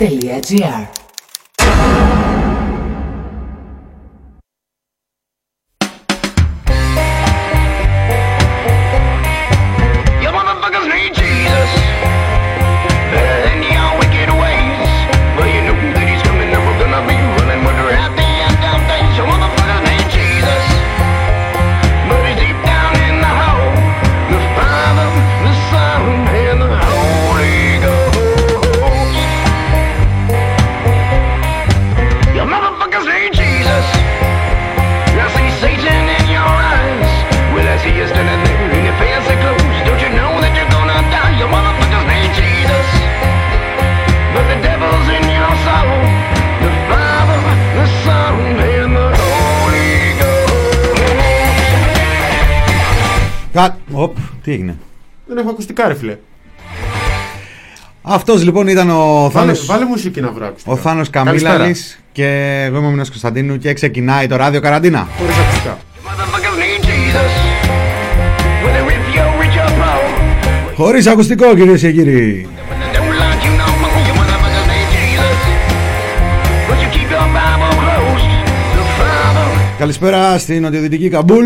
radio.gr. Τι έγινε? Δεν έχω ακουστικά, ρε φίλε. Αυτός λοιπόν ήταν ο Θάνος. Βάλε μουσική να βρω ακουστικά. Ο Θάνος Καμίλαλης και εγώ είμαι ο Μινάς Κωνσταντίνου και ξεκινάει το ράδιο Καραντίνα. Χωρίς ακουστικά. Χωρίς ακουστικό, κυρίες και κύριοι. Καλησπέρα στην νοτιοδυτική Καμπούλ.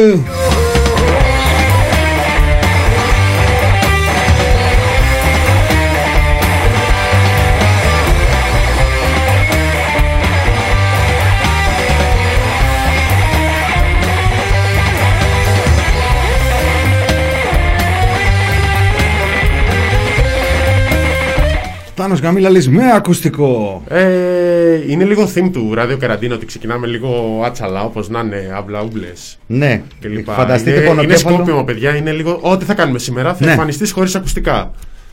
Θάνος Καμίλαλης με ακουστικό. Είναι λίγο theme του ράδιο Καραντίνα ότι ξεκινάμε λίγο άτσαλα, όπως να είναι, άμπλα ούμπλες. Ναι, φανταστείτε πονοκέφαλο. Είναι σκόπιμο, παιδιά, είναι λίγο ό,τι θα κάνουμε σήμερα. Θα εμφανιστείς χωρίς ακουστικά.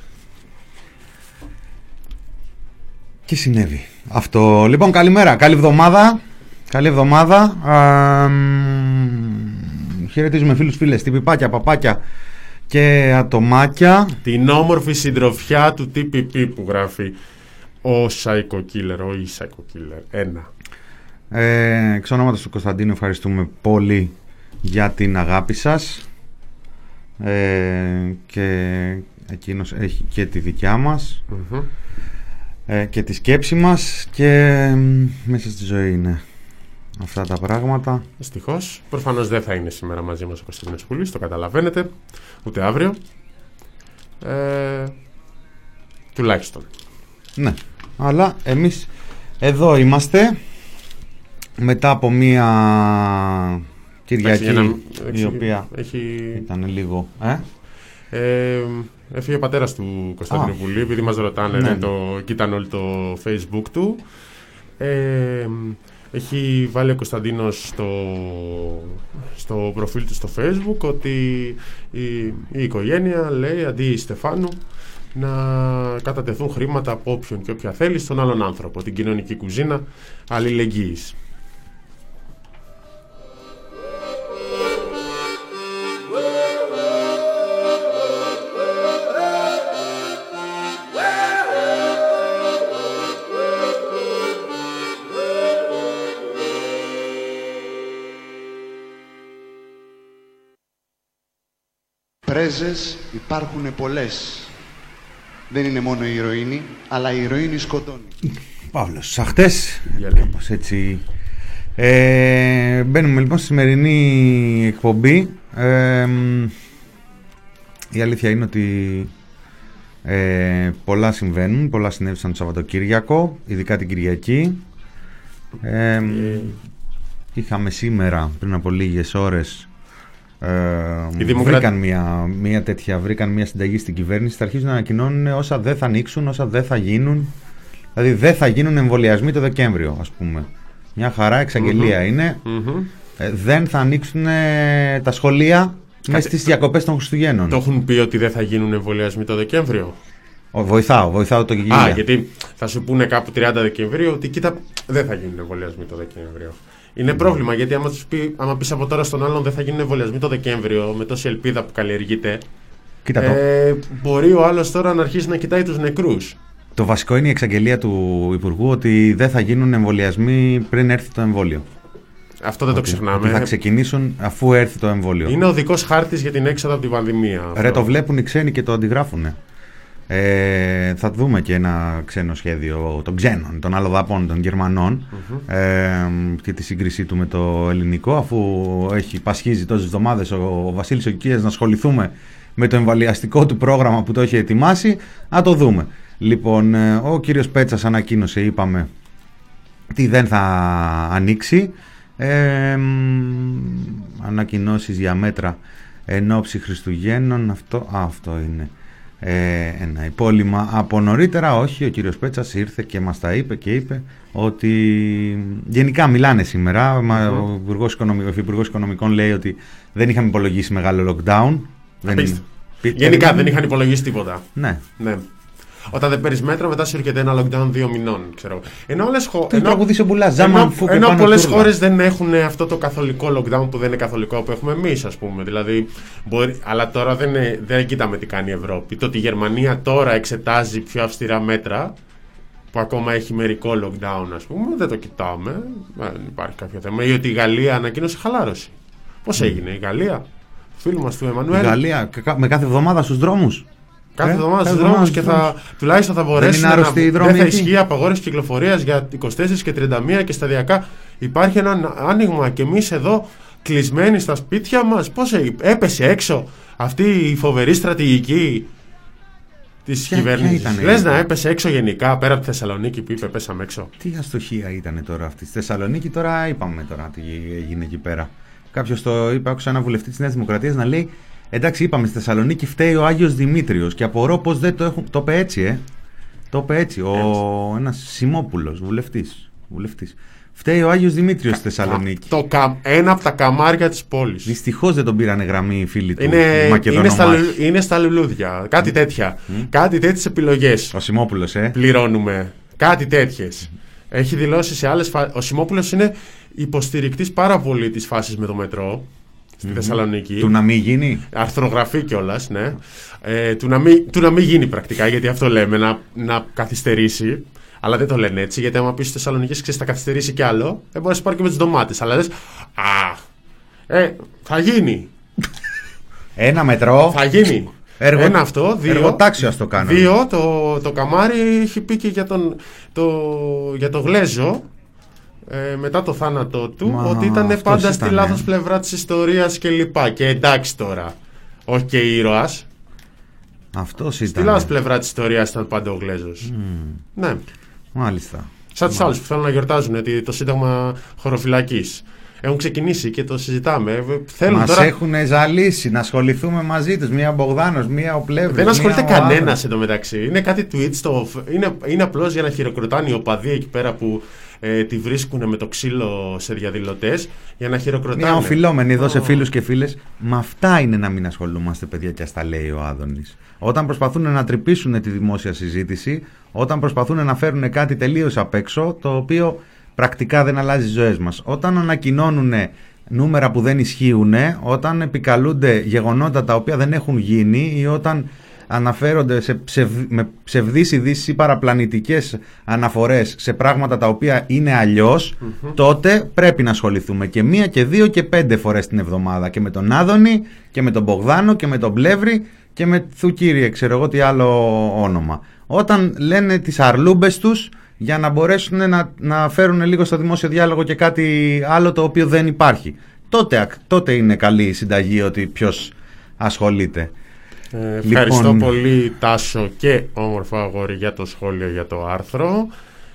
Και συνέβη αυτό. Λοιπόν, καλημέρα, καλή εβδομάδα. Καλή εβδομάδα. Χαιρετίζουμε φίλους, φίλες, τυπιπάκια, παπάκια και ατομάκια. Την όμορφη συντροφιά του TPP που γράφει ο Psycho Killer, ο Psycho Killer 1. Εξ ονόματος του Κωνσταντίνου ευχαριστούμε πολύ για την αγάπη σας, και εκείνος έχει και τη δικιά μας, και τη σκέψη μας, και μέσα στη ζωή είναι αυτά τα πράγματα. Δυστυχώς, προφανώς δεν θα είναι σήμερα μαζί μας ο Κωνσταντίνος Πούλης, το καταλαβαίνετε, ούτε αύριο, τουλάχιστον. Ναι, αλλά εμείς εδώ είμαστε μετά από μία Κυριακή η οποία ήταν λίγο... Έφυγε ο πατέρας του Κωνσταντίνου Πουλή, επειδή μας ρωτάνε, ναι. Κοίταν όλοι το Facebook του. Έχει βάλει ο Κωνσταντίνος στο προφίλ του στο Facebook ότι η οικογένεια λέει αντί Στεφάνου να κατατεθούν χρήματα από όποιον και όποια θέλει στον άλλον άνθρωπο, την κοινωνική κουζίνα αλληλεγγύης. Πρέζες υπάρχουν πολλές. Δεν είναι μόνο η ηρωίνη, αλλά η ηρωίνη σκοτώνει. Παύλος Σαχτές, κάπως έτσι. Μπαίνουμε λοιπόν στη σημερινή εκπομπή. Η αλήθεια είναι ότι πολλά συμβαίνουν, πολλά συνέβησαν το Σαββατοκύριακο, ειδικά την Κυριακή. Είχαμε σήμερα, πριν από λίγες ώρες, βρήκαν μια συνταγή στην κυβέρνηση. Θα αρχίσουν να ανακοινώνουν όσα δεν θα ανοίξουν, όσα δεν θα γίνουν. Δηλαδή δεν θα γίνουν εμβολιασμοί το Δεκέμβριο, ας πούμε. Μια χαρά εξαγγελία είναι. Δεν θα ανοίξουν τα σχολεία μέσα στις διακοπές των Χριστουγέννων. Το έχουν πει ότι δεν θα γίνουν εμβολιασμοί το Δεκέμβριο. Βοηθάω το γίγια. Γιατί θα σου πούνε κάπου 30 Δεκεμβρίου ότι κοίτα, δεν θα γίνουν εμβολιασμοί το Δεκέμβριο. Είναι πρόβλημα, γιατί άμα πεις από τώρα στον άλλον δεν θα γίνουν εμβολιασμοί το Δεκέμβριο, με τόση ελπίδα που καλλιεργείται, μπορεί ο άλλος τώρα να αρχίσει να κοιτάει τους νεκρούς. Το βασικό είναι η εξαγγελία του Υπουργού ότι δεν θα γίνουν εμβολιασμοί πριν έρθει το εμβόλιο. Αυτό δεν το ξεχνάμε. Θα ξεκινήσουν αφού έρθει το εμβόλιο. Είναι ο δικός χάρτης για την έξοδο από την πανδημία. Ρε, το βλέπουν οι ξένοι και το αντιγράφουνε. Θα δούμε και ένα ξένο σχέδιο των ξένων, των αλλοδαπών, των Γερμανών, και τη σύγκρισή του με το ελληνικό, αφού έχει πασχίζει τόσες εβδομάδες ο Βασίλης ο Κικίλιας να ασχοληθούμε με το εμβολιαστικό του πρόγραμμα που το έχει ετοιμάσει. Να το δούμε. Λοιπόν, ο κύριος Πέτσας ανακοίνωσε, είπαμε, τι δεν θα ανοίξει. Ανακοινώσεις για μέτρα εν ώψη Χριστουγέννων. Αυτό είναι ένα υπόλοιμα από νωρίτερα. Όχι, ο κύριος Πέτσας ήρθε και μας τα είπε και είπε ότι γενικά μιλάνε σήμερα. Ο Υπουργός Οικονομικών λέει ότι δεν είχαμε υπολογίσει μεγάλο lockdown. Γενικά δεν είχαν υπολογίσει τίποτα. Ναι. Όταν δεν παίρνεις μέτρα, μετά σου έρχεται ένα lockdown 2 μηνών. Ξέρω. Ενώ πολλές χώρες δεν έχουν αυτό το καθολικό lockdown που δεν είναι καθολικό που έχουμε εμείς, ας πούμε. Δηλαδή, αλλά τώρα δεν κοιτάμε τι κάνει η Ευρώπη. Το ότι η Γερμανία τώρα εξετάζει πιο αυστηρά μέτρα, που ακόμα έχει μερικό lockdown, ας πούμε, δεν το κοιτάμε. Δεν υπάρχει κάποιο θέμα. Ή ότι η Γαλλία ανακοίνωσε χαλάρωση. Πώς έγινε η Γαλλία, φίλου μας του Εμμανουέλ. Η Γαλλία με κάθε εβδομάδα στους δρόμους. Κάθε εβδομάδα στους δρόμους και τουλάχιστον θα μπορέσει δεν θα ισχύει απαγόρευση κυκλοφορίας για 24 και 31 και σταδιακά υπάρχει ένα άνοιγμα και εμείς εδώ κλεισμένοι στα σπίτια μας. Πώς έπεσε έξω αυτή η φοβερή στρατηγική της κυβέρνησης? Λες να έπεσε έξω γενικά πέρα από τη Θεσσαλονίκη που είπε πέσαμε έξω? Τι αστοχία ήταν τώρα αυτή στη Θεσσαλονίκη? Τώρα είπαμε τώρα τι έγινε εκεί πέρα. Κάποιος το είπε, άκουσα ένα βουλευτή της Νέας Δημοκρατίας να λέει: εντάξει, είπαμε στη Θεσσαλονίκη φταίει ο Άγιος Δημήτριος, και απορώ πως δεν το έχουν. Το είπε έτσι, Το είπε έτσι. Ένας Σιμόπουλος, βουλευτής. Φταίει ο Άγιος Δημήτριος στη Θεσσαλονίκη. Ένα από τα καμάρια της πόλης. Δυστυχώς δεν τον πήρανε γραμμή οι φίλοι του είναι στα λουλούδια. Κάτι τέτοια. Κάτι τέτοιες επιλογές. Ο Σιμόπουλος, πληρώνουμε. Κάτι τέτοιες. Έχει δηλώσει σε άλλες φάσεις. Ο Σιμόπουλος είναι υποστηρικτής πάρα πολύ της φάσης με το μετρό στη Θεσσαλονίκη. Του να μην γίνει. Αρθρογραφεί κιόλας, ναι. Του να μην γίνει πρακτικά, γιατί αυτό λέμε, να καθυστερήσει. Αλλά δεν το λένε έτσι, γιατί άμα πεις στη Θεσσαλονίκη, ξέρεις, θα καθυστερήσει κι άλλο. Δεν μπορεί να πάρει και με τις ντομάτες. Αλλά λες, θα γίνει. Ένα μετρό. Θα γίνει. Ένα αυτό. Εργοτάξιο ας το κάνουμε. Δύο, το καμάρι έχει πει και για το Γλέζο. Μετά το θάνατό του, ότι ήταν πάντα στη λάθος πλευρά της ιστορίας και λοιπά. Και εντάξει τώρα, όχι και ήρωας. Αυτός ήταν. Στη λάθος πλευρά της ιστορίας ήταν πάντα ο Γλέζος. Ναι. Μάλιστα. Σαν τους άλλους που θέλουν να γιορτάζουν το Σύνταγμα χωροφυλακής. Έχουν ξεκινήσει και το συζητάμε. Μας έχουν ζαλίσει να ασχοληθούμε μαζί τους. Μία ο Μπογδάνος, μία ο Πλεύρης. Δεν ασχολείται κανένας εντωμεταξύ. Είναι κάτι tweets. Είναι απλώς για να χειροκροτάνε οι οπαδοί εκεί πέρα που τη βρίσκουν με το ξύλο σε διαδηλωτές. Για να χειροκροτάνε. Μια οφειλόμενη εδώ σε φίλους και φίλες. Με αυτά είναι να μην ασχολούμαστε, παιδιά, και ας τα λέει ο Άδωνης. Όταν προσπαθούν να τρυπήσουν τη δημόσια συζήτηση, όταν προσπαθούν να φέρουν κάτι τελείως απ' έξω, το οποίο πρακτικά δεν αλλάζει τις ζωές μας. Όταν ανακοινώνουν νούμερα που δεν ισχύουν, όταν επικαλούνται γεγονότα τα οποία δεν έχουν γίνει, ή όταν αναφέρονται με ψευδείς ειδήσεις ή παραπλανητικές αναφορές σε πράγματα τα οποία είναι αλλιώς, τότε πρέπει να ασχοληθούμε και 1 και 2 και 5 φορές την εβδομάδα, και με τον Άδωνη και με τον Μπογδάνο και με τον Πλεύρη και με Θουκύριε, ξέρω εγώ τι άλλο όνομα. Όταν λένε τις αρλούμπες τους για να μπορέσουν να φέρουν λίγο στο δημόσιο διάλογο και κάτι άλλο το οποίο δεν υπάρχει, τότε είναι καλή η συνταγή ότι ποιος ασχολείται. Ευχαριστώ πολύ, Τάσο και όμορφο αγόρι, για το σχόλιο για το άρθρο.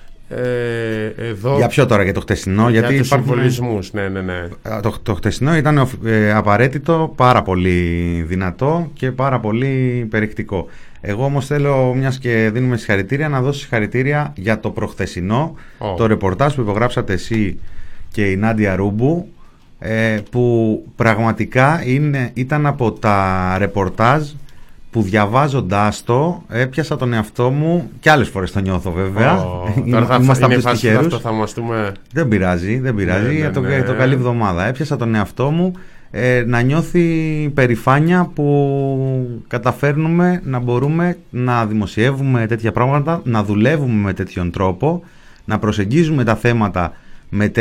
Εδώ... Για ποιο τώρα, για το χτεσινό? Για τους συμβολισμούς, ναι. Το χτεσινό ήταν απαραίτητο, πάρα πολύ δυνατό και πάρα πολύ περιεκτικό. Εγώ όμως θέλω, μιας και δίνουμε συγχαρητήρια, να δώσω συγχαρητήρια για το προχθεσινό, το ρεπορτάζ που υπογράψατε εσύ και η Νάντια Ρούμπου, που πραγματικά ήταν από τα ρεπορτάζ που διαβάζοντάς το έπιασα τον εαυτό μου, και άλλες φορές το νιώθω βέβαια. Είμαστε από τους τυχερούς. Δεν πειράζει, για το καλή εβδομάδα. Έπιασα τον εαυτό μου να νιώθει περηφάνεια που καταφέρνουμε να μπορούμε να δημοσιεύουμε τέτοια πράγματα, να δουλεύουμε με τέτοιον τρόπο, να προσεγγίζουμε τα θέματα με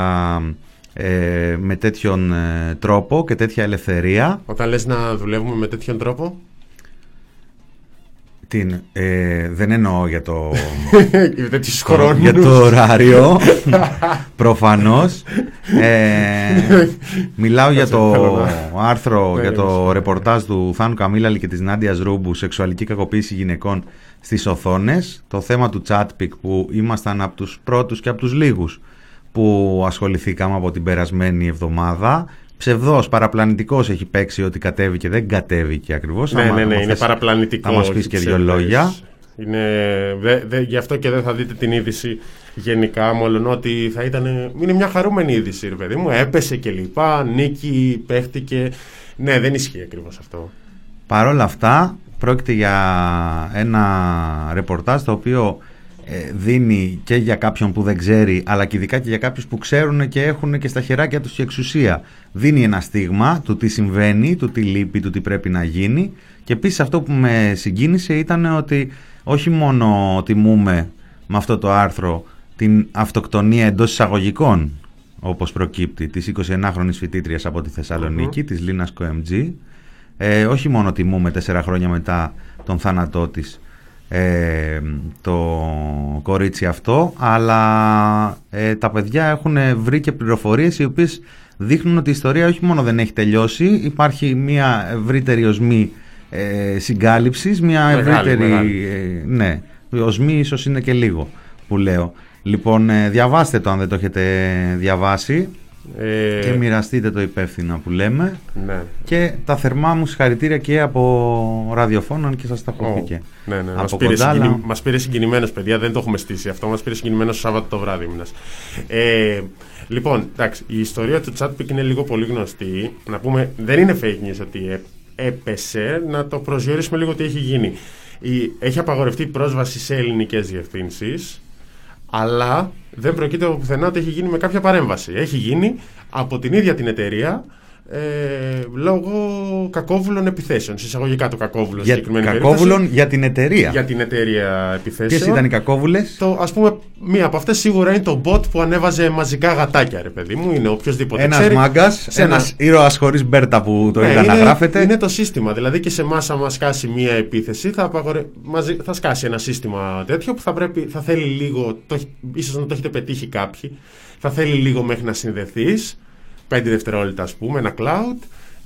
τέτοιον τρόπο και τέτοια ελευθερία. Όταν λες να δουλεύουμε με τέτοιον τρόπο, Δεν εννοώ για το για το ωράριο. Προφανώς. Μιλάω για το άρθρο, για το ρεπορτάζ του Θάνου Καμίλαλη και της Νάντιας Ρούμπου, σεξουαλική κακοποίηση γυναικών στις οθόνες. Το θέμα του Chatpic, που ήμασταν από τους πρώτους και από τους λίγους που ασχοληθήκαμε από την περασμένη εβδομάδα. Ψευδός, παραπλανητικός έχει παίξει ότι κατέβηκε, δεν κατέβηκε ακριβώς. Ναι, είναι παραπλανητικό. Θα μας πεις και δύο λόγια. Γι' αυτό και δεν θα δείτε την είδηση γενικά, μόλον ότι θα είναι μια χαρούμενη είδηση, ρε παιδί μου. Έπεσε και λοιπά, νίκη, παίχτηκε. Ναι, δεν ισχύει ακριβώς αυτό. Παρ' όλα αυτά, πρόκειται για ένα ρεπορτάζ το οποίο δίνει και για κάποιον που δεν ξέρει, αλλά και ειδικά και για κάποιους που ξέρουν και έχουν και στα χεράκια τους και εξουσία. Δίνει ένα στίγμα του τι συμβαίνει, του τι λείπει, του τι πρέπει να γίνει. Και επίσης αυτό που με συγκίνησε ήταν ότι όχι μόνο τιμούμε με αυτό το άρθρο την αυτοκτονία εντός εισαγωγικών, όπως προκύπτει, της 21χρονης φοιτήτριας από τη Θεσσαλονίκη, της Λίνας Κοεμτζή. Όχι μόνο τιμούμε 4 χρόνια μετά τον θάνατό της το κορίτσι αυτό, αλλά τα παιδιά έχουν βρει και πληροφορίες οι οποίες δείχνουν ότι η ιστορία όχι μόνο δεν έχει τελειώσει, υπάρχει μια ευρύτερη οσμή συγκάλυψης, μια ευρύτερη ναι, οσμή ίσως είναι και λίγο που λέω. Λοιπόν, διαβάστε το αν δεν το έχετε διαβάσει και μοιραστείτε το υπεύθυνο που λέμε. Ναι. Και τα θερμά μου συγχαρητήρια και από ραδιοφώνο, αν και σας τα έχω πει και ναι. από μας πήρε συγκινημένος, παιδιά, δεν το έχουμε στήσει αυτό, μας πήρε συγκινημένος Σάββατο το βράδυ μήνας. Λοιπόν, εντάξει, η ιστορία του Chatpic είναι λίγο πολύ γνωστή. Να πούμε, δεν είναι fake news ότι έπεσε, να το προσδιορίσουμε λίγο τι έχει γίνει. Έχει απαγορευτεί πρόσβαση σε ελληνικές διευθύνσεις, αλλά δεν προκείται από πουθενά ότι έχει γίνει με κάποια παρέμβαση. Έχει γίνει από την ίδια την εταιρεία λόγω κακόβουλων επιθέσεων. Συσσαγωγικά το κακόβουλο συγκεκριμένη κακόβουλων για την εταιρεία. Για την εταιρεία επιθέσεων. Ποιες ήταν οι κακόβουλες? Ας πούμε, μία από αυτές σίγουρα είναι το bot που ανέβαζε μαζικά γατάκια, ρε παιδί μου. Είναι οποιοδήποτε. Ένας μάγκας, ένας ήρωας χωρίς μπέρτα που το είδα να γράφεται. Είναι το σύστημα. Δηλαδή και σε εμάς, άμα σκάσει μία επίθεση, θα σκάσει ένα σύστημα τέτοιο που θα θέλει λίγο. Ίσως να το έχετε πετύχει κάποιοι. Θα θέλει λίγο μέχρι να συνδεθείς. 5 δευτερόλεπτα, ας πούμε, ένα cloud,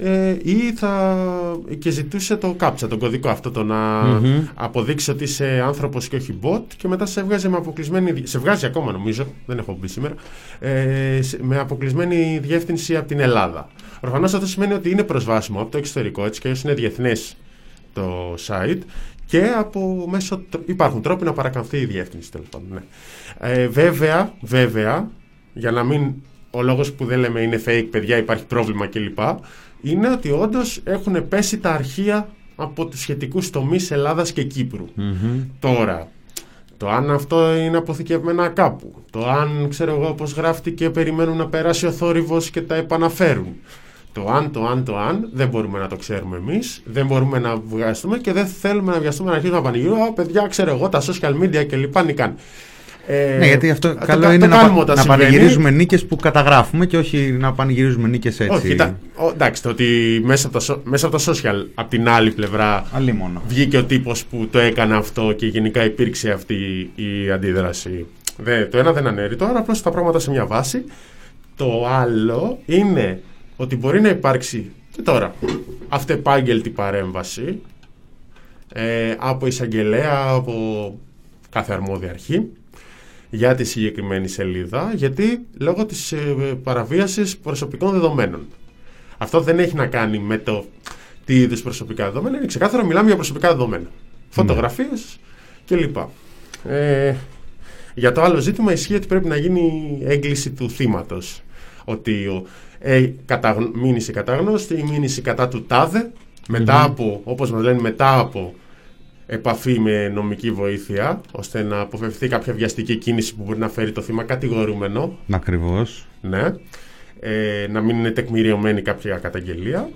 και ζητούσε το CAPTCHA, τον κωδικό αυτό, το να αποδείξει ότι είσαι άνθρωπος και όχι bot, και μετά σε έβγαζε με αποκλεισμένη. Σε βγάζει ακόμα, νομίζω, δεν έχω μπει σήμερα, με αποκλεισμένη διεύθυνση από την Ελλάδα. Προφανώς αυτό σημαίνει ότι είναι προσβάσιμο από το εξωτερικό, έτσι και είναι διεθνές το site, και υπάρχουν τρόποι να παρακαμφθεί η διεύθυνση, τέλος πάντων. Ναι. Βέβαια, για να μην. Ο λόγος που δεν λέμε είναι fake, παιδιά, υπάρχει πρόβλημα κλπ. Είναι ότι όντως έχουν πέσει τα αρχεία από τους σχετικούς τομείς Ελλάδας και Κύπρου. Τώρα, το αν αυτό είναι αποθηκευμένα κάπου, το αν, ξέρω εγώ, πώς γράφτηκε, περιμένουν να περάσει ο θόρυβος και τα επαναφέρουν. Το αν, δεν μπορούμε να το ξέρουμε εμείς, δεν μπορούμε να βιαστούμε και δεν θέλουμε να βιαστούμε να αρχίσουμε να πανηγυρούμε. Παιδιά, ξέρω εγώ, τα social media κλπ. Νικάνε. Ναι, γιατί αυτό καλό είναι να πανηγυρίζουμε νίκες που καταγράφουμε και όχι να πανηγυρίζουμε νίκες έτσι. Όχι, εντάξει, το ότι μέσα από τα social, από την άλλη πλευρά, βγήκε ο τύπος που το έκανε αυτό και γενικά υπήρξε αυτή η αντίδραση. Το ένα δεν ανέρει, τώρα απλώς τα πράγματα σε μια βάση. Το άλλο είναι ότι μπορεί να υπάρξει και τώρα αυτεπάγγελτη παρέμβαση από εισαγγελέα, από κάθε αρμόδια αρχή για τη συγκεκριμένη σελίδα, γιατί λόγω της παραβίασης προσωπικών δεδομένων. Αυτό δεν έχει να κάνει με το τι είδους προσωπικά δεδομένα, είναι ξεκάθαρο, μιλάμε για προσωπικά δεδομένα. Φωτογραφίες κλπ. Για το άλλο ζήτημα ισχύει ότι πρέπει να γίνει έγκληση του θύματος. Ότι μήνυση καταγνώστη, μήνυση κατά του τάδε, μετά από, όπως μας λένε, μετά από επαφή με νομική βοήθεια, ώστε να αποφευθεί κάποια βιαστική κίνηση που μπορεί να φέρει το θύμα κατηγορούμενο. Ακριβώς. Ναι. Να μην είναι τεκμηριωμένη κάποια καταγγελία.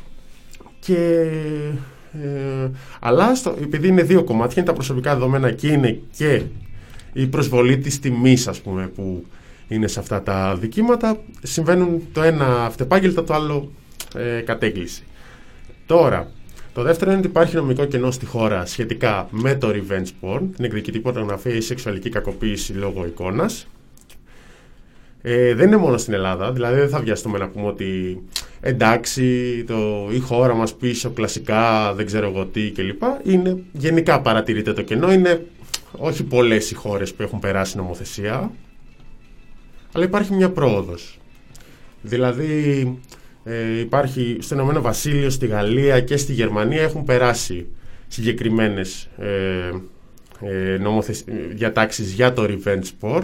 Αλλά επειδή είναι δύο κομμάτια, είναι τα προσωπικά δεδομένα και είναι και η προσβολή της τιμής, ας πούμε, που είναι σε αυτά τα δικήματα, συμβαίνουν το ένα αυτεπάγγελτα, το άλλο κατέγκληση. Τώρα, Το δεύτερο είναι ότι υπάρχει νομικό κενό στη χώρα σχετικά με το revenge porn, την εκδικητή πορνογραφία ή σεξουαλική κακοποίηση λόγω εικόνας. Δεν είναι μόνο στην Ελλάδα, δηλαδή δεν θα βιαστούμε να πούμε ότι εντάξει, η χώρα μας πίσω κλασικά, δεν ξέρω εγώ τι κλπ. Είναι, γενικά παρατηρείται το κενό, είναι όχι πολλές οι χώρες που έχουν περάσει νομοθεσία, αλλά υπάρχει μια πρόοδος. Δηλαδή υπάρχει στο Ηνωμένο Βασίλειο, στη Γαλλία και στη Γερμανία έχουν περάσει συγκεκριμένες διατάξεις για το revenge porn,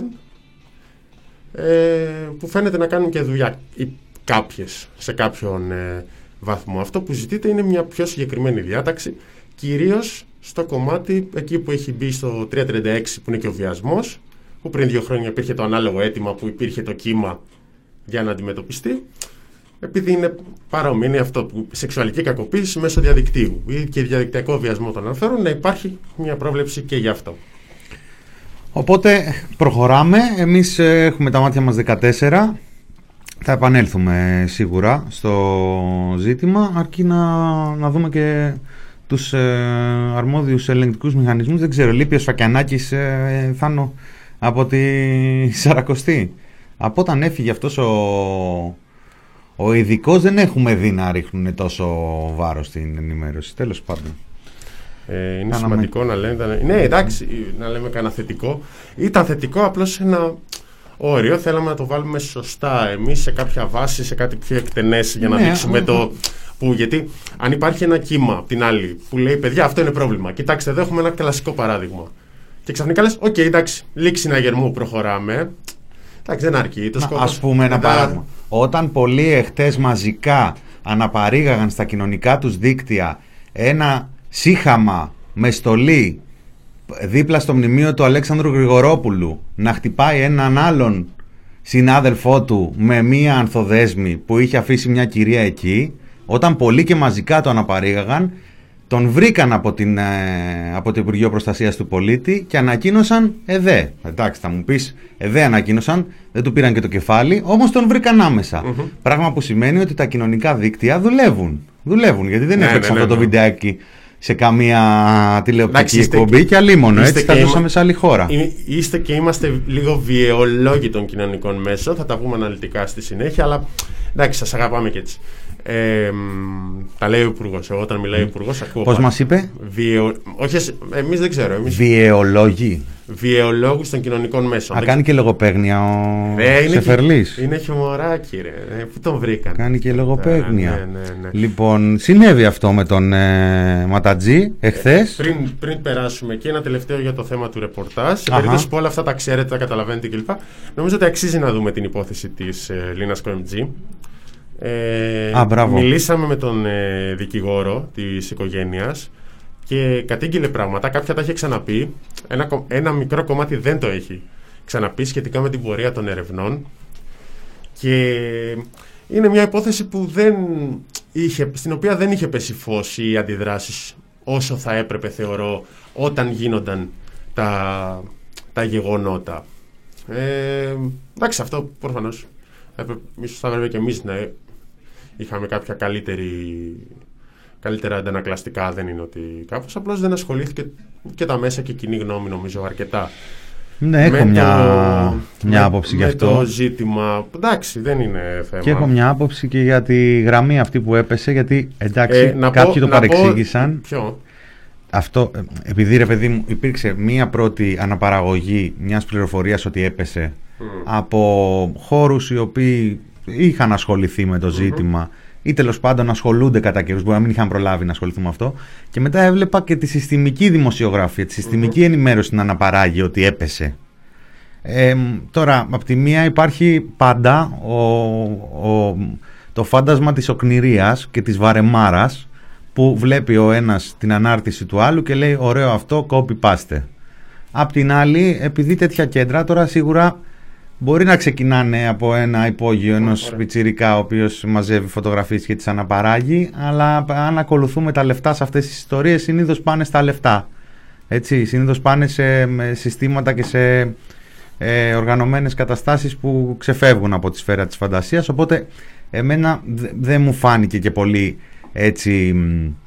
που φαίνεται να κάνουν και δουλειά κάποιες σε κάποιον βαθμό. Αυτό που ζητείτε είναι μια πιο συγκεκριμένη διάταξη, κυρίως στο κομμάτι εκεί που έχει μπει στο 336 που είναι και ο βιασμός, που πριν 2 χρόνια υπήρχε το ανάλογο αίτημα που υπήρχε το κύμα για να αντιμετωπιστεί, επειδή είναι παρόμοιο, είναι αυτό που σεξουαλική κακοποίηση μέσω διαδικτύου ή και διαδικτυακό βιασμό των αναφέρων, να υπάρχει μια πρόβλεψη και γι' αυτό. Οπότε προχωράμε, εμείς έχουμε τα μάτια μας 14, θα επανέλθουμε σίγουρα στο ζήτημα, αρκεί να δούμε και τους αρμόδιους ελεγκτικούς μηχανισμούς. Δεν ξέρω, λείπει ο Σφακιανάκης, Θάνο, από τη Σαρακοστή. Από όταν έφυγε αυτός ο ειδικός, δεν έχουμε δει να ρίχνουν τόσο βάρος στην ενημέρωση, τέλος πάντων. Είναι σημαντικό να λέμε. Ναι, εντάξει, να λέμε κανένα θετικό. Ήταν θετικό, απλώς σε ένα όριο. Θέλαμε να το βάλουμε σωστά εμείς σε κάποια βάση, σε κάτι πιο εκτενές για να δείξουμε το. Γιατί αν υπάρχει ένα κύμα απ' την άλλη που λέει παιδιά, αυτό είναι πρόβλημα. Κοιτάξτε, εδώ έχουμε ένα κλασικό παράδειγμα. Και ξαφνικά λες, οκ, εντάξει, λήξη συναγερμού, προχωράμε. Εντάξει, δεν αρκεί. Ας πούμε ένα παράδειγμα. Όταν πολλοί εχθές μαζικά αναπαρήγαγαν στα κοινωνικά τους δίκτυα ένα σύχαμα με στολή δίπλα στο μνημείο του Αλέξανδρου Γρηγορόπουλου να χτυπάει έναν άλλον συνάδελφό του με μία ανθοδέσμη που είχε αφήσει μια κυρία εκεί, όταν πολλοί και μαζικά το αναπαρήγαγαν, τον βρήκαν από το Υπουργείο Προστασίας του Πολίτη και ανακοίνωσαν ΕΔΕ. Εντάξει, θα μου πεις, ΕΔΕ ανακοίνωσαν, δεν του πήραν και το κεφάλι, όμως τον βρήκαν άμεσα. Πράγμα που σημαίνει ότι τα κοινωνικά δίκτυα δουλεύουν, γιατί δεν έπαιξαν αυτό το βιντεάκι σε καμία τηλεοπτική εκπομπή και αλίμονο, έτσι θα ζούσαμε σε άλλη χώρα. Είστε και είμαστε λίγο βιαιολόγοι των κοινωνικών μέσων, θα τα πούμε αναλυτικά στη συνέχεια, αλλά εντάξει, σας αγαπάμε και έτσι. Τα λέει ο Υπουργός. Εγώ όταν μιλάει ο Υπουργός ακούω. Πώς μας είπε? Όχι, εμείς δεν ξέρω. Βιαιολόγοι. Βιαιολόγους των κοινωνικών μέσων. Κάνει και λογοπαίγνια ο Σεφερλής. Είναι χιουμοράκι, ρε. Πού τον βρήκαν? Κάνει και λογοπαίγνια. Ναι. Λοιπόν, συνέβη αυτό με τον Ματατζή εχθές. Πριν περάσουμε και ένα τελευταίο για το θέμα του ρεπορτάζ, σε περίπτωση που όλα αυτά τα ξέρετε, τα καταλαβαίνετε κλπ. Νομίζω ότι αξίζει να δούμε την υπόθεση της Λίνας Κοεμτζή. Μιλήσαμε με τον δικηγόρο της οικογένειας και κατήγγειλε πράγματα. Κάποια τα έχει ξαναπεί. Ένα μικρό κομμάτι δεν το έχει ξαναπεί σχετικά με την πορεία των ερευνών. Και είναι μια υπόθεση που στην οποία δεν είχε πέσει φως ή αντιδράσεις όσο θα έπρεπε, θεωρώ, όταν γίνονταν τα γεγονότα. Εντάξει, αυτό προφανώς ίσως θα έπρεπε και εμείς να είχαμε κάποια καλύτερα αντανακλαστικά, δεν είναι ότι κάπως, απλώς δεν ασχολήθηκε και τα μέσα και η κοινή γνώμη, νομίζω, αρκετά. Ναι, έχω μια άποψη γι' αυτό. Το ζήτημα, εντάξει, δεν είναι θέμα. Και έχω μια άποψη και για τη γραμμή αυτή που έπεσε, γιατί εντάξει, κάποιοι το παρεξήγησαν. Ποιο? Αυτό, επειδή ρε παιδί μου υπήρξε μια πρώτη αναπαραγωγή μιας πληροφορίας ότι έπεσε από χώρους οι οποίοι είχαν ασχοληθεί με το ζήτημα ή τέλος πάντων ασχολούνται κατά καιρούς, μπορεί να μην είχαν προλάβει να ασχοληθούν με αυτό, και μετά έβλεπα και τη συστημική δημοσιογραφία, τη συστημική ενημέρωση να αναπαράγει ότι έπεσε. Τώρα, από τη μία υπάρχει πάντα το φάντασμα της οκνηρίας και της βαρεμάρας, που βλέπει ο ένας την ανάρτηση του άλλου και λέει ωραίο αυτό, copy-paste. Απ' την άλλη, επειδή τέτοια κέντρα τώρα σίγουρα μπορεί να ξεκινάνε από ένα υπόγειο ενός πιτσιρικά ο οποίος μαζεύει φωτογραφίες και τις αναπαράγει, αλλά αν ακολουθούμε τα λεφτά σε αυτές τις ιστορίες, συνήθως πάνε στα λεφτά. Έτσι, συνήθως πάνε σε συστήματα και σε οργανωμένες καταστάσεις που ξεφεύγουν από τη σφαίρα της φαντασίας, οπότε εμένα δεν μου φάνηκε και πολύ έτσι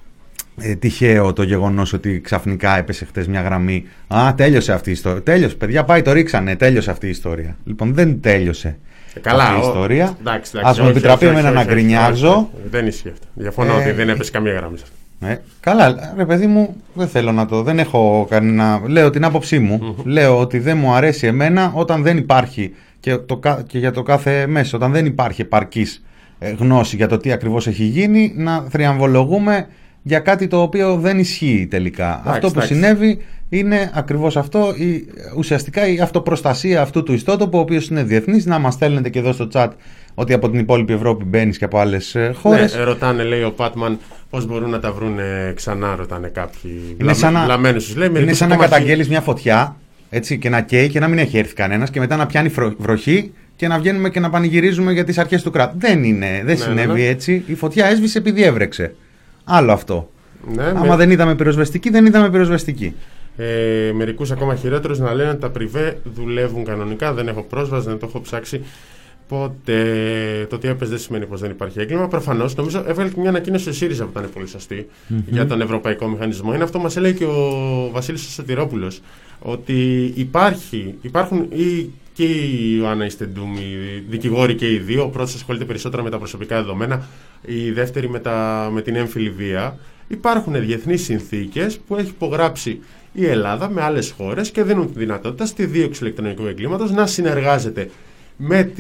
τυχαίο το γεγονός ότι ξαφνικά έπεσε χτες μια γραμμή. Τέλειωσε αυτή η ιστορία. Τέλειωσε, παιδιά, πάει, το ρίξανε. Τέλειωσε αυτή η ιστορία. Λοιπόν, δεν τέλειωσε αυτή η ιστορία. Ας μου επιτραπεί εμένα να γκρινιάζω. Δεν ισχύει αυτό. Διαφωνώ ότι δεν έπεσε καμία γραμμή. Καλά, ρε παιδί μου, δεν θέλω να το. Δεν έχω κανένα. Λέω την άποψή μου. Λέω ότι δεν μου αρέσει εμένα όταν δεν υπάρχει και για το κάθε μέσο, όταν δεν υπάρχει επαρκής γνώση για το τι ακριβώς έχει γίνει, να θριαμβολογούμε για κάτι το οποίο δεν ισχύει τελικά. Αυτό που συνέβη είναι ακριβώς αυτό, ουσιαστικά η αυτοπροστασία αυτού του ιστότοπου, ο οποίος είναι διεθνής. Να μας στέλνετε και εδώ στο chat ότι από την υπόλοιπη Ευρώπη μπαίνεις και από άλλες χώρες. Ναι, ρωτάνε, λέει ο Πάτμαν, πώς μπορούν να τα βρουν ξανά, ρωτάνε κάποιοι. Είναι σαν να καταγγέλεις μια φωτιά, έτσι, και να καίει και να μην έχει έρθει κανένας και μετά να πιάνει βροχή και να βγαίνουμε και να πανηγυρίζουμε για τις αρχές του κράτους. Δεν συνέβη έτσι. Η φωτιά έσβησε επειδή έβρεξε. Άλλο αυτό. Άμα δεν είδαμε πυροσβεστική, δεν είδαμε πυροσβεστική. Μερικούς ακόμα χειρότερους να λένε ότι τα πριβέ δουλεύουν κανονικά. Δεν έχω πρόσβαση, δεν το έχω ψάξει. Οπότε το ότι έπαιζε δεν σημαίνει πως δεν υπάρχει έγκλημα. Προφανώς, νομίζω, έβγαλε και μια ανακοίνωση στο ΣΥΡΙΖΑ που ήταν πολύ σωστή για τον Ευρωπαϊκό Μηχανισμό. Είναι αυτό που μας έλεγε και ο Βασίλης Σωτηρόπουλος. Ότι υπάρχουν και η Ιωάννα Ιστεντούμ, οι δικηγόροι και οι δύο. Ο πρώτος ασχολείται περισσότερο με τα προσωπικά δεδομένα, η δεύτερη με την έμφυλη βία. Υπάρχουν διεθνείς συνθήκες που έχει υπογράψει η Ελλάδα με άλλες χώρες και δίνουν τη δυνατότητα στη δίωξη ηλεκτρονικού εγκλήματος να συνεργάζεται με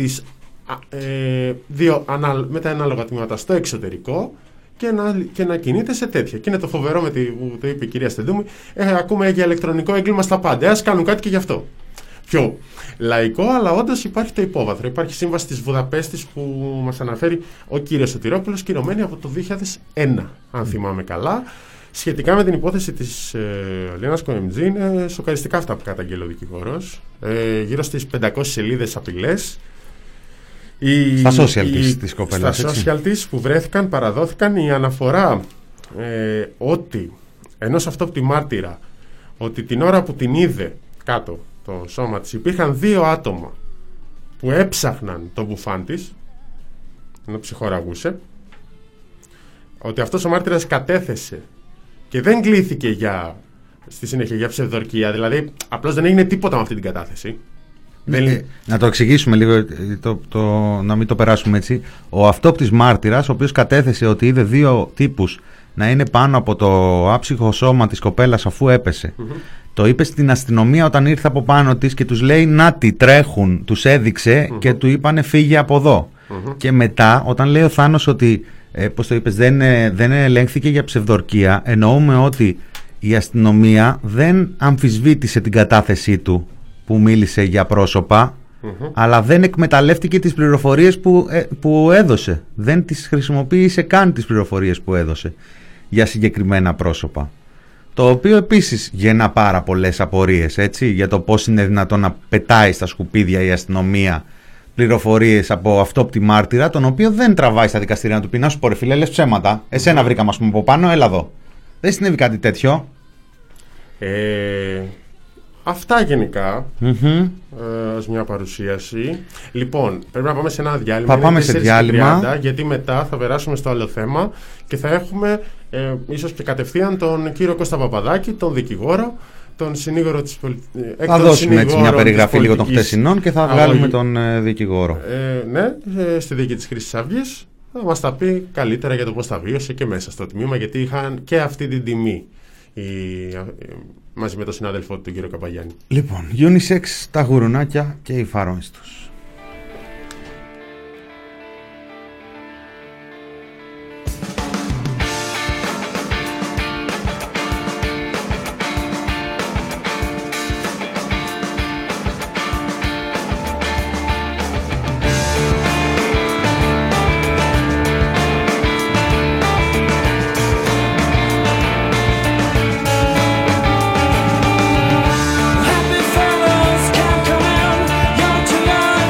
με τα ανάλογα τμήματα στο εξωτερικό και να κινείται σε τέτοια. Και είναι το φοβερό που το είπε η κυρία Στεντούμη, ακούμε για ηλεκτρονικό έγκλημα στα πάντα. Ας κάνουν κάτι και γι' αυτό. Πιο λαϊκό, αλλά όντως υπάρχει το υπόβαθρο. Υπάρχει σύμβαση της Βουδαπέστης που μας αναφέρει ο κύριος Σωτηρόπουλος, κυρωμένη από το 2001, αν θυμάμαι καλά. Σχετικά με την υπόθεση της Λένας Κοεμτζή, είναι σοκαριστικά αυτά που καταγγέλει ο δικηγόρος. Γύρω στις 500 σελίδες απειλές. Στα social της κοπέλας. Στα social της που βρέθηκαν, παραδόθηκαν, η αναφορά ότι ενός αυτόπτη μάρτυρα, ότι την ώρα που την είδε κάτω το σώμα της υπήρχαν 2 άτομα που έψαχναν τον μπουφάν της ενώ ψυχοραγούσε, ότι αυτός ο μάρτυρας κατέθεσε και δεν κλήθηκε στη συνέχεια για ψευδορκία, δηλαδή απλώς δεν έγινε τίποτα με αυτή την κατάθεση. Να το εξηγήσουμε λίγο, να μην το περάσουμε έτσι. Ο αυτόπτης μάρτυρας, ο οποίος κατέθεσε ότι είδε 2 τύπους να είναι πάνω από το άψυχο σώμα της κοπέλας αφού έπεσε, το είπε στην αστυνομία όταν ήρθε από πάνω της και τους λέει να τι τρέχουν, τους έδειξε και του είπανε φύγε από εδώ. Και μετά όταν λέει ο Θάνος ότι πώς το είπες, δεν ελέγχθηκε για ψευδορκία, εννοούμε ότι η αστυνομία δεν αμφισβήτησε την κατάθεσή του που μίλησε για πρόσωπα, αλλά δεν εκμεταλλεύτηκε τις πληροφορίες που έδωσε. Δεν τις χρησιμοποίησε καν τις πληροφορίες που έδωσε για συγκεκριμένα πρόσωπα. Το οποίο επίσης γεννά πάρα πολλές απορίες, έτσι, για το πώς είναι δυνατόν να πετάει στα σκουπίδια η αστυνομία πληροφορίες από αυτόπτη μάρτυρα, τον οποίο δεν τραβάει στα δικαστήρια να του πει να σου πω ρε φίλε, λες ψέματα. Εσένα βρήκαμε, ας πούμε, από πάνω, έλα εδώ. Δεν συνέβη κάτι τέτοιο. Αυτά γενικά ως μια παρουσίαση. Λοιπόν, πρέπει να πάμε σε ένα διάλειμμα. Θα πάμε σε διάλειμμα 30, γιατί μετά θα περάσουμε στο άλλο θέμα και θα έχουμε ίσως και κατευθείαν τον κύριο Κώστα Παπαδάκη, τον δικηγόρο, τον συνήγορο της πολιτικής. Θα δώσουμε έτσι μια περιγραφή λίγο των χτεσινών και θα βγάλουμε τον δικηγόρο. Ναι, στη δίκη της Χρυσής Αυγής θα μας τα πει καλύτερα για το πώς τα βίωσε και μέσα στο τμήμα, γιατί είχαν και αυτή την τιμή μαζί με τον συνάδελφό του, τον κύριο Καπαγιάννη. Λοιπόν, unisex, τα γουρουνάκια και οι φαρόνες τους. Happy fellows can't come in, young to learn.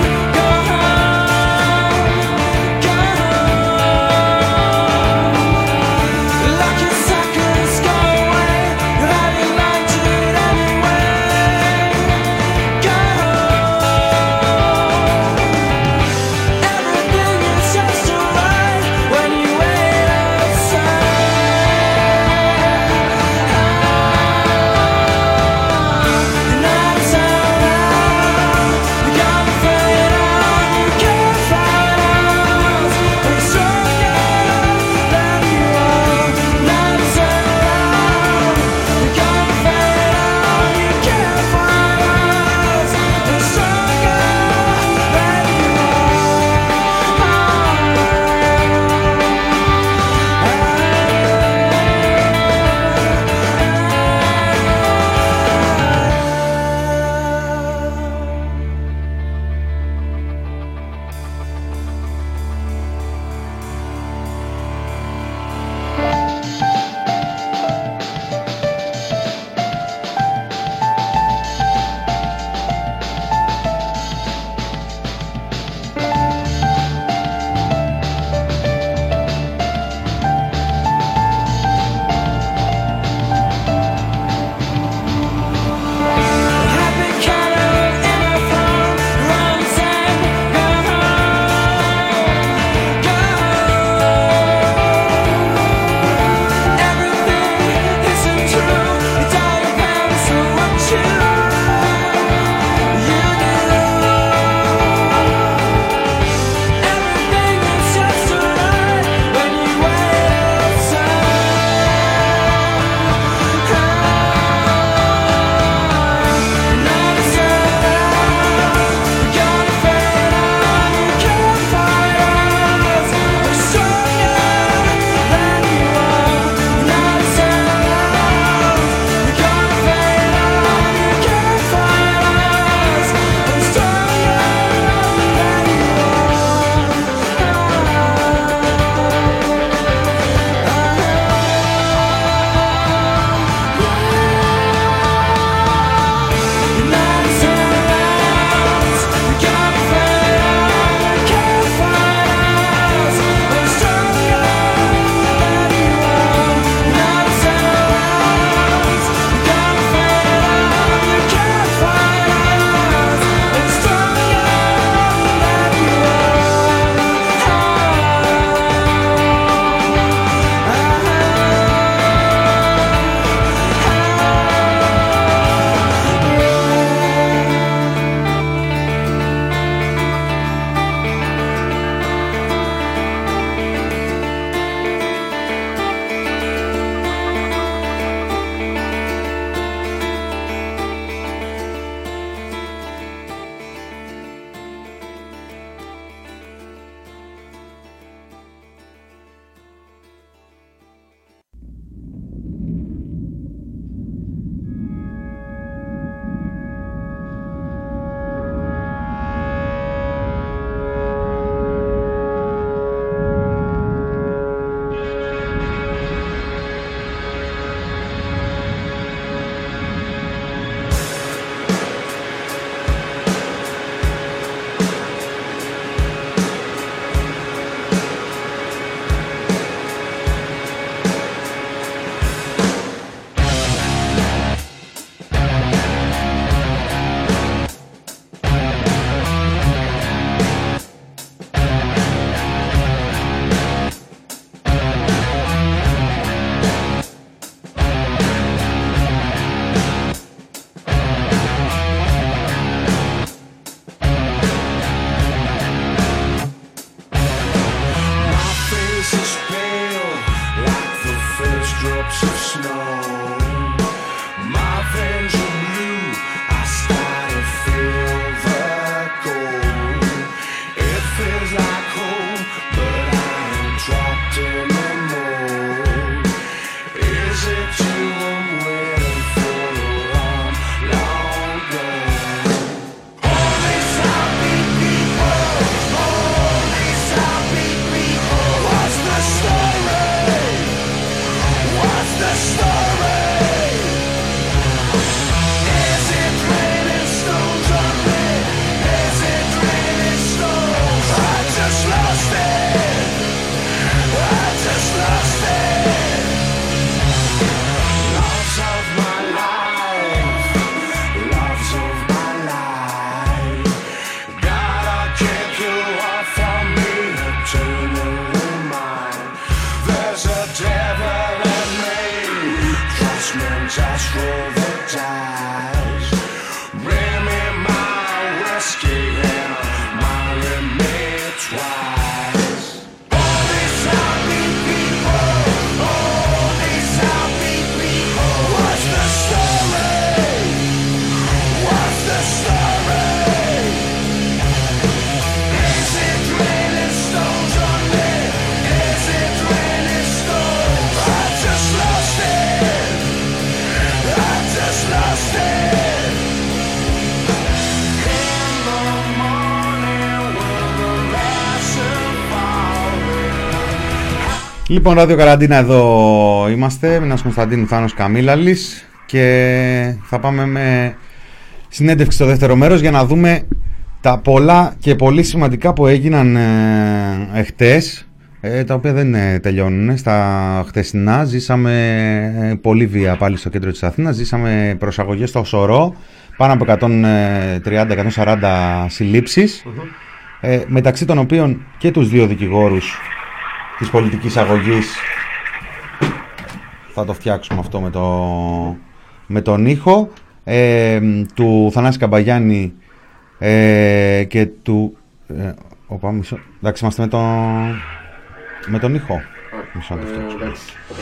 Λοιπόν, Ράδιο Καραντίνα, εδώ είμαστε. Μινάς Κωνσταντίνου, Θάνος Καμίλαλης. Και θα πάμε με συνέντευξη στο δεύτερο μέρος για να δούμε τα πολλά και πολύ σημαντικά που έγιναν εχθές, τα οποία δεν τελειώνουν. Στα χθεσινά ζήσαμε πολύ βία πάλι στο κέντρο της Αθήνας. Ζήσαμε προσαγωγές στο Σωρό, πάνω από 130-140 συλλήψεις, μεταξύ των οποίων και τους δύο δικηγόρους της πολιτικής αγωγής. Θα το φτιάξουμε αυτό με τον ήχο, του Θανάση Καμπαγιάννη και του... εντάξει, είμαστε με τον ήχο. Μισό να το φτιάξουμε.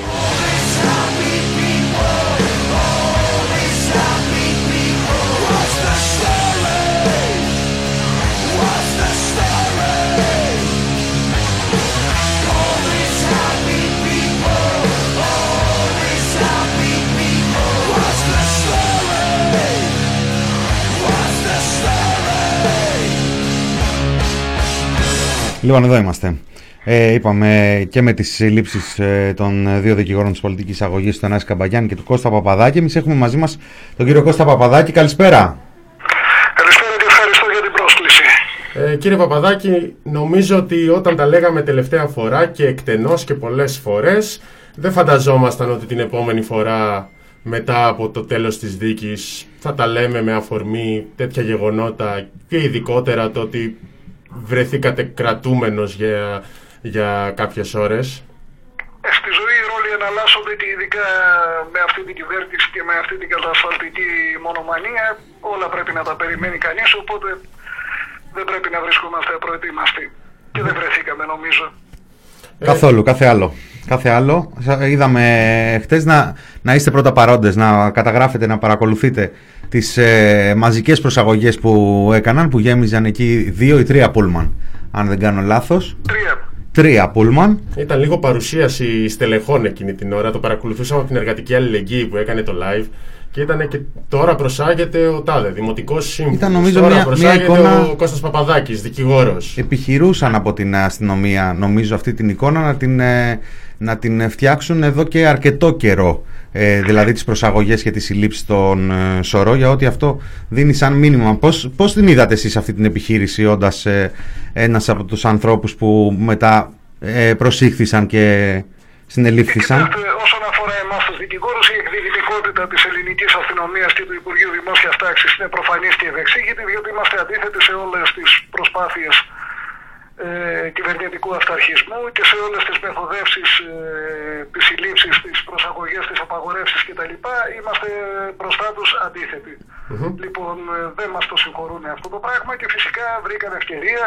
Λοιπόν, εδώ είμαστε. Είπαμε και με τις συλλήψεις των δύο δικηγόρων της πολιτικής αγωγής, του Θανάση Καμπαγιάννη και του Κώστα Παπαδάκη. Εμείς έχουμε μαζί μας τον κύριο Κώστα Παπαδάκη. Καλησπέρα. Καλησπέρα και ευχαριστώ για την πρόσκληση. Κύριε Παπαδάκη, νομίζω ότι όταν τα λέγαμε τελευταία φορά και εκτενώς και πολλές φορές, δεν φανταζόμασταν ότι την επόμενη φορά, μετά από το τέλος της δίκης, θα τα λέμε με αφορμή τέτοια γεγονότα και ειδικότερα το ότι βρεθήκατε κρατούμενος για κάποιες ώρες. Στη ζωή οι ρόλοι εναλλάσσονται και ειδικά με αυτή την κυβέρνηση και με αυτή την κατασφαλτική μονομανία. Όλα πρέπει να τα περιμένει κανείς, οπότε δεν πρέπει να βρισκόμαστε απροετοίμαστοι. Και δεν βρεθήκαμε, νομίζω. Καθόλου, κάθε άλλο. Είδαμε χτες να είστε πρώτα παρόντες, να καταγράφετε, να παρακολουθείτε τις μαζικές προσαγωγές που έκαναν, που γέμιζαν εκεί 2 ή 3 πούλμαν, αν δεν κάνω λάθος. 3 πούλμαν. Ήταν λίγο παρουσίαση στελεχών εκείνη την ώρα. Το παρακολουθούσαμε από την Εργατική Αλληλεγγύη που έκανε το live. Και ήταν και τώρα προσάγεται ο τάδε δημοτικός σύμβουλος. Ήταν νομίζω μια εικόνα. Ο Κώστας Παπαδάκης, δικηγόρος. Επιχειρούσαν από την αστυνομία, νομίζω, αυτή την εικόνα να την φτιάξουν εδώ και αρκετό καιρό. Δηλαδή τις προσαγωγές και τις συλλήψεις των Σωρό, για ότι αυτό δίνει σαν μήνυμα. Πώς την είδατε εσείς αυτή την επιχείρηση, όντας ένας από τους ανθρώπους που μετά προσήχθησαν και συνελήφθησαν? Όσον αφορά εμάς τους δικηγόρους, η εκδικητικότητα της ελληνικής αστυνομίας και του Υπουργείου Δημόσιας Τάξης είναι προφανής και ευεξήγητη, διότι είμαστε αντίθετοι σε όλες τις προσπάθειες κυβερνητικού αυταρχισμού και σε όλες τις μεθοδεύσεις, τις συλλήψεις, τις προσαγωγές, τις απαγορεύσεις κτλ. Είμαστε μπροστά τους αντίθετοι. Λοιπόν, δεν μας το συγχωρούν αυτό το πράγμα και φυσικά βρήκαν ευκαιρία.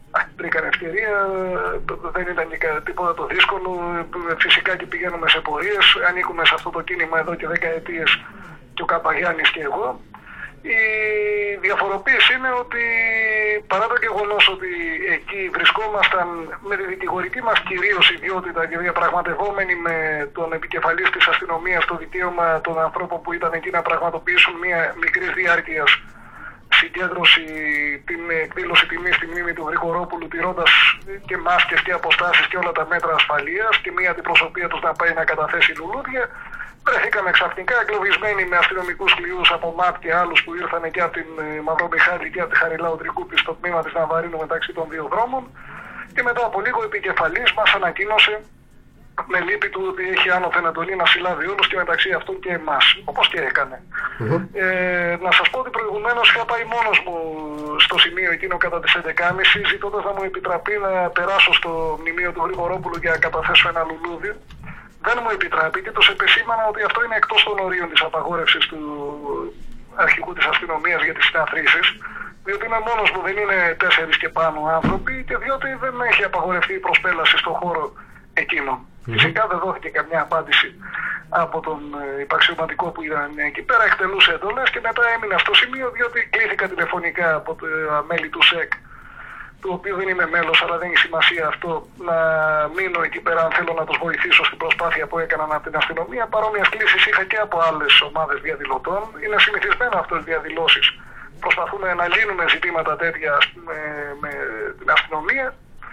Δεν ήταν τίποτα το δύσκολο. Φυσικά και πηγαίνουμε σε πορείες, ανήκουμε σε αυτό το κίνημα εδώ και δεκαετίες και ο Καμπαγιάννης και εγώ. Η διαφοροποίηση είναι ότι παρά το γεγονός ότι εκεί βρισκόμασταν με τη δικηγορική μας κυρίως ιδιότητα και διαπραγματευόμενοι με τον επικεφαλής της αστυνομίας το δικαίωμα των ανθρώπων που ήταν εκεί να πραγματοποιήσουν μια μικρής διάρκειας συγκέντρωση, την εκδήλωση τιμής στη μνήμη του Γρηγορόπουλου, τηρώντας και μάσκες και αποστάσεις και όλα τα μέτρα ασφαλείας και μια αντιπροσωπεία τους να πάει να καταθέσει λουλούδια. Βρεθήκαμε ξαφνικά εγκλωβισμένοι με αστυνομικούς κλειούς από ΜΑΤ και άλλους που ήρθαν και από την Μαυρομιχάλη και από τη Χαριλάου Τρικούπη στο τμήμα της Ναβαρίνου μεταξύ των δύο δρόμων. Και μετά από λίγο ο επικεφαλής μας ανακοίνωσε με λύπη του ότι έχει άνωθεν εντολή να συλλάβει όλους και μεταξύ αυτών και εμάς, όπως και έκανε. Να σας πω ότι προηγουμένως είχα πάει μόνος μου στο σημείο εκείνο κατά τις 11.30 ζητώντας να μου επιτραπεί να περάσω στο μνημείο του Γρηγορόπουλου για να καταθέσω ένα λουλούδι. Δεν μου επιτράπει και τους επεσήμανα ότι αυτό είναι εκτός των ορίων της απαγόρευσης του αρχηγού της αστυνομίας για τις συναθρήσεις, διότι είμαι μόνος μου, δεν είναι 4 και πάνω άνθρωποι και διότι δεν έχει απαγορευτεί η προσπέλαση στον χώρο εκείνο. Φυσικά δεν δόθηκε καμιά απάντηση από τον υπαξιωματικό που ήταν εκεί πέρα, εκτελούσε εντολές και μετά έμεινα στο σημείο διότι κλήθηκα τηλεφωνικά από τα μέλη του ΣΕΚ, του οποίου δεν είμαι μέλος, αλλά δεν έχει σημασία αυτό, να μείνω εκεί πέρα αν θέλω να τους βοηθήσω στην προσπάθεια που έκαναν από την αστυνομία. Παρόμοιες κλήσεις είχα και από άλλες ομάδες διαδηλωτών. Είναι συνηθισμένα αυτές οι διαδηλώσεις. Προσπαθούμε να λύνουμε ζητήματα τέτοια με την αστυνομία.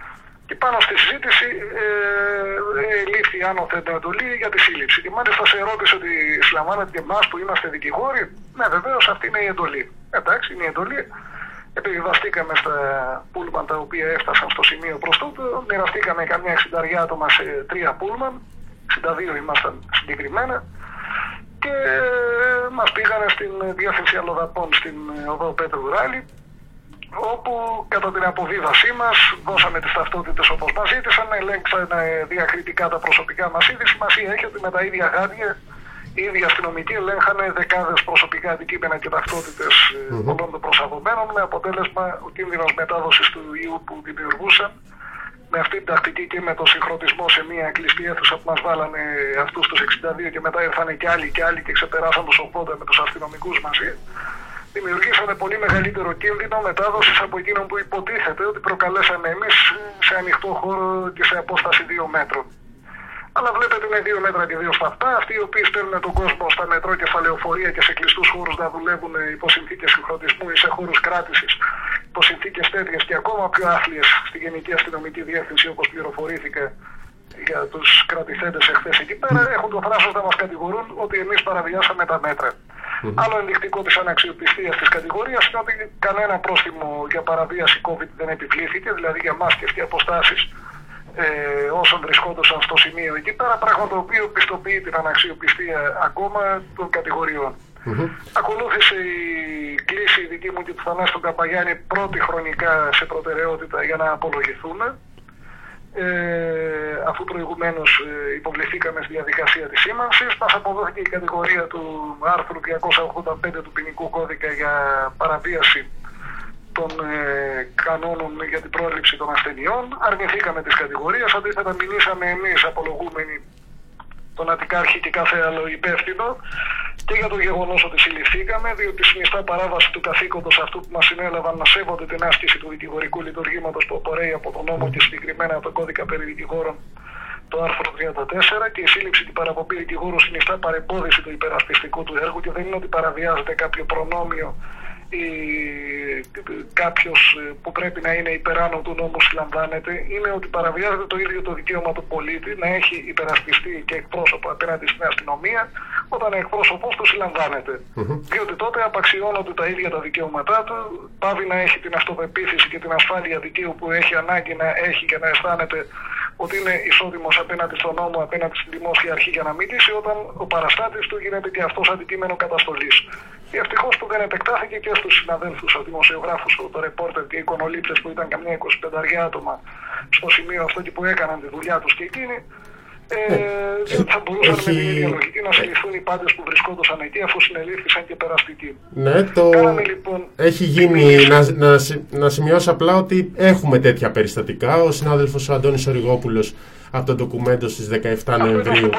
Και πάνω στη συζήτηση λήφθη άνωθεν εντολή για τη σύλληψη. Και μάλιστα σε ερώτησε ότι συλλαμβάνετε και εμάς που είμαστε δικηγόροι. Ναι, βεβαίως αυτή είναι η εντολή. Εντάξει, είναι η εντολή. Επιβιβαστήκαμε στα πούλμαν τα οποία έφτασαν στο σημείο προς τούτο. Μοιραστήκαμε καμιά 60 άτομα σε 3 πούλμαν. 62 ήμασταν συγκεκριμένα. Και μας πήγανε στην διεύθυνση αλλοδαπών στην οδό Πέτρου Ράλη, όπου κατά την αποβίβασή μας δώσαμε τις ταυτότητες όπως μας ζήτησαν, ελέγξανε διακριτικά τα προσωπικά μας είδη. Σημασία έχει ότι με τα ίδια γάντια οι ίδιοι αστυνομικοί ελέγχανε δεκάδες προσωπικά αντικείμενα και ταυτότητες όλων των προσαβωμένων, με αποτέλεσμα ο κίνδυνος μετάδοσης του ιού που δημιουργούσαν με αυτή την τακτική και με το συγχρονισμό σε μια κλειστή αίθουσα που μας βάλανε αυτούς τους 62 και μετά ήρθανε και άλλοι και ξεπεράσαν τους 80 με τους αστυνομικούς μαζί, δημιουργήσανε πολύ μεγαλύτερο κίνδυνο μετάδοσης από εκείνον που υποτίθεται ότι προκαλέσαμε εμείς σε ανοιχτό χώρο και σε απόσταση 2 μέτρων. Αλλά βλέπετε είναι 2 μέτρα και 2 σταθμά. Αυτοί οι οποίοι στέλνουν τον κόσμο στα μετρό και στα λεωφορεία και σε κλειστούς χώρους να δουλεύουν υπό συνθήκες συγχρονισμού ή σε χώρους κράτησης υπό συνθήκες τέτοιες και ακόμα πιο άθλιες στη Γενική Αστυνομική Διεύθυνση, όπως πληροφορήθηκα για τους κρατηθέντες εχθές εκεί πέρα, έχουν το θράσος να μας κατηγορούν ότι εμείς παραβιάσαμε τα μέτρα. Άλλο ενδεικτικό της αναξιοπιστίας της κατηγορίας είναι ότι κανένα πρόστιμο για παραβίαση COVID δεν επιβλήθηκε, δηλαδή για μάσκες και αποστάσεις όσων βρισκόντουσαν στο σημείο εκεί πέρα, πράγμα το οποίο πιστοποιεί την αναξιοπιστία ακόμα των κατηγοριών. Ακολούθησε η κλήση δική μου και του Θανάση Καπαγιάννη πρώτη χρονικά σε προτεραιότητα για να απολογηθούμε, αφού προηγουμένως υποβληθήκαμε στη διαδικασία της σήμανσης. Μας αποδόθηκε η κατηγορία του άρθρου 285 του ποινικού κώδικα για παραβίαση των κανόνων για την πρόληψη των ασθενειών. Αρνηθήκαμε τις κατηγορίες, αντίθετα μιλήσαμε εμείς απολογούμενοι τον Αττικάρχη και κάθε άλλο υπεύθυνο και για το γεγονός ότι συλληφθήκαμε, διότι συνιστά παράβαση του καθήκοντος αυτού που μας συνέλαβαν να σέβονται την άσκηση του δικηγορικού λειτουργήματος που απορρέει από τον νόμο και συγκεκριμένα από τον κώδικα περί δικηγόρων, το άρθρο 34, και η σύλληψη και η παραπομπή δικηγόρου συνιστά παρεμπόδιση του υπερασπιστικού του έργου και δεν είναι ότι παραβιάζεται κάποιο προνόμιο ή κάποιος που πρέπει να είναι υπεράνω του νόμου συλλαμβάνεται, είναι ότι παραβιάζεται το ίδιο το δικαίωμα του πολίτη να έχει υπερασπιστεί και εκπρόσωπο απέναντι στην αστυνομία όταν ο εκπρόσωπος του συλλαμβάνεται. Διότι τότε απαξιώνονται τα ίδια τα δικαιώματά του, πάβει να έχει την αυτοπεποίθηση και την ασφάλεια δικαίου που έχει ανάγκη να έχει και να αισθάνεται ότι είναι ισότιμος απέναντι στον νόμο, απέναντι στην δημόσια αρχή για να μιλήσει, όταν ο παραστάτης του γίνεται και αυτός αντικείμενο καταστολής. Και ευτυχώς που δεν επεκτάθηκε και στους συναδέλφους, ο δημοσιογράφους, το ρεπόρτερ και οι εικονολήπτες που ήταν καμιά 25 άτομα στο σημείο αυτό και που έκαναν τη δουλειά τους και εκείνοι, διότι θα μπορούσαν με την ίδια λογική να συλληφθούν οι πάντες που βρισκόντουσαν εκεί αφού συνελήφθησαν και περαστικοί. Ναι, Κάναμε, λοιπόν, έχει γίνει, να σημειώσω απλά ότι έχουμε τέτοια περιστατικά. Ο συνάδελφος ο Αντώνης Οριγόπουλος από το ντοκουμέντο στις 17 Νοεμβρίου.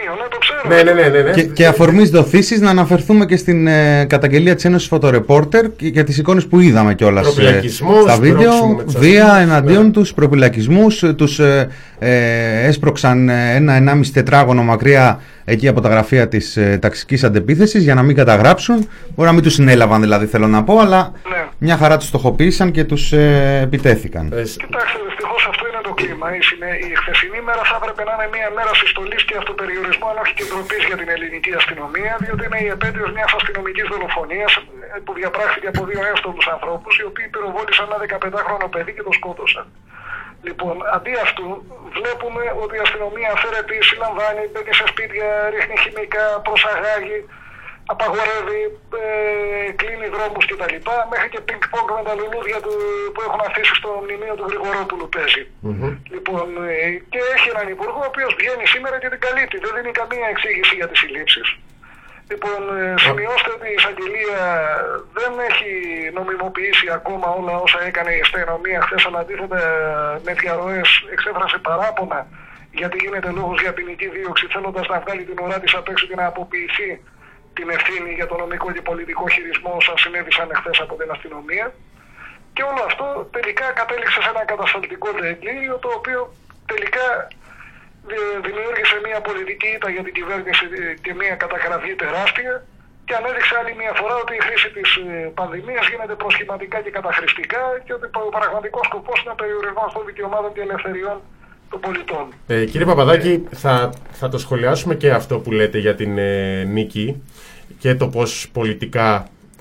Ναι. Και αφορμής δοθήσεις να αναφερθούμε και στην καταγγελία της Ένωσης Φωτορεπόρτερ και τις εικόνες που είδαμε κιόλας στα βίντεο. Βία εναντίον τους, προπυλακισμούς, τους έσπρωξαν 1,5 τετράγωνο μακριά εκεί από τα γραφεία της ταξικής αντεπίθεσης για να μην καταγράψουν. Μπορεί να μην τους συνέλαβαν δηλαδή, θέλω να πω, αλλά μια χαρά τους στοχοποίησαν και τους επιτέθηκαν. Κοιτάξτε, δυστυχώς αυτό είναι το κλίμα. Η χθεσινή μέρα θα έπρεπε να είναι μια μέρα συστολής και αυτοπεριορισμού, αν όχι και ντροπής για την ελληνική αστυνομία, διότι είναι η επέτειος μιας αστυνομικής δολοφονίας που διαπράχθηκε από 2 εύστοχους ανθρώπους, οι οποίοι πυροβόλησαν ένα 15χρονο παιδί και το σκότωσαν. Λοιπόν, αντί αυτού, βλέπουμε ότι η αστυνομία αφαίρεται, συλλαμβάνει, μπαίνει σε σπίτια, ρίχνει χημικά, προσαγάγει, απαγορεύει, κλείνει δρόμους κτλ. Μέχρι και πινκ-πονγκ με τα λουλούδια που έχουν αφήσει στο μνημείο του Γρηγορόπουλου παίζει. Λοιπόν, και έχει έναν υπουργό ο οποίος βγαίνει σήμερα και την καλύπτει. Δεν δίνει καμία εξήγηση για τις συλλήψεις. Λοιπόν, σημειώστε ότι η εισαγγελία δεν έχει νομιμοποιήσει ακόμα όλα όσα έκανε η αστυνομία χθες, αλλά αντίθετα με διαρροές εξέφρασε παράπονα γιατί γίνεται λόγος για ποινική δίωξη, θέλοντας να βγάλει την ουρά της απ' έξω και να αποποιηθεί την ευθύνη για το νομικό και πολιτικό χειρισμό όσα συνέβησαν εχθές από την αστυνομία. Και όλο αυτό τελικά κατέληξε σε ένα κατασταλτικό εγκλήριο, το οποίο τελικά δημιούργησε μια πολιτική ήττα για την κυβέρνηση και μια κατακραυγή τεράστια και ανέδειξε άλλη μια φορά ότι η χρήση της πανδημίας γίνεται προσχηματικά και καταχρηστικά και ότι ο πραγματικός σκοπός είναι ο περιορισμός των δικαιωμάτων και ελευθεριών των πολιτών. Κύριε Παπαδάκη, θα το σχολιάσουμε και αυτό που λέτε για την νίκη και το πώς πολιτικά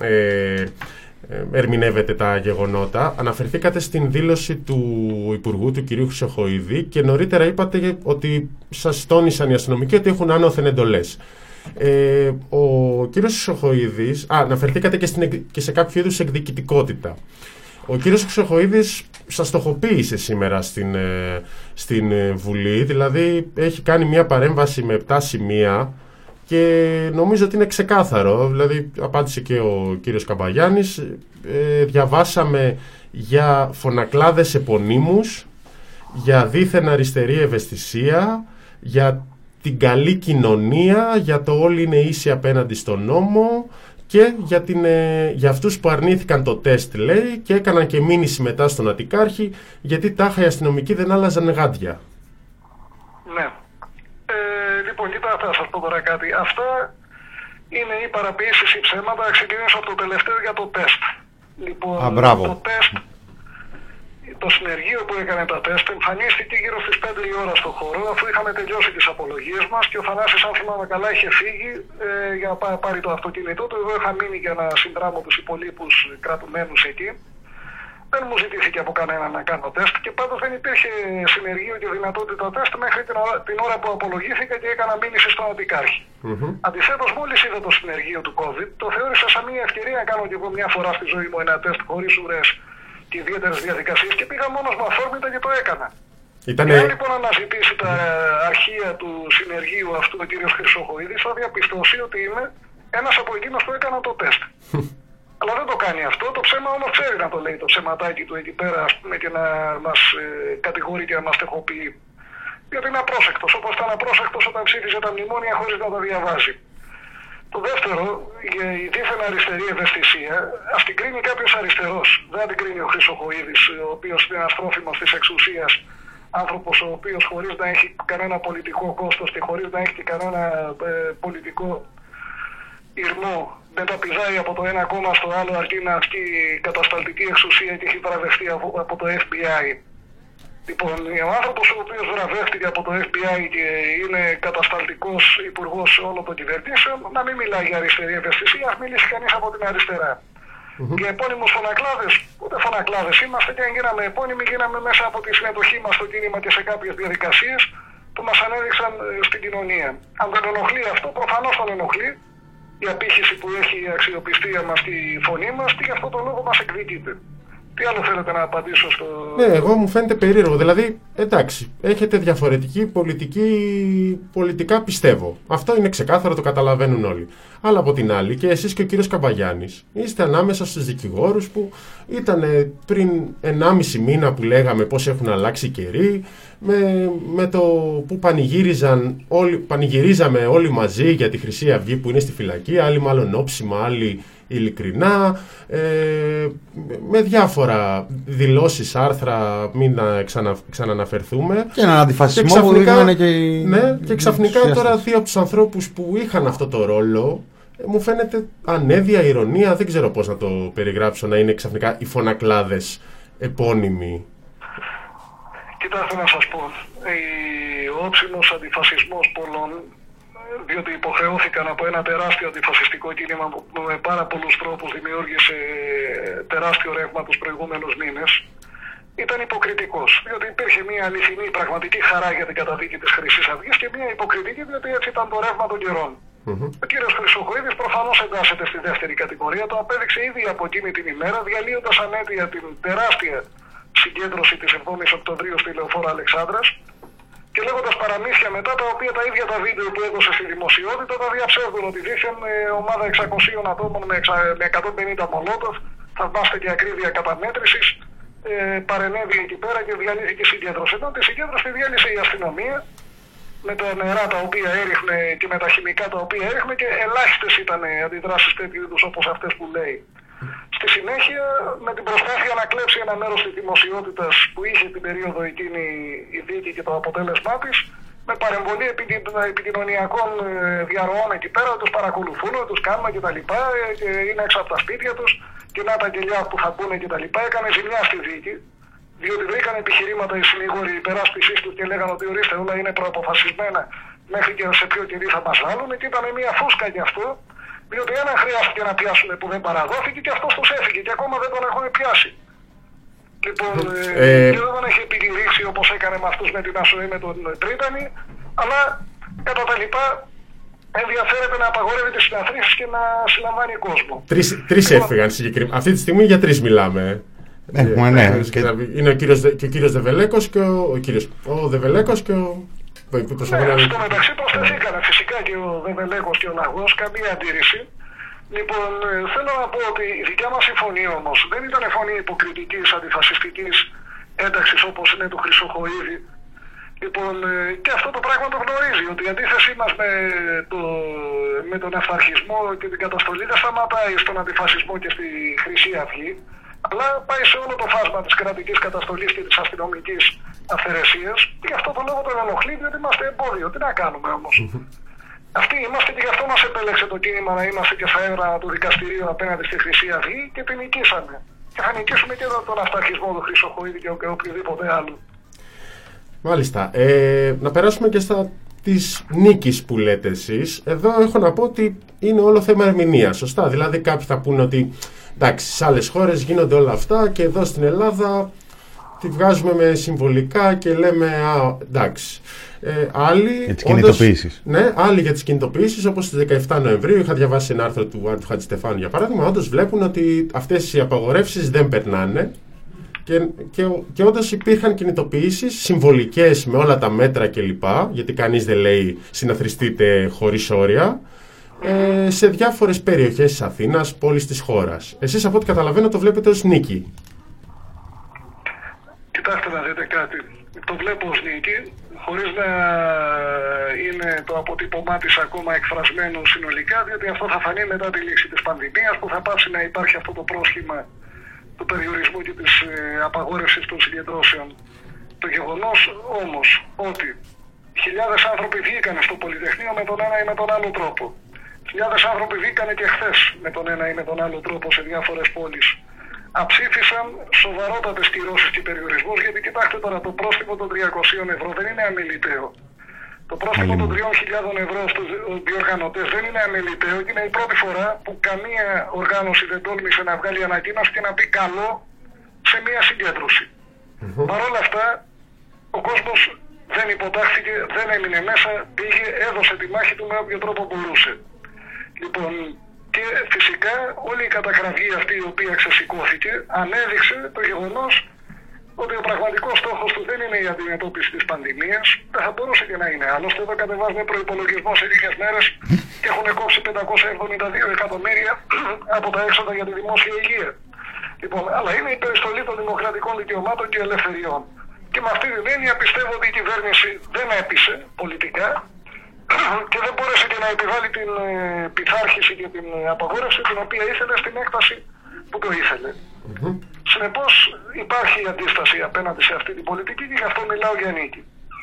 ερμηνεύεται τα γεγονότα. Αναφερθήκατε στην δήλωση του Υπουργού, του κυρίου Χρυσοχοΐδη, και νωρίτερα είπατε ότι σας τόνισαν οι αστυνομικοί ότι έχουν άνωθεν εντολές. Ο κύριος Χρυσοχοΐδης, αναφερθήκατε και σε κάποιο είδους εκδικητικότητα. Ο κύριος Χρυσοχοΐδης σας στοχοποίησε σήμερα στην Βουλή, δηλαδή έχει κάνει μια παρέμβαση με 7 σημεία και νομίζω ότι είναι ξεκάθαρο, δηλαδή απάντησε και ο κύριος Καμπαγιάννης, διαβάσαμε για φωνακλάδες επωνύμους, για δίθεν αριστερή ευαισθησία, για την καλή κοινωνία, για το όλοι είναι ίσοι απέναντι στον νόμο και για αυτούς που αρνήθηκαν το τεστ, λέει, και έκαναν και μήνυση μετά στον Αττικάρχη γιατί τάχα οι αστυνομικοί δεν άλλαζαν γάντια. Ναι. Λοιπόν, κοιτάξτε, θα σας πω τώρα κάτι. Αυτά είναι οι παραποιήσεις ή ψέματα. Ξεκινήσω από το τελευταίο για το τεστ. Λοιπόν, το τεστ, το συνεργείο που έκανε τα τεστ εμφανίστηκε γύρω στις 5 η ώρα στο χώρο, αφού είχαμε τελειώσει τις απολογίες μας και ο Θανάσης, αν θυμάμαι καλά, είχε φύγει για να πάρει το αυτοκίνητό του. Εγώ είχα μείνει για να συνδράμω τους υπολείπους κρατουμένους εκεί. Δεν μου ζητήθηκε από κανένα να κάνω τεστ και πάντως δεν υπήρχε συνεργείο και δυνατότητα τεστ μέχρι την ώρα που απολογήθηκα και έκανα μήνυση στον Αττικάρχη. Αντιθέτως, μόλις είδα το συνεργείο του COVID, το θεώρησα σαν μια ευκαιρία να κάνω και εγώ μια φορά στη ζωή μου ένα τεστ χωρίς ουρές και ιδιαίτερες διαδικασίες και πήγα μόνος μου αφόρμητα και το έκανα. Εάν λοιπόν αναζητήσει τα αρχεία του συνεργείου αυτού ο κύριος Χρυσοχοΐδης, θα διαπιστώσει ότι είμαι ένας από εκείνους που έκανα το τεστ. Αλλά δεν το κάνει αυτό. Το ψέμα όμως ξέρει να το λέει το ψεματάκι του εκεί πέρα, ας πούμε, και να μας κατηγορεί και να μας στεχοποιεί. Διότι είναι απρόσεκτος, όπως ήταν απρόσεκτος όταν ψήφιζε τα μνημόνια χωρίς να τα διαβάζει. Το δεύτερο, η δίθεν αριστερή ευαισθησία, ας την κρίνει κάποιος αριστερός. Δεν την κρίνει ο Χρυσοχοΐδης, ο οποίος είναι ένας τρόφιμος της εξουσίας, άνθρωπος ο οποίος χωρίς να έχει κανένα πολιτικό κόστος και χωρίς να έχει κανένα πολιτικό ηρμό, μεταπηδάει από το ένα κόμμα στο άλλο αρκεί να ασκεί κατασταλτική εξουσία και έχει βραβευτεί από το FBI. Λοιπόν, ο άνθρωπος ο οποίος βραβεύτηκε από το FBI και είναι κατασταλτικός υπουργός όλων των κυβερνήσεων, να μην μιλάει για αριστερή ευαισθησία, ας μιλήσει κανείς από την αριστερά. Και επώνυμους φωνακλάδες, ούτε φωνακλάδες είμαστε, και αν γίναμε επώνυμοι, γίναμε μέσα από τη συμμετοχή μας στο κίνημα και σε κάποιες διαδικασίες που μας ανέδειξαν στην κοινωνία. Αν δεν ενοχλεί αυτό, προφανώς τον ενοχλεί η απήχηση που έχει η αξιοπιστία μας και η φωνή μας και γι' αυτό το λόγο μας εκδικείται. Τι άλλο θέλετε να απαντήσω στο... Ναι, εγώ μου φαίνεται περίεργο. Δηλαδή, εντάξει, έχετε διαφορετική πολιτικά πιστεύω. Αυτό είναι ξεκάθαρο, το καταλαβαίνουν όλοι. Αλλά από την άλλη, και εσείς και ο κύριος Καμπαγιάννης, είστε ανάμεσα στους δικηγόρους που ήταν πριν 1,5 μήνα που λέγαμε πώς έχουν αλλάξει οι καιροί, με το που πανηγυρίζαμε όλοι μαζί για τη Χρυσή Αυγή που είναι στη φυλακή, άλλοι μάλλον όψιμα, άλλοι ειλικρινά, με διάφορα δηλώσεις, άρθρα, μην ξαναναφερθούμε. Και έναν αντιφασισμό που είχαν και οι... Ναι, και ξαφνικά τώρα δύο από τους ανθρώπους που είχαν αυτό το ρόλο, μου φαίνεται ανέδεια, ηρωνία, δεν ξέρω πώς να το περιγράψω, να είναι ξαφνικά οι φωνακλάδες επώνυμοι. Κοιτάξτε να σας πω, ο όψιμος αντιφασισμός πολλών, διότι υποχρεώθηκαν από ένα τεράστιο αντιφασιστικό κίνημα που με πάρα πολλούς τρόπους δημιούργησε τεράστιο ρεύμα τους προηγούμενους μήνες, ήταν υποκριτικός. Διότι υπήρχε μια αληθινή πραγματική χαρά για την καταδίκη της Χρυσής Αυγής και μια υποκριτική, διότι έτσι ήταν το ρεύμα των καιρών. Ο κύριος Χρυσοχοΐδης προφανώς εντάσσεται στη δεύτερη κατηγορία, το απέδειξε ήδη από εκείνη την ημέρα, διαλύοντας ανέτεια την τεράστια συγκέντρωση της 7ης Οκτωβρίου στη Λεωφόρο Αλεξάνδρας και λέγοντας παραμύθια μετά, τα οποία τα ίδια τα βίντεο που έδωσε στη δημοσιότητα τα διαψεύδουν ότι δείχνουν ομάδα 600 ατόμων με 150 μολότοφ, θαυμάστε και ακρίβεια καταμέτρησης, παρενέβη εκεί πέρα και διαλύθηκε η συγκέντρωση. Ενώ τη συγκέντρωση τη διέλυσε η αστυνομία με τα νερά τα οποία έριχνε και με τα χημικά τα οποία έριχνε και ελάχιστες ήταν αντιδράσεις τέτοιου είδους όπως αυτές που λέει. Στη συνέχεια, με την προσπάθεια να κλέψει ένα μέρος της δημοσιότητας που είχε την περίοδο εκείνη η δίκη και το αποτέλεσμά της, με παρεμβολή επικοινωνιακών διαρροών εκεί πέρα, τους παρακολουθούν, τους κάνουμε κτλ. Και είναι έξω από τα σπίτια τους και να τα κελιά που θα μπουν κτλ. Έκανε ζημιά στη δίκη, διότι βρήκαν επιχειρήματα οι συνήγοροι υπεράσπισης τους και λέγανε ότι ορίστε όλα είναι προαποφασισμένα μέχρι και σε ποιο κερί θα μας βάλουν, και ήταν μια φούσκα γι' αυτό, διότι έναν χρειάστηκε να πιάσουν που δεν παραδόθηκε και αυτός τους έφυγε και ακόμα δεν τον έχουν πιάσει. Λοιπόν, και δεν τον έχει επικηρύξει όπως έκανε με αυτούς με την ΑΣΟΕ με τον Τρίτανη, αλλά κατά τα λοιπά ενδιαφέρεται να απαγορεύει τις συναθρήσεις και να συλλαμβάνει κόσμο. Τρεις έφυγαν συγκεκριμένα. Αυτή τη στιγμή για 3 μιλάμε. Έχουμε, ναι. Είναι ο κύριος Δεβελέκος και ο Δεβελέκος και ο... Στο μεταξύ προσθεθήκανε φυσικά και ο Δεβελέκος και ο Λαγός, καμία αντίρρηση. Λοιπόν, θέλω να πω ότι η δικιά μας συμφωνή όμως δεν ήταν φωνή υποκριτικής αντιφασιστικής ένταξης όπως είναι του Χρυσοχοΐδη. Λοιπόν, και αυτό το πράγμα το γνωρίζει, ότι η αντίθεσή μας με τον αυταρχισμό και την καταστολή δεν σταματάει στον αντιφασισμό και στη Χρυσή Αυγή, αλλά πάει σε όλο το φάσμα της κρατικής καταστολής και της αστυνομικής αυθαιρεσίας, και γι' αυτό το λόγο τον ενοχλεί, διότι είμαστε εμπόδιο. Τι να κάνουμε όμως. Αυτοί είμαστε και γι' αυτό μας επέλεξε το κίνημα να είμαστε και στα έδρα του δικαστηρίου απέναντι στη Χρυσή Αυγή και την νικήσαμε. Και θα νικήσουμε και τον αυταρχισμό του Χρυσοχοΐδη και οποιοδήποτε άλλο. Μάλιστα. Να περάσουμε και στα της νίκης που λέτε εσείς. Εδώ έχω να πω ότι είναι όλο θέμα ερμηνείας, σωστά. Δηλαδή κάποιοι θα πούνε ότι εντάξει, σε άλλες χώρες γίνονται όλα αυτά και εδώ στην Ελλάδα τη βγάζουμε με συμβολικά και λέμε εντάξει. Άλλοι για τις κινητοποιήσεις. Ναι, άλλοι για τις κινητοποιήσεις, όπως στις 17 Νοεμβρίου είχα διαβάσει ένα άρθρο του Άρτου Χατζηστεφάνου για παράδειγμα, όντως βλέπουν ότι αυτές οι απαγορεύσεις δεν περνάνε και όντως υπήρχαν κινητοποιήσεις συμβολικές με όλα τα μέτρα κλπ, γιατί κανείς δεν λέει συναθριστείτε χωρίς όρια, σε διάφορες περιοχές της Αθήνας, πόλεις της χώρας. Εσείς από ό,τι καταλαβαίνω το βλέπετε ως νίκη. Κοιτάξτε να δείτε κάτι. Το βλέπω ως νίκη, χωρίς να είναι το αποτύπωμά της ακόμα εκφρασμένο συνολικά, διότι αυτό θα φανεί μετά τη λήξη της πανδημίας, που θα πάψει να υπάρχει αυτό το πρόσχημα του περιορισμού και της απαγόρευσης των συγκεντρώσεων. Το γεγονός όμως ότι χιλιάδες άνθρωποι βγήκανε στο Πολυτεχνείο με τον ένα ή με τον άλλο τρόπο. Χιλιάδες άνθρωποι βγήκανε και χθες με τον ένα ή με τον άλλο τρόπο σε διάφορες πόλεις. Αψήφισαν σοβαρότατες κυρώσεις και περιορισμούς, γιατί κοιτάξτε τώρα, το πρόστιμο των 300 ευρώ δεν είναι αμεληταίο. Το πρόστιμο των 3.000 ευρώ στους διοργανωτές δεν είναι αμεληταίο και είναι η πρώτη φορά που καμία οργάνωση δεν τόλμησε να βγάλει ανακοίνωση και να πει καλό σε μια συγκέντρωση. Παρ' όλα αυτά, ο κόσμος δεν υποτάχθηκε, δεν έμεινε μέσα, πήγε, έδωσε τη μάχη του με όποιο τρόπο μπορούσε. Λοιπόν, και φυσικά όλη η κατακραυγή αυτή η οποία ξεσηκώθηκε ανέδειξε το γεγονός ότι ο πραγματικός στόχος του δεν είναι η αντιμετώπιση της πανδημίας, δεν θα μπορούσε και να είναι. Άλλωστε εδώ κατεβάζουν προϋπολογισμό σε λίγες μέρες και έχουν κόψει 572 εκατομμύρια από τα έξοδα για τη δημόσια υγεία. Λοιπόν, αλλά είναι η περιστολή των δημοκρατικών δικαιωμάτων και ελευθεριών. Και με αυτή την έννοια πιστεύω ότι η κυβέρνηση δεν έπεισε πολιτικά και δεν μπόρεσε και να επιβάλλει την πειθάρχηση και την απαγόρευση την οποία ήθελε στην έκταση που το ήθελε. Συνεπώς υπάρχει αντίσταση απέναντι σε αυτή την πολιτική και γι' αυτό μιλάω για νίκη.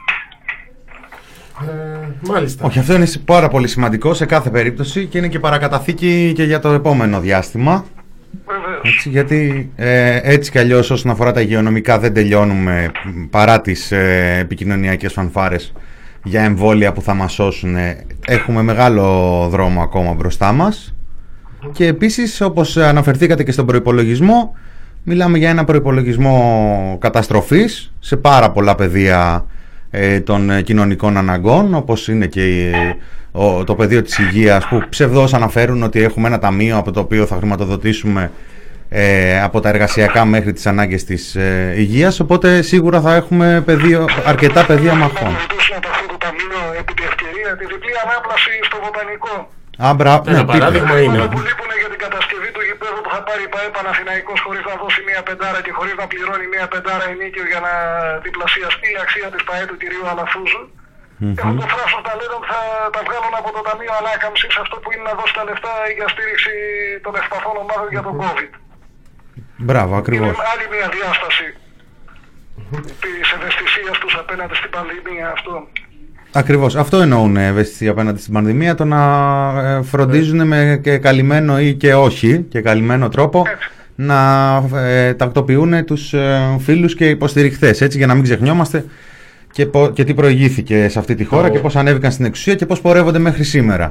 Μάλιστα. Όχι, αυτό είναι πάρα πολύ σημαντικό σε κάθε περίπτωση και είναι και παρακαταθήκη και για το επόμενο διάστημα. Έτσι, γιατί έτσι κι αλλιώς όσον αφορά τα υγειονομικά δεν τελειώνουμε παρά τις επικοινωνιακές φανφάρες για εμβόλια που θα μας σώσουν. Έχουμε μεγάλο δρόμο ακόμα μπροστά μας. Και επίσης, όπως αναφερθήκατε και στον προϋπολογισμό, μιλάμε για ένα προϋπολογισμό καταστροφής σε πάρα πολλά πεδία των κοινωνικών αναγκών, όπως είναι και το πεδίο της υγείας, που ψευδώς αναφέρουν ότι έχουμε ένα ταμείο από το οποίο θα χρηματοδοτήσουμε από τα εργασιακά μέχρι τις ανάγκες της υγείας, οπότε σίγουρα θα έχουμε αρκετά πεδία μαχών. Το ταμείο επί τη ευκαιρία τη διπλή ανάπλαση στο βοτανικό. Ένα παράδειγμα είναι που λείπουν για την κατασκευή του γηπέδου που θα πάρει η ΠΑΕ Παναθηναϊκός χωρίς να δώσει μία πεντάρα και χωρίς να πληρώνει μία πεντάρα ενίκιο για να διπλασιαστεί η αξία της ΠΑΕ του κυρίου Αλαφούζου. Έχουν το φράσο τα λένε ότι θα τα βγάλουν από το Ταμείο Ανάκαμψης, αυτό που είναι να δώσει τα λεφτά για στήριξη των ευπαθών ομάδων για τον COVID. Μπράβο, ακριβώς. Είναι άλλη μια διάσταση της ευαισθησίας τους απέναντι στην πανδημία αυτό. Ακριβώς. Αυτό εννοούν ευαίσθητοι απέναντι στην πανδημία, το να φροντίζουν με και καλυμμένο ή και όχι, και καλυμμένο τρόπο, να τακτοποιούν τους φίλους και υποστηριχθές, έτσι, για να μην ξεχνιόμαστε και τι προηγήθηκε σε αυτή τη χώρα και πώς ανέβηκαν στην εξουσία και πώς πορεύονται μέχρι σήμερα.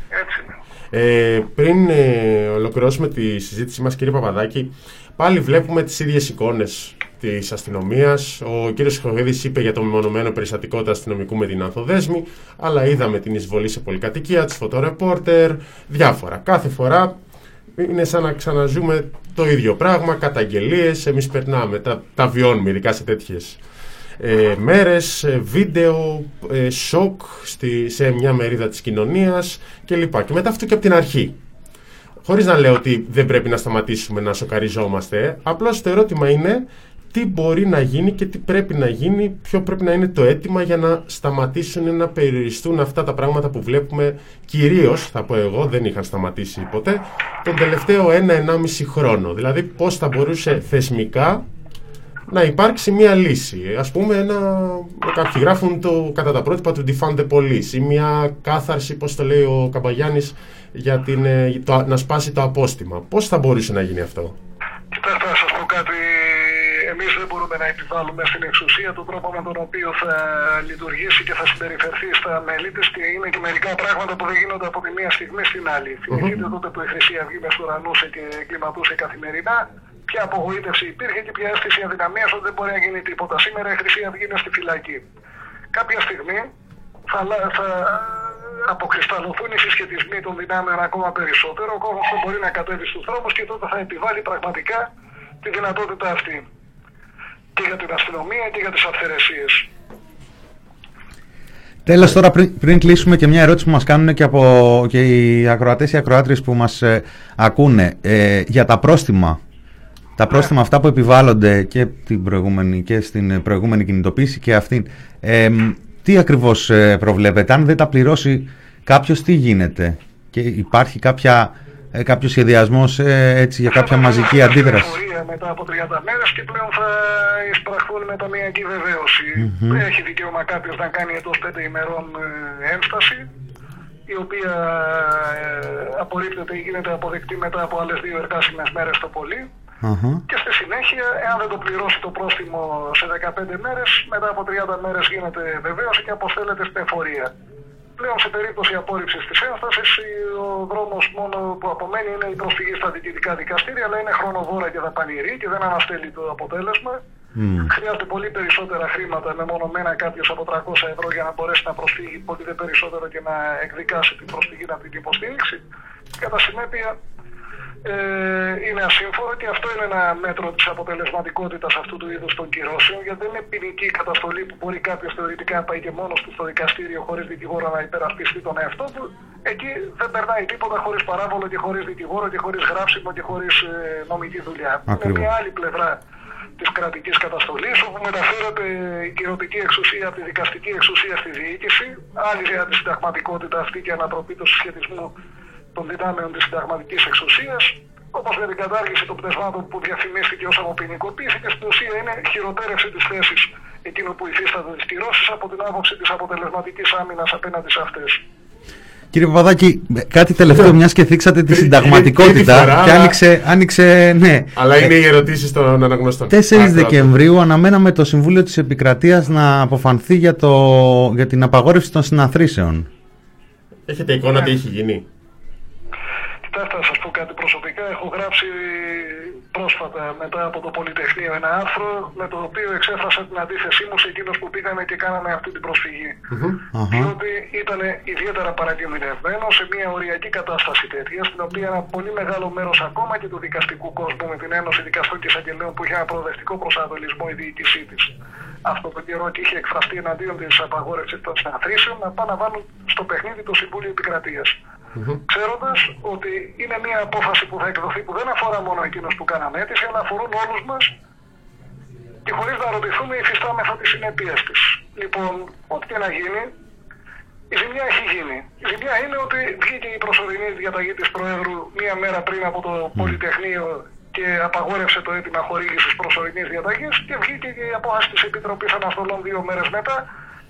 Πριν ολοκληρώσουμε τη συζήτησή μας, κύριε Παπαδάκη, πάλι βλέπουμε τις ίδιες εικόνες της αστυνομίας. Ο κύριος Χρυσοχοίδης είπε για το μεμονωμένο περιστατικό του αστυνομικού με την Ανθοδέσμη, αλλά είδαμε την εισβολή σε πολυκατοικία, τους φωτορεπόρτερ, διάφορα. Κάθε φορά είναι σαν να ξαναζούμε το ίδιο πράγμα, καταγγελίες, εμείς περνάμε, τα βιώνουμε, ειδικά σε τέτοιες μέρες, βίντεο, σοκ σε μια μερίδα της κοινωνίας κλπ. Και μετά αυτό και από την αρχή. Χωρίς να λέω ότι δεν πρέπει να σταματήσουμε να σοκαριζόμαστε, απλώς το ερώτημα είναι τι μπορεί να γίνει και τι πρέπει να γίνει, ποιο πρέπει να είναι το αίτημα για να σταματήσουν να περιοριστούν αυτά τα πράγματα που βλέπουμε, κυρίως, θα πω εγώ, δεν είχαν σταματήσει ποτέ, τον τελευταίο 1-1,5 χρόνο. Δηλαδή πώς θα μπορούσε θεσμικά να υπάρξει μια λύση. Ας πούμε, κάποιοι γράφουν κατά τα πρότυπα του Defund the Police ή μια κάθαρση, πώς το λέει ο Καμπαγιάννης, για να σπάσει το απόστημα. Πώς θα μπορούσε να γίνει αυτό? Κοιτάξτε, να σας πω κάτι. Εμείς δεν μπορούμε να επιβάλλουμε στην εξουσία τον τρόπο με τον οποίο θα λειτουργήσει και θα συμπεριφερθεί στα μέλη της, και είναι και μερικά πράγματα που δεν γίνονται από τη μία στιγμή στην άλλη. Θυμηθείτε τότε που η Χρυσή Αυγή μεσουρανούσε και κλιματούσε καθημερινά, ποια απογοήτευση υπήρχε και ποια αίσθηση αδυναμίας ότι δεν μπορεί να γίνει τίποτα. Σήμερα η Χρυσή Αυγή είναι στη φυλακή. Κάποια στιγμή θα αποκρισταλωθούν οι συσχετισμοί των δυνάμεων ακόμα περισσότερο, ο κόσμος θα μπορεί να κατέβει στους δρόμους και τότε θα επιβάλλει πραγματικά τη δυνατότητα αυτή. Και για την αστυνομία και για τις αυθαιρεσίες. Τέλος, τώρα πριν κλείσουμε, και μια ερώτηση που μας κάνουν και οι ακροατές ή ακροάτριες που μας ακούνε για τα πρόστιμα. Τα πρόστιμα αυτά που επιβάλλονται και στην προηγούμενη κινητοποίηση και αυτήν. Τι ακριβώς προβλέπετε? Αν δεν τα πληρώσει κάποιος, τι γίνεται? Και υπάρχει κάποιο σχεδιασμός έτσι, για κάποια μαζική αντίδραση? Μετά από 30 μέρες και πλέον θα εισπραχθούν με ταμιακή βεβαίωση. Έχει δικαίωμα κάποιος να κάνει εντός 5 ημερών ένσταση, η οποία απορρίπτεται ή γίνεται αποδεκτή μετά από άλλες 2 εργάσιμες μέρες το πολύ. Και στη συνέχεια, εάν δεν το πληρώσει το πρόστιμο σε 15 μέρες, μετά από 30 μέρες γίνεται βεβαίωση και αποστέλλεται στην εφορία. Πλέον, σε περίπτωση απόρριψης της ένστασης, ο δρόμος μόνο που απομένει είναι η προσφυγή στα διοικητικά δικαστήρια, αλλά είναι χρονοβόρα και δαπανηρή και δεν αναστέλει το αποτέλεσμα. Χρειάζεται πολύ περισσότερα χρήματα, μεμονωμένα κάποιος από 300 ευρώ, για να μπορέσει να προσφύγει πολύ περισσότερο και να εκδικάσει την προσφυγή από την υποστήριξη. Κατά συνέπεια, είναι ασύμφορο και αυτό είναι ένα μέτρο της αποτελεσματικότητας αυτού του είδους των κυρώσεων, γιατί δεν είναι ποινική καταστολή που μπορεί κάποιος θεωρητικά να πάει και μόνος του στο δικαστήριο χωρίς δικηγόρο να υπερασπιστεί τον εαυτό του. Εκεί δεν περνάει τίποτα χωρίς παράβολο και χωρίς δικηγόρο και χωρίς γράψιμο και χωρίς νομική δουλειά. Είναι μια άλλη πλευρά της κρατικής καταστολής, όπου μεταφέρεται η κυρωτική εξουσία από τη δικαστική εξουσία στη διοίκηση, άλλη για τη συνταγματικότητα αυτή και ανατροπή του συσχετισμού των δυνάμεων της συνταγματικής εξουσίας, όπως με την κατάργηση των πτεσμάτων που διαφημίστηκε ως αποποινικοποίηση, και στην ουσία είναι χειροτέρευση της θέσης εκείνου που υφίσταται τις κυρώσεις από την άποψη της αποτελεσματικής άμυνας απέναντι σε αυτές. Κύριε Παπαδάκη, κάτι τελευταίο, μιας και θίξατε τη συνταγματικότητα και άνοιξε, ναι. Αλλά είναι οι ερωτήσεις των αναγνωστών. 4 Δεκεμβρίου αναμέναμε το Συμβούλιο της Επικρατείας να αποφανθεί για την απαγόρευση των συναθρήσεων. Έχετε εικόνα τι έχει γίνει? Κοιτάξτε, να σας πω κάτι προσωπικά. Έχω γράψει πρόσφατα μετά από το Πολυτεχνείο ένα άρθρο με το οποίο εξέφρασα την αντίθεσή μου σε εκείνους που πήγανε και κάνανε αυτή την προσφυγή. Διότι ήταν ιδιαίτερα παρακινδυνευμένο σε μια οριακή κατάσταση τέτοια, στην οποία ένα πολύ μεγάλο μέρος ακόμα και του δικαστικού κόσμου, με την Ένωση Δικαστών και Εισαγγελέων που είχε ένα προοδευτικό προσανατολισμό η διοίκησή της αυτό το καιρό και είχε εκφραστεί εναντίον της απαγόρευσης των συναθρήσεων, να πάνε να βάλουν στο παιχνίδι το Συμβούλιο Επικρατείας. Ξέροντας ότι είναι μια απόφαση που θα εκδοθεί που δεν αφορά μόνο εκείνους που κάναμε αίτηση, αλλά αφορούν όλους μας και χωρίς να ρωτηθούμε υφιστάμεθα τις συνέπειες της. Λοιπόν, ό,τι και να γίνει, η ζημιά έχει γίνει. Η ζημιά είναι ότι βγήκε η προσωρινή διαταγή της Προέδρου μία μέρα πριν από το Πολυτεχνείο και απαγόρευσε το αίτημα χορήγησης προσωρινής διαταγής, και βγήκε και η απόφαση της Επιτροπής Αναστολών 2 μέρες μετά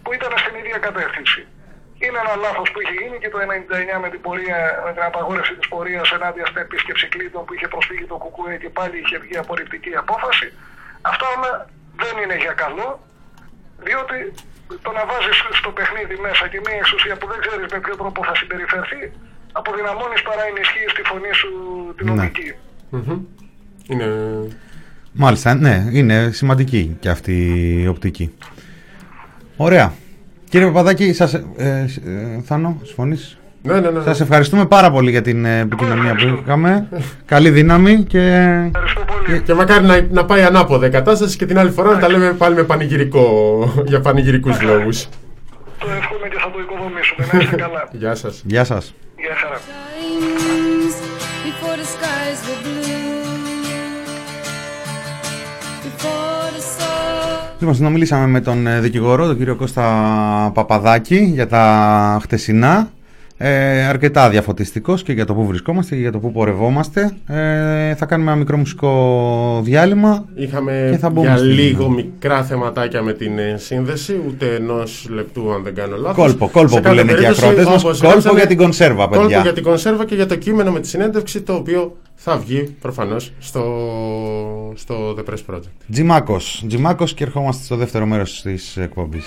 που ήταν στην ίδια κατεύθυνση. Είναι ένα λάθος που είχε γίνει και το 1999 με την απαγόρευση της πορείας ενάντια στην επίσκεψη κλήτων που είχε προσφύγει το ΚΚΕ και πάλι είχε βγει απορριπτική απόφαση. Αυτά όλα δεν είναι για καλό, διότι το να βάζεις στο παιχνίδι μέσα και μια εξουσία που δεν ξέρεις με ποιο τρόπο θα συμπεριφερθεί, αποδυναμώνεις παρά ενισχύεις τη φωνή σου την οπτική. Είναι... Μάλιστα, ναι, είναι σημαντική και αυτή η οπτική. Ωραία. Κύριε Παπαδάκη, Θάνο, συμφωνείς? Ναι. Σας ευχαριστούμε πάρα πολύ για την επικοινωνία που είχαμε. Καλή δύναμη και... Ευχαριστώ πολύ. Και μακάρι να πάει ανάποδα η κατάσταση και την άλλη φορά να τα λέμε πάλι με πανηγυρικό, για πανηγυρικούς λόγους. Το εύχομαι και θα το οικοδομήσουμε. Να είστε καλά. Γεια σας. Γεια σας. Γεια χαρά. Λοιπόν, συνομιλήσαμε με τον δικηγόρο, τον κύριο Κώστα Παπαδάκη, για τα χτεσινά. Αρκετά διαφωτιστικός και για το που βρισκόμαστε και για το που πορευόμαστε. Θα κάνουμε ένα μικρό μουσικό διάλειμμα. Είχαμε για λίγο μικρά θεματάκια με την σύνδεση, ούτε ενός λεπτού αν δεν κάνω λάθος. Κόλπο που λένε και οι ακροατές μας. Κόλπο για την κονσέρβα, παιδιά. Κόλπο για την κονσέρβα και για το κείμενο με τη συνέντευξη, το οποίο θα βγει προφανώς στο The Press Project. Τζιμάκος και ερχόμαστε στο δεύτερο μέρος της εκπομπής.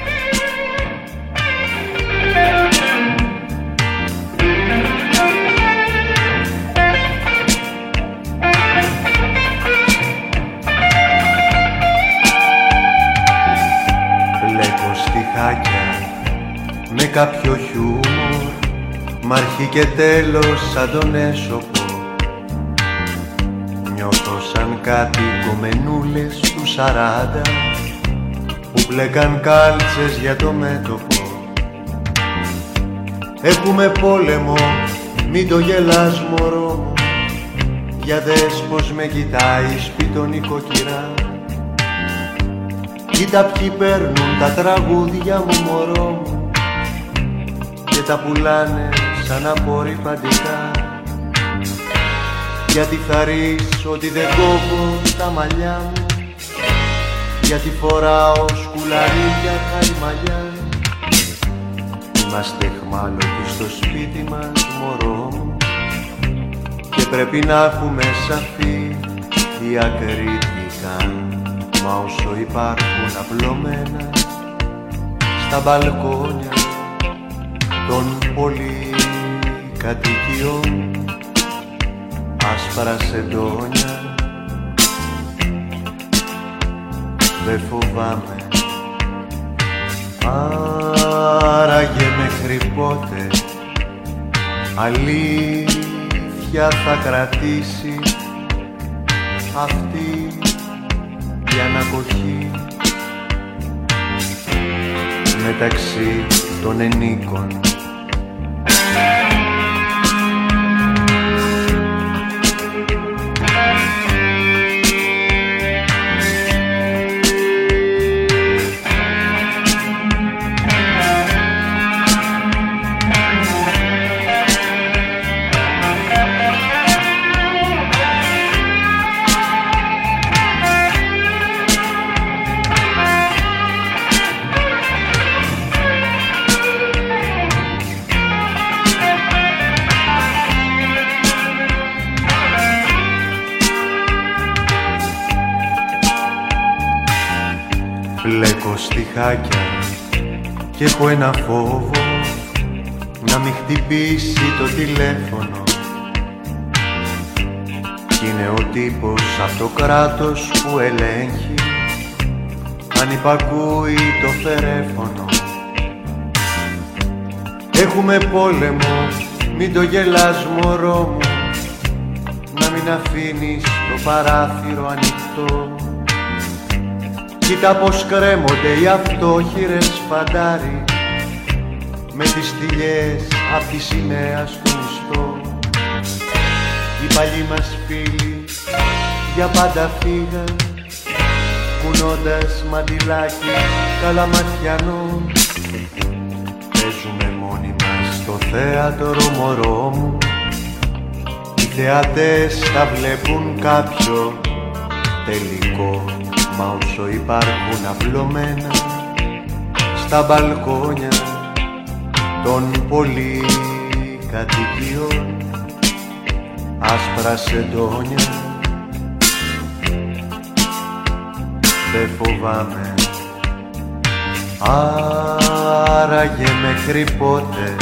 Με κάποιο χιούμορ, μ' αρχή και τέλος σαν τον έσωπο. Νιώθω σαν κάτι κομμενούλες του 40 που πλέκαν κάλτσες για το μέτωπο. Έχουμε πόλεμο, μην το γελάς μωρό μου, για δες πως με κοιτάει σπίτον η κοκκυρά. Κοίτα ποιοι παίρνουν τα τραγούδια μου μωρό μου και τα πουλάνε σαν απορριπαντικά. Γιατί θα ρεις ότι δεν κόβω τα μαλλιά μου, γιατί φοράω σκουλαρίκια χαϊμαλιά. Είμαστε εχμάλωτοι στο σπίτι μας μωρό μου και πρέπει να έχουμε σαφή διακριτικά. Μα όσο υπάρχουν απλωμένα στα μπαλκόνια των πολυκατοικιών άσπρα σεντόνια, δεν φοβάμαι. Άραγε μέχρι πότε αλήθεια θα κρατήσει αυτή η ανακοχή μεταξύ των ενίκων. Μπλέκω στιχάκια και έχω ένα φόβο να μην χτυπήσει το τηλέφωνο. Κι είναι ο τύπος απ' το κράτος που ελέγχει αν υπακούει το φερέφωνο. Έχουμε πόλεμο, μην το γελάς μωρό μου, να μην αφήνεις το παράθυρο ανοιχτό. Κοίτα πως κρέμονται οι αυτόχειρες φαντάροι με τις στυλιές απ' τη σημαία στο μισθό. Οι παλιοί μας φίλοι για πάντα φύγαν, κουνώντας μαντιλάκι καλαματιανό. Παίζουμε μόνοι μας στο θέατρο μωρό μου, οι θεατές θα βλέπουν κάποιο τελικό. Μα όσο υπάρχουν απλωμένα στα μπαλκόνια των πολυκατοικιών, άσπρα σεντόνια. Δεν φοβάμαι, άραγε μέχρι πότε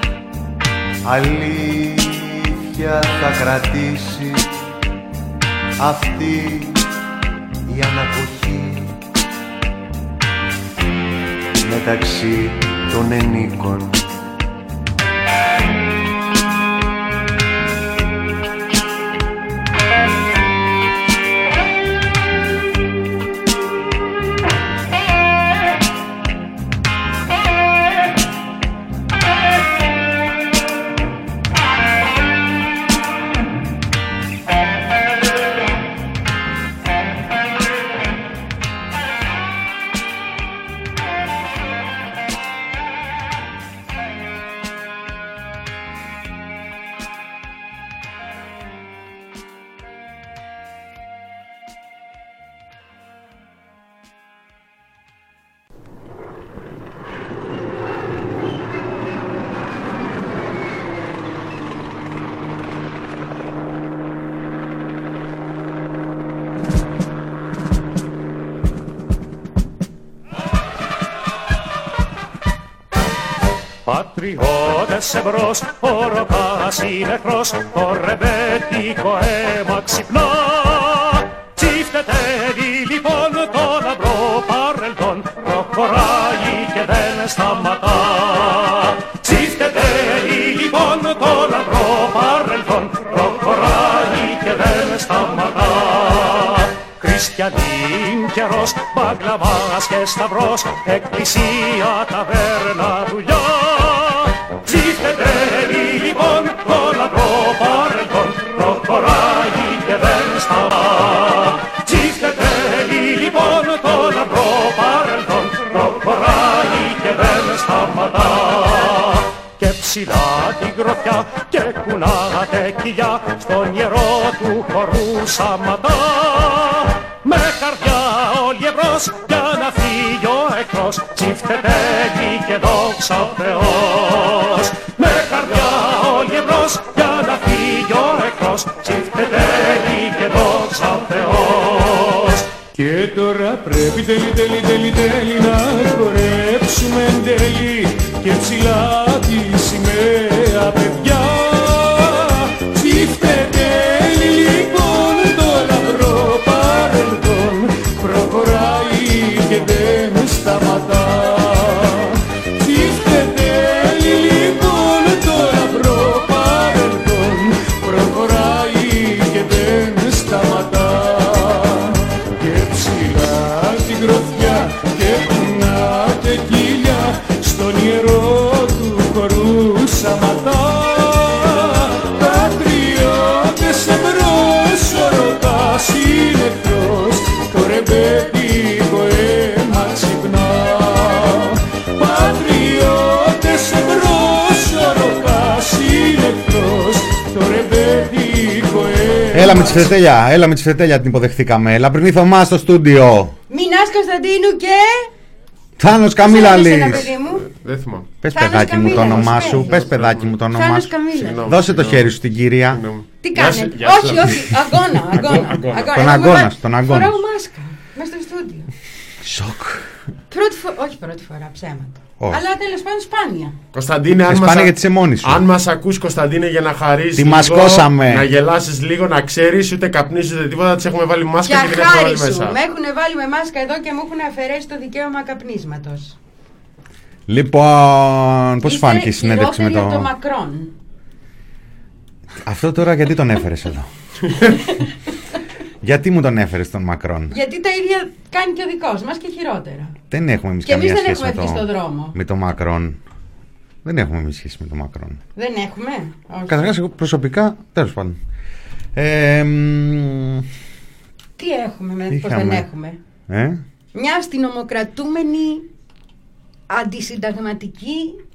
αλήθεια θα κρατήσει αυτή η ανακοχή μεταξύ των ενίκων. Πατριώτες εμπρός, ο Ροκάς είναι νεκρός, το ρεμπέτικο αίμα ξυπνά. Τσιφτετέλει λοιπόν το λαμπρό παρελθόν, προχωράει και δεν σταματά. Τσιφτετέλει λοιπόν το λαμπρό παρελθόν, προχωράει και δεν σταματά. Χριστιανήν καιρός, μπαγκλαβάς και σταυρός, εκκλησία, ταβέρνα, δουλειά. Τσιφτετέλει λοιπόν το λαμπρό παρελθόν, προχωράει και δεν σταματά. Τσιφτετέλει λοιπόν το λαμπρό παρελθόν, προχωράει και δεν σταματά. Και ψηλά την γροθιά και κουνάτε κοιλιά, στον ιερό του χορού σαματά. Με καρδιά όλοι εμπρός για να φύγει ο εχθρός, τσιφτετέλει και δόξα ο Θεός. Με καρδιά όλοι εμπρός για να φύγει ο εχθρός, τσιφτετέλει και δόξα ο Θεός. Και τώρα πρέπει τέλει να χορέψουμε εν τέλει και ψηλά τη σημαία, παιδιά. Τσιφτετέλει λοιπόν το λαμπρό παρελθόν, προχωράει και δεν σταματά. Τσιφτετέλει λοιπόν το λαμπρό παρελθόν, προχωράει και δεν σταματά. Και ψηλά την γροθιά και κουνάτε κύλια, στον ιερό του χορού σαματά. Πατριώτες εμπρός, ο Ροκάς είναι εχθρός, το ρεμπέτικο αίμα ξυπνά. Πατριώτες εμπρός, ο Ροκάς είναι εχθρός, το ρεμπέτικο αίμα. Έλα με τη Τσιφτετέλια την υποδεχθήκαμε. Λαμπρινή Θωμά στο στούντιο. Μινάς Κωνσταντίνου και... Θάνος Καμίλαλης. Δεν θυμάμαι. Πες παιδάκι μου το όνομά σου. Πες παιδάκι μου το όνομά σου. Δώσε το χέρι σου στην κυρία. Τι κάνετε? Όχι, αγώνα. Τον αγώνα. Φοράω μάσκα μέσα στο στούντιο. Σοκ. Όχι πρώτη φορά, ψέματα. Αλλά τέλος πάντων σπάνια. Κωνσταντίνε, αν μας ακούς, Κωνσταντίνε, για να χαρίσεις τη μασκώσαμε. Να γελάσεις λίγο, να ξέρεις, ούτε καπνίζεις ούτε τίποτα, τις έχουμε βάλει μάσκα και την έχουμε βάλει μέσα. Με έχουν βάλει με μάσκα εδώ και μου έχουν αφαιρέσει το δικαίωμα καπνίσματος. Λοιπόν, πώς φάνηκε η συνέντευξη με το Μακρόν? Αυτό τώρα γιατί τον έφερες εδώ? Γιατί μου τον έφερες τον Μακρόν? Γιατί τα ίδια κάνει και ο δικός μας και χειρότερα. Δεν έχουμε εμείς καμία σχέση με τον Μακρόν. Δεν έχουμε εμείς σχέση με τον Μακρόν. Δεν έχουμε. Καταρχάς εγώ προσωπικά, τέλος πάντων. Τι έχουμε, πώς δεν έχουμε? Μια αστυνομοκρατούμενη, αντισυνταγματική,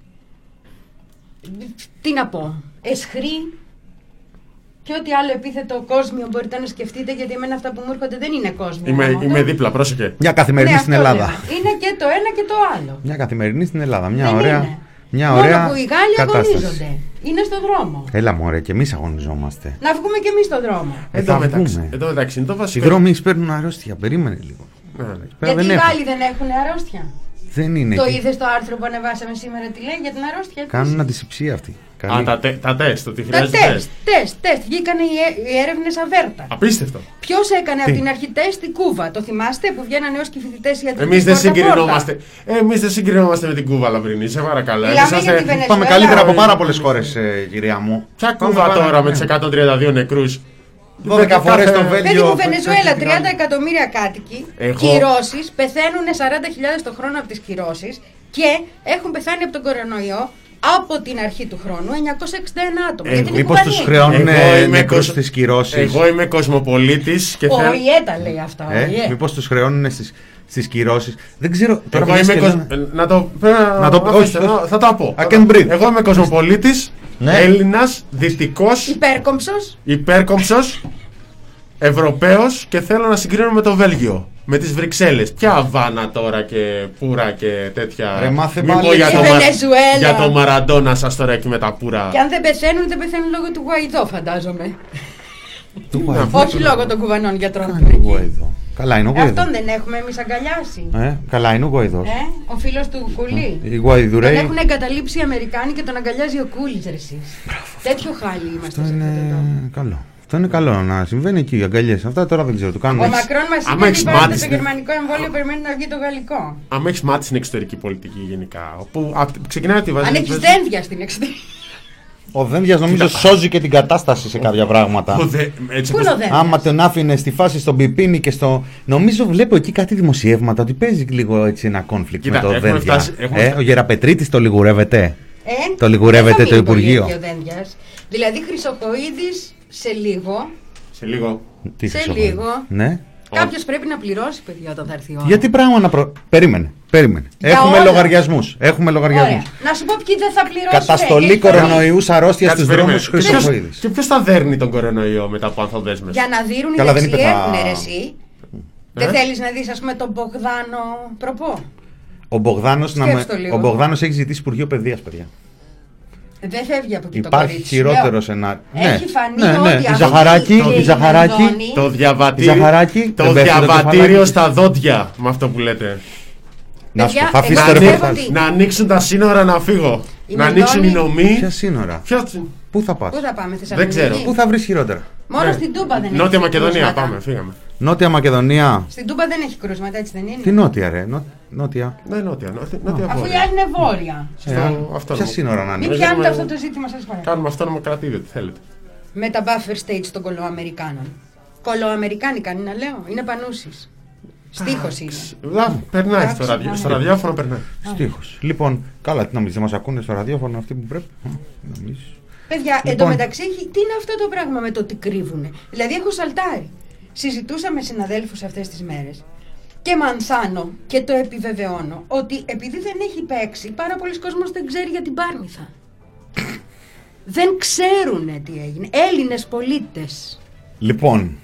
τι να πω, εσχρή, και ό,τι άλλο επίθετο κόσμιο μπορείτε να σκεφτείτε, γιατί εμένα αυτά που μου έρχονται δεν είναι κόσμιο. Είμαι δίπλα, πρόσεχε. Για καθημερινή στην Ελλάδα. Είναι και το ένα και το άλλο. Μια καθημερινή στην Ελλάδα. Μια Δεν ωραία. είναι. Μια Μόνο ωραία που οι Γάλλοι κατάσταση. αγωνίζονται. Είναι στο δρόμο. Έλα μωρέ, και εμείς αγωνιζόμαστε. Να βγούμε κι εμείς στο δρόμο. Εν τω μεταξύ, είναι το Οι βασικό. δρόμοι παίρνουν αρρώστια. Περίμενε λίγο. Πέρα Γιατί δεν οι έχουν. Γάλλοι δεν έχουν αρρώστια. Δεν είναι. Το εκεί. είδες το άρθρο που ανεβάσαμε σήμερα τι λέει για την αρρώστια? Κάνουν αντισηψία αυτοί. Α, τα τεστ, ότι Τα χρειάζεται τεστ. τεστ. Βγήκανε οι έρευνες αβέρτα. Απίστευτο. Ποιος έκανε από την αρχή τεστ? Στην Κούβα. Το θυμάστε που βγαίνανε ως και φοιτητές ιατρικής? Εμείς δεν πόρτα-πόρτα. συγκρινόμαστε. Εμείς δεν συγκρινόμαστε με την Κούβα, Λαμπρινή, σε παρακαλώ. Μιλάμε για τη Βενεζουέλα. Πάμε καλύτερα από πάρα πολλές χώρες, κυρία μου. Ποια Κούβα τώρα με τις 132 νεκρούς? 12 φορές στο Παιδί Βέλγιο. μου, Βενεζουέλα, 30 εκατομμύρια κάτοικοι, κυρώσεις, πεθαίνουν 40.000 το χρόνο από τις κυρώσεις και έχουν πεθάνει από τον κορονοϊό από την αρχή του χρόνου 961 άτομα. Γιατί είναι Μήπως τους χρεώνουν νεκρούς στις κυρώσεις? Εγώ είμαι κοσμοπολίτης και Ο ΙΕ τα λέει αυτά. Μήπως τους χρεώνουν στις κυρώσεις? Δεν ξέρω. Εγώ είμαι θα το πω. Εγώ είμαι κοσμοπολίτης, Έλληνας, δυτικός, υπέρκομψος, Ευρωπαίος και θέλω να συγκρίνω με το Βέλγιο. Με τις Βρυξέλλες. Ποια Αβάνα τώρα και πουρα και τέτοια. Ρε, μάθε Μην πάλι πω για το Μαραντόνα σας τώρα εκεί με τα πουρα. Και αν δεν πεθαίνουν λόγω του Γουαϊδό, φαντάζομαι. Όχι λόγω των κουβανών γιατρών. Καλά είναι ο Γουαϊδό. Αυτόν δεν έχουμε εμείς αγκαλιάσει. Καλά είναι ο Γουαϊδός. Ο φίλος του Κουλή. Τον έχουν εγκαταλείψει οι Αμερικάνοι και τον αγκαλιάζει ο Κούλης, ρε εσείς. Τέτοιο χάλι είμαστε σε αυτό το καλό. Αυτό είναι καλό να συμβαίνει εκεί οι αγκαλιές. Αυτά τώρα δεν ξέρω. Το κάνουμε. Ο Μακρόν μας είπε ότι πάρετε το γερμανικό εμβόλιο, περιμένει να βγει το γαλλικό. Αν έχεις μάθει στην εξωτερική πολιτική γενικά. Ξεκινάει τη βάση. Αν έχεις δένδια στην εξωτερική. Ο Δένδιας νομίζω σώζει και την κατάσταση σε κάποια πράγματα. Πού είναι ο Δένδιας? Άμα τον άφηνε στη φάση στον Πιπίνι και στο. Νομίζω βλέπω εκεί κάτι δημοσιεύματα ότι παίζει λίγο έτσι ένα conflict με το Δένδια. Ο Γεραπετρίτης το λιγουρεύεται. Το λιγουρεύεται το Υπουργείο. Δηλαδή Χρυσοχοΐδης σε λίγο. Σε λίγο. Ναι. Κάποιος πρέπει να πληρώσει, παιδιά, όταν θα έρθει η ώρα. Γιατί πράγμα να Περίμενε. Έχουμε λογαριασμούς. Να σου πω ποιοι δεν θα πληρώσουν. Καταστολή κορονοϊού αρρώστια στους δρόμους Χρυσοχοΐδης. Και ποιος θα δέρνει τον κορονοϊό μετά από ανθοδέσμες? Για να δίνουν οι δεξιοί έχουν ρε εσύ. Δεν θέλεις να δεις, ας πούμε, τον Μπογδάνο προπό? Ο Μπογδάνος έχει ζητήσει Υπουργείο Παιδείας, παιδιά. Δεν φεύγει από εκεί το υπάρχει κορίτσι. χειρότερο σενάριο. Έχει φανεί ότι η Ζαχαράκη. Το διαβατήριο στα δόντια με αυτό που λέτε. Να ανοίξουν τα σύνορα να φύγω. Να ανοίξουν οι νομοί. Ποια σύνορα? Πού θα πας? Πού θα πάμε, δεν ξέρω. Πού θα βρεις χειρότερα? Μόνο στην Τούμπα δεν έχει. Νότια Μακεδονία πάμε, φύγαμε. Νότια Μακεδονία. Στην Τούμπα δεν έχει κρούσματα, έτσι δεν είναι? Τι νότια ρε? Νότια. Ναι, νότια. Αφού η άλλη είναι βόρεια. Ποια σύνορα να είναι? Μην πιάνετε αυτό το ζήτημα, σας παρακαλώ. Κάνουμε αυτόνομα κρατήριο, τι θέλετε. Με τα buffer states των κολοαμερικάνων. Κολοαμερικάνοι κάνει να λέω, είναι πανούσεις. Στίχος είναι. Περνάει στο ραδιόφωνο, περνάει. Στίχος. Λοιπόν, καλά, τι νομίζεις, δεν μας ακούνε στο ραδιόφωνο αυτοί που πρέπει? Παιδιά, εντωμεταξύ, τι είναι αυτό το πράγμα με το ότι κρύβουνε? Δηλαδή, έχω σαλτάρει. Συζητούσα με συναδέλφους αυτές τις μέρες και μανθάνω και το επιβεβαιώνω ότι επειδή δεν έχει παίξει, πάρα πολλοί κόσμος δεν ξέρει για την Πάρνηθα. Δεν ξέρουνε τι έγινε. Έλληνες πολίτες. Λοιπόν.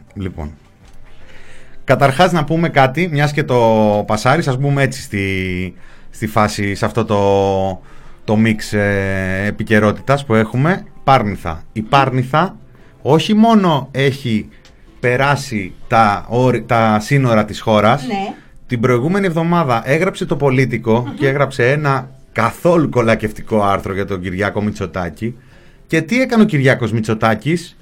Καταρχάς να πούμε κάτι, μιας και το πασάρεις, ας πούμε έτσι στη φάση, σε αυτό το μίξ επικαιρότητας που έχουμε. Πάρνηθα. Η Πάρνηθα όχι μόνο έχει περάσει τα σύνορα της χώρας, ναι. Την προηγούμενη εβδομάδα έγραψε το Πολίτικο και έγραψε ένα καθόλου κολακευτικό άρθρο για τον Κυριάκο Μητσοτάκη. Και τι έκανε ο Κυριάκος Μητσοτάκης?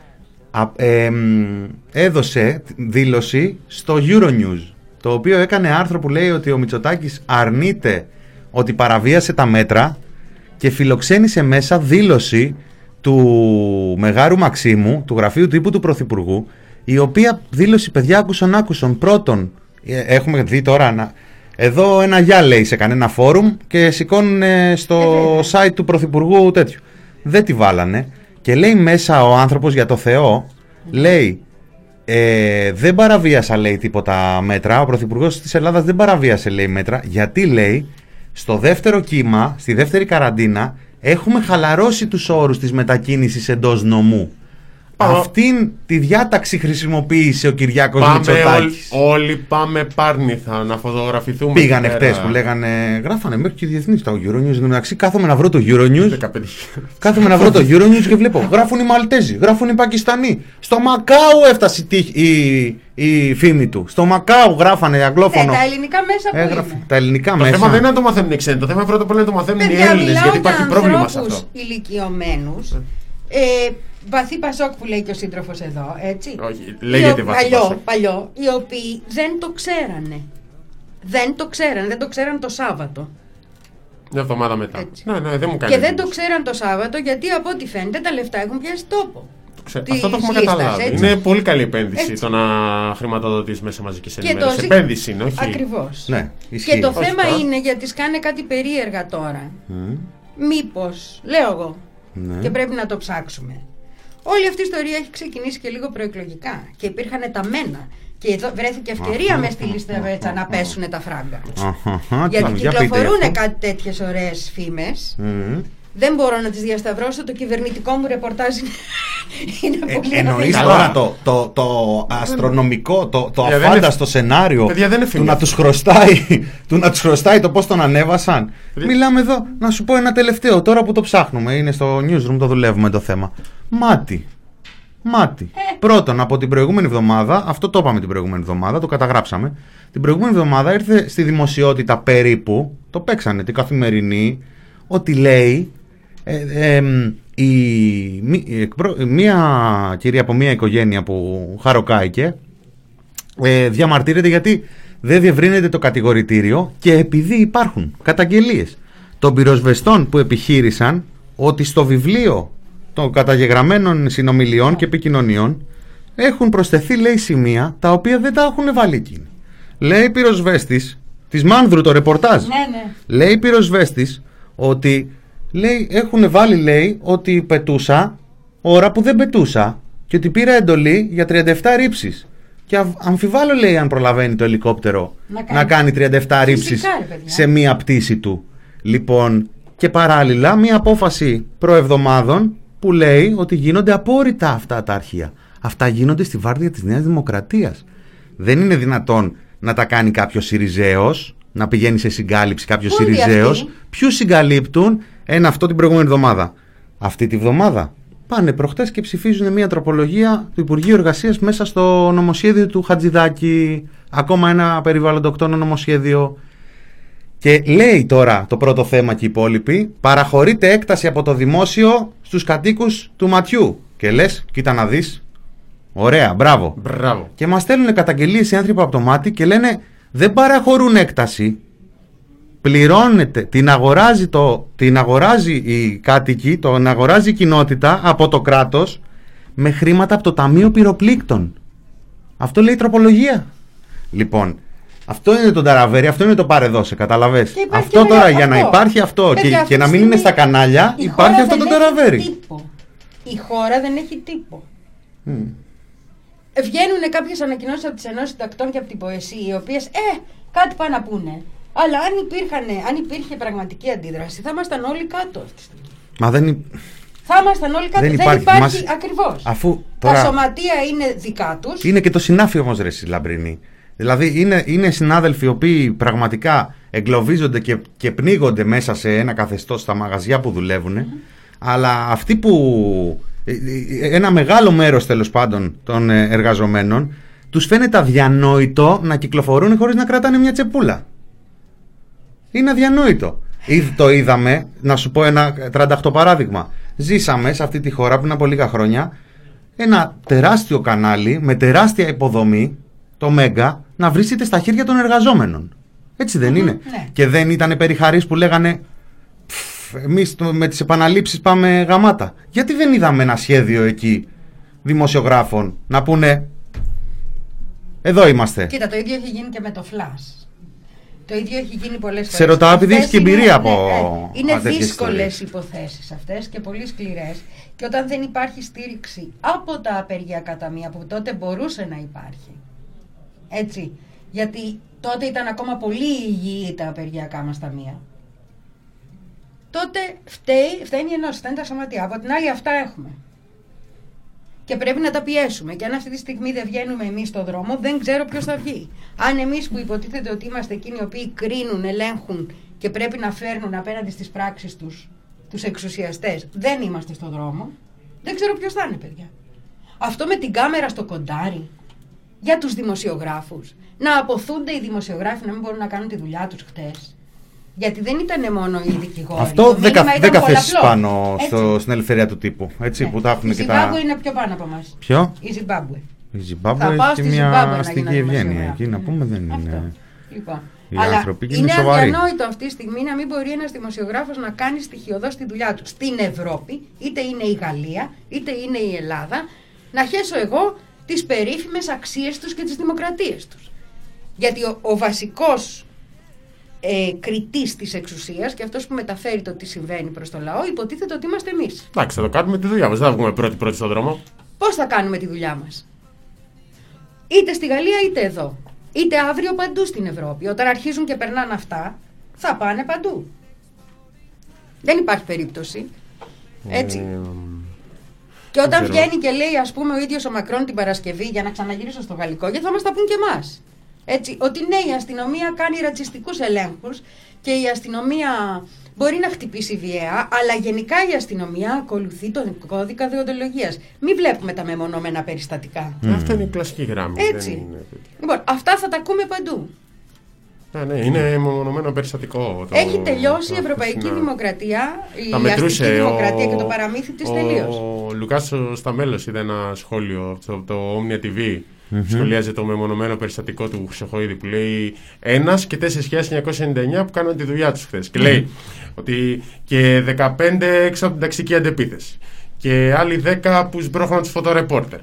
Έδωσε δήλωση στο Euronews, το οποίο έκανε άρθρο που λέει ότι ο Μητσοτάκης αρνείται ότι παραβίασε τα μέτρα και φιλοξένησε μέσα δήλωση του Μεγάρου Μαξίμου, του γραφείου τύπου του Πρωθυπουργού, η οποία δήλωση, παιδιά, άκουσον. Πρώτον, έχουμε δει τώρα εδώ ένα γεια λέει σε κανένα φόρουμ και σηκώνουν στο site του Πρωθυπουργού τέτοιο. Δεν τη βάλανε και λέει μέσα ο άνθρωπος, για το Θεό, λέει δεν παραβίασα, λέει, τίποτα μέτρα. Ο Πρωθυπουργός της Ελλάδας δεν παραβίασε, λέει, μέτρα, γιατί, λέει, στο δεύτερο κύμα, στη δεύτερη καραντίνα, έχουμε χαλαρώσει τους όρους της μετακίνησης εντός νομού. Αυτήν τη διάταξη χρησιμοποίησε ο Κυριάκος Μητσοτάκης. Όλοι πάμε Πάρνηθα να φωτογραφηθούμε. Πήγανε χτες που λέγανε, γράφανε μέχρι και διεθνείς τα Euronews. Εντάξει, κάθομαι να βρω το Euronews. Κάθομαι να βρω το Euronews και βλέπω. Γράφουν οι Μαλτέζοι, γράφουν οι Πακιστανοί. Στο Μακάου έφτασε η φήμη του. Στο Μακάου γράφανε αγγλόφωνο. Τα ελληνικά μέσα που είναι. Τα ελληνικά το μέσα. θέμα δεν είναι να το μαθαίνουν οι ξένοι. Το θέμα πρώτα απ' όλα είναι να το μαθαίνουν οι Έλληνες. Γιατί υπάρχει πρόβλημα σε αυτό. Ηλικιωμένους. Βαθύ Πασόκ που λέει και ο σύντροφος εδώ, έτσι. Όχι, λέγεται βαθύ Πασόκ. Παλιό, οι οποίοι δεν το ξέρανε. Δεν το ξέραν το Σάββατο. Μια εβδομάδα μετά. Ναι, δεν μου κάνει. Και δεν το ξέραν το Σάββατο γιατί από ό,τι φαίνεται τα λεφτά έχουν πιάσει τόπο. Αυτό το έχουμε καταλάβει. Έτσι. Είναι πολύ καλή επένδυση το να χρηματοδοτείς μέσα μαζικής ενημέρωσης. Επένδυση είναι, όχι. Ακριβώς. Ναι, και το θέμα είναι γιατί σκάνε κάτι περίεργα τώρα. Μήπως, λέω εγώ, και πρέπει να το ψάξουμε. Όλη αυτή η ιστορία έχει ξεκινήσει και λίγο προεκλογικά και υπήρχαν τα μένα. Και εδώ βρέθηκε ευκαιρία μες στη λίστα Βέτσα να πέσουν τα φράγκα. Γιατί κυκλοφορούν κάτι τέτοιες ωραίες φήμες. Δεν μπορώ να τις διασταυρώσω. Το κυβερνητικό μου ρεπορτάζ είναι πολύ εννοείς τώρα το αστρονομικό, το αφάνταστο σενάριο του να τους χρωστάει το πώς τον ανέβασαν. Μιλάμε εδώ, να σου πω ένα τελευταίο, τώρα που το ψάχνουμε, είναι στο newsroom, το δουλεύουμε το θέμα. Μάτι. Πρώτον, από την προηγούμενη εβδομάδα, αυτό το είπαμε την προηγούμενη εβδομάδα, το καταγράψαμε. Την προηγούμενη εβδομάδα ήρθε στη δημοσιότητα περίπου, το παίξανε την Καθημερινή, ότι λέει μία κυρία από μία οικογένεια που χαροκάηκε διαμαρτύρεται γιατί δεν διευρύνεται το κατηγορητήριο και επειδή υπάρχουν καταγγελίες των πυροσβεστών που επιχείρησαν ότι στο βιβλίο των καταγεγραμμένων συνομιλιών και επικοινωνιών έχουν προσθεθεί, λέει, σημεία τα οποία δεν τα έχουν βάλει εκείνοι. Λέει πυροσβέστης, της Μάνδρου το ρεπορτάζ, λέει πυροσβέστης ότι, λέει, έχουν βάλει, λέει, ότι πετούσα ώρα που δεν πετούσα και ότι πήρα εντολή για 37 ρήψεις. Και αμφιβάλλω, λέει, αν προλαβαίνει το ελικόπτερο να κάνει 37 ρήψεις σε μία πτήση του. Λοιπόν, και παράλληλα μία απόφαση προεβδομάδων που λέει ότι γίνονται απόρριτα αυτά τα αρχεία. Αυτά γίνονται στη βάρδια της Νέας Δημοκρατίας. Δεν είναι δυνατόν να τα κάνει κάποιος Συριζέος, να πηγαίνει σε συγκάλυψη κάποιος Συριζέος. Ποιους συγκαλύπτουν? Αυτό την προηγούμενη εβδομάδα. Αυτή τη βδομάδα πάνε προχτές και ψηφίζουν μια τροπολογία του Υπουργείου Εργασίας μέσα στο νομοσχέδιο του Χατζηδάκη. Ακόμα ένα περιβαλλοντοκτόνο νομοσχέδιο. Και λέει τώρα το πρώτο θέμα και οι υπόλοιποι, παραχωρείται έκταση από το δημόσιο στους κατοίκους του ματιού. Και λες, κοίτα να δεις, ωραία, μπράβο. Και μας στέλνουν καταγγελίες οι άνθρωποι από το μάτι και λένε, δεν παραχωρούν έκταση, πληρώνεται, την αγοράζει η κάτοικη, την αγοράζει η κοινότητα από το κράτος με χρήματα από το Ταμείο Πυροπλήκτων. Αυτό λέει η τροπολογία. Λοιπόν, αυτό είναι το ταραβέρι, αυτό είναι το παρεδώσε, καταλαβες. Αυτό τώρα για να υπάρχει αυτό και να μην είναι στα κανάλια, υπάρχει αυτό το ταραβέρι. Η χώρα δεν έχει τύπο. Βγαίνουν κάποιες ανακοινώσεις από τις ενώσεις συντακτών και από την Ποεσή, οι οποίες κάτι πάνε να πούνε. Αλλά αν υπήρχε πραγματική αντίδραση, θα ήμασταν όλοι κάτω αυτή τη στιγμή. Μα δεν θα ήμασταν όλοι κάτω. Δεν υπάρχει ακριβώς. Τα σωματεία είναι δικά τους. Είναι και το συνάφι όμως, ρε Λαμπρινή. Δηλαδή είναι συνάδελφοι οι οποίοι πραγματικά εγκλωβίζονται και πνίγονται μέσα σε ένα καθεστώς στα μαγαζιά που δουλεύουν, αλλά αυτοί που ένα μεγάλο μέρος τέλος πάντων των εργαζομένων τους φαίνεται αδιανόητο να κυκλοφορούν χωρίς να κρατάνε μια τσεπούλα. Είναι αδιανόητο. Το είδαμε, να σου πω ένα 38 παράδειγμα. Ζήσαμε σε αυτή τη χώρα πριν από λίγα χρόνια ένα τεράστιο κανάλι με τεράστια υποδομή, το Μέγκα, να βρίσκεται στα χέρια των εργαζόμενων. Έτσι δεν είναι? Ναι. Και δεν ήταν περιχαρείς που λέγανε εμείς με τις επαναλήψεις πάμε γαμάτα. Γιατί δεν είδαμε ένα σχέδιο εκεί δημοσιογράφων να πούνε εδώ είμαστε? Κοίτα, το ίδιο έχει γίνει και με το Flash. Το ίδιο έχει γίνει πολλές φορές. Σε ρωτάω επειδή έχεις και εμπειρία από είναι δύσκολες υποθέσεις αυτές και πολύ σκληρές. Και όταν δεν υπάρχει στήριξη από τα απεργιακά ταμεία, που τότε μπορούσε να υπάρχει, έτσι, γιατί τότε ήταν ακόμα πολύ υγιή τα απεργιακά μας ταμεία, τότε φταίνει η ενώση, φταίνει τα σωματεία. Από την άλλη αυτά έχουμε. Και πρέπει να τα πιέσουμε. Και αν αυτή τη στιγμή δεν βγαίνουμε εμείς στον δρόμο, δεν ξέρω ποιος θα βγει. Αν εμείς που υποτίθεται ότι είμαστε εκείνοι οι οποίοι κρίνουν, ελέγχουν και πρέπει να φέρνουν απέναντι στις πράξεις τους εξουσιαστές, δεν είμαστε στον δρόμο, δεν ξέρω ποιος θα είναι, παιδιά. Αυτό με την κάμερα στο κοντάρι για τους δημοσιογράφους. Να αποθούνται οι δημοσιογράφοι να μην μπορούν να κάνουν τη কোনো τους χτες. Γιατί δεν ήταν μόνο οι δικηγόροι. Αυτό 10 θέσεις πάνω στην ελευθερία του τύπου. Έτσι, ναι. Που τα έχουν η Ζιμπάμπουε είναι πιο πάνω από εμάς. Ποιο? Η Ζιμπάμπουε. Η Ζιμπάμπουε έχει μια αστική ευγένεια. Εκεί να πούμε δεν είναι. Λοιπόν. Οι αλλά άνθρωποι είναι σοβαροί. αδιανόητο αυτή τη στιγμή να μην μπορεί ένας δημοσιογράφος να κάνει στοιχειωδώς τη δουλειά του στην Ευρώπη, είτε είναι η Γαλλία, είτε είναι η Ελλάδα, να χέσω εγώ τις περίφημες αξίες τους και τις δημοκρατίες τους. Γιατί ο βασικός κριτής της εξουσίας και αυτός που μεταφέρει το τι συμβαίνει προς το λαό, υποτίθεται ότι είμαστε εμείς. Εντάξει, θα το κάνουμε τη δουλειά μας. Δεν θα βγούμε πρώτοι στον δρόμο. Πώς θα κάνουμε τη δουλειά μας? Είτε στη Γαλλία είτε εδώ. Είτε αύριο παντού στην Ευρώπη. Όταν αρχίζουν και περνάνε αυτά, θα πάνε παντού. Δεν υπάρχει περίπτωση. Έτσι. Και όταν βγαίνει και λέει, ας πούμε, ο ίδιος ο Μακρόν την Παρασκευή, για να ξαναγυρίσω στο γαλλικό, γιατί θα μας τα πούν και εμάς. Έτσι, ότι ναι, η αστυνομία κάνει ρατσιστικούς ελέγχους και η αστυνομία μπορεί να χτυπήσει βιαία, αλλά γενικά η αστυνομία ακολουθεί τον κώδικα δεοντολογίας. Μην βλέπουμε τα μεμονωμένα περιστατικά. Αυτή είναι η κλασική γράμμη. Έτσι. Λοιπόν, αυτά θα τα ακούμε παντού. Ναι, είναι μεμονωμένο περιστατικό. Έχει τελειώσει η ευρωπαϊκή δημοκρατία, η αστική δημοκρατία και το παραμύθι της τελείως. Ο Λουκάς Σταμέλος είδε ένα σχόλιο από το Omnia TV. Σχολιάζει το μεμονωμένο περιστατικό του Χρυσοχοΐδη που λέει 1 και 4.999 που κάναν τη δουλειά τους χθες. Και λέει ότι και 15 έξω από την ταξική αντεπίθεση. Και άλλοι 10 που σμπρώχναν τους φωτορεπόρτερ.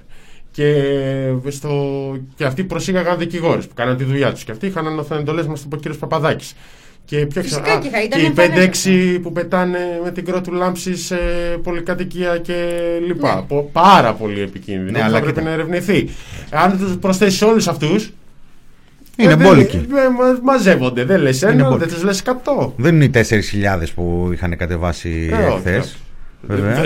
Και αυτοί προσήγαγαν δικηγόρους που κάναν τη δουλειά τους. Και αυτοί είχαν ανωθεντολές μας, το είπε ο κύριος Παπαδάκης. Και, και οι 5-6 που πετάνε με την κρότου λάμψη σε πολυκατοικία και λοιπά. Ναι. Πάρα πολύ επικίνδυνο. Ναι, αλλά πρέπει να ερευνηθεί. Αν τους προσθέσεις όλους αυτούς. Είναι μπόλικοι. Μαζεύονται. Δεν λες ένα, δεν τους λες 100. Δεν είναι οι 4.000 που είχαν κατεβάσει χθες. Βέβαια.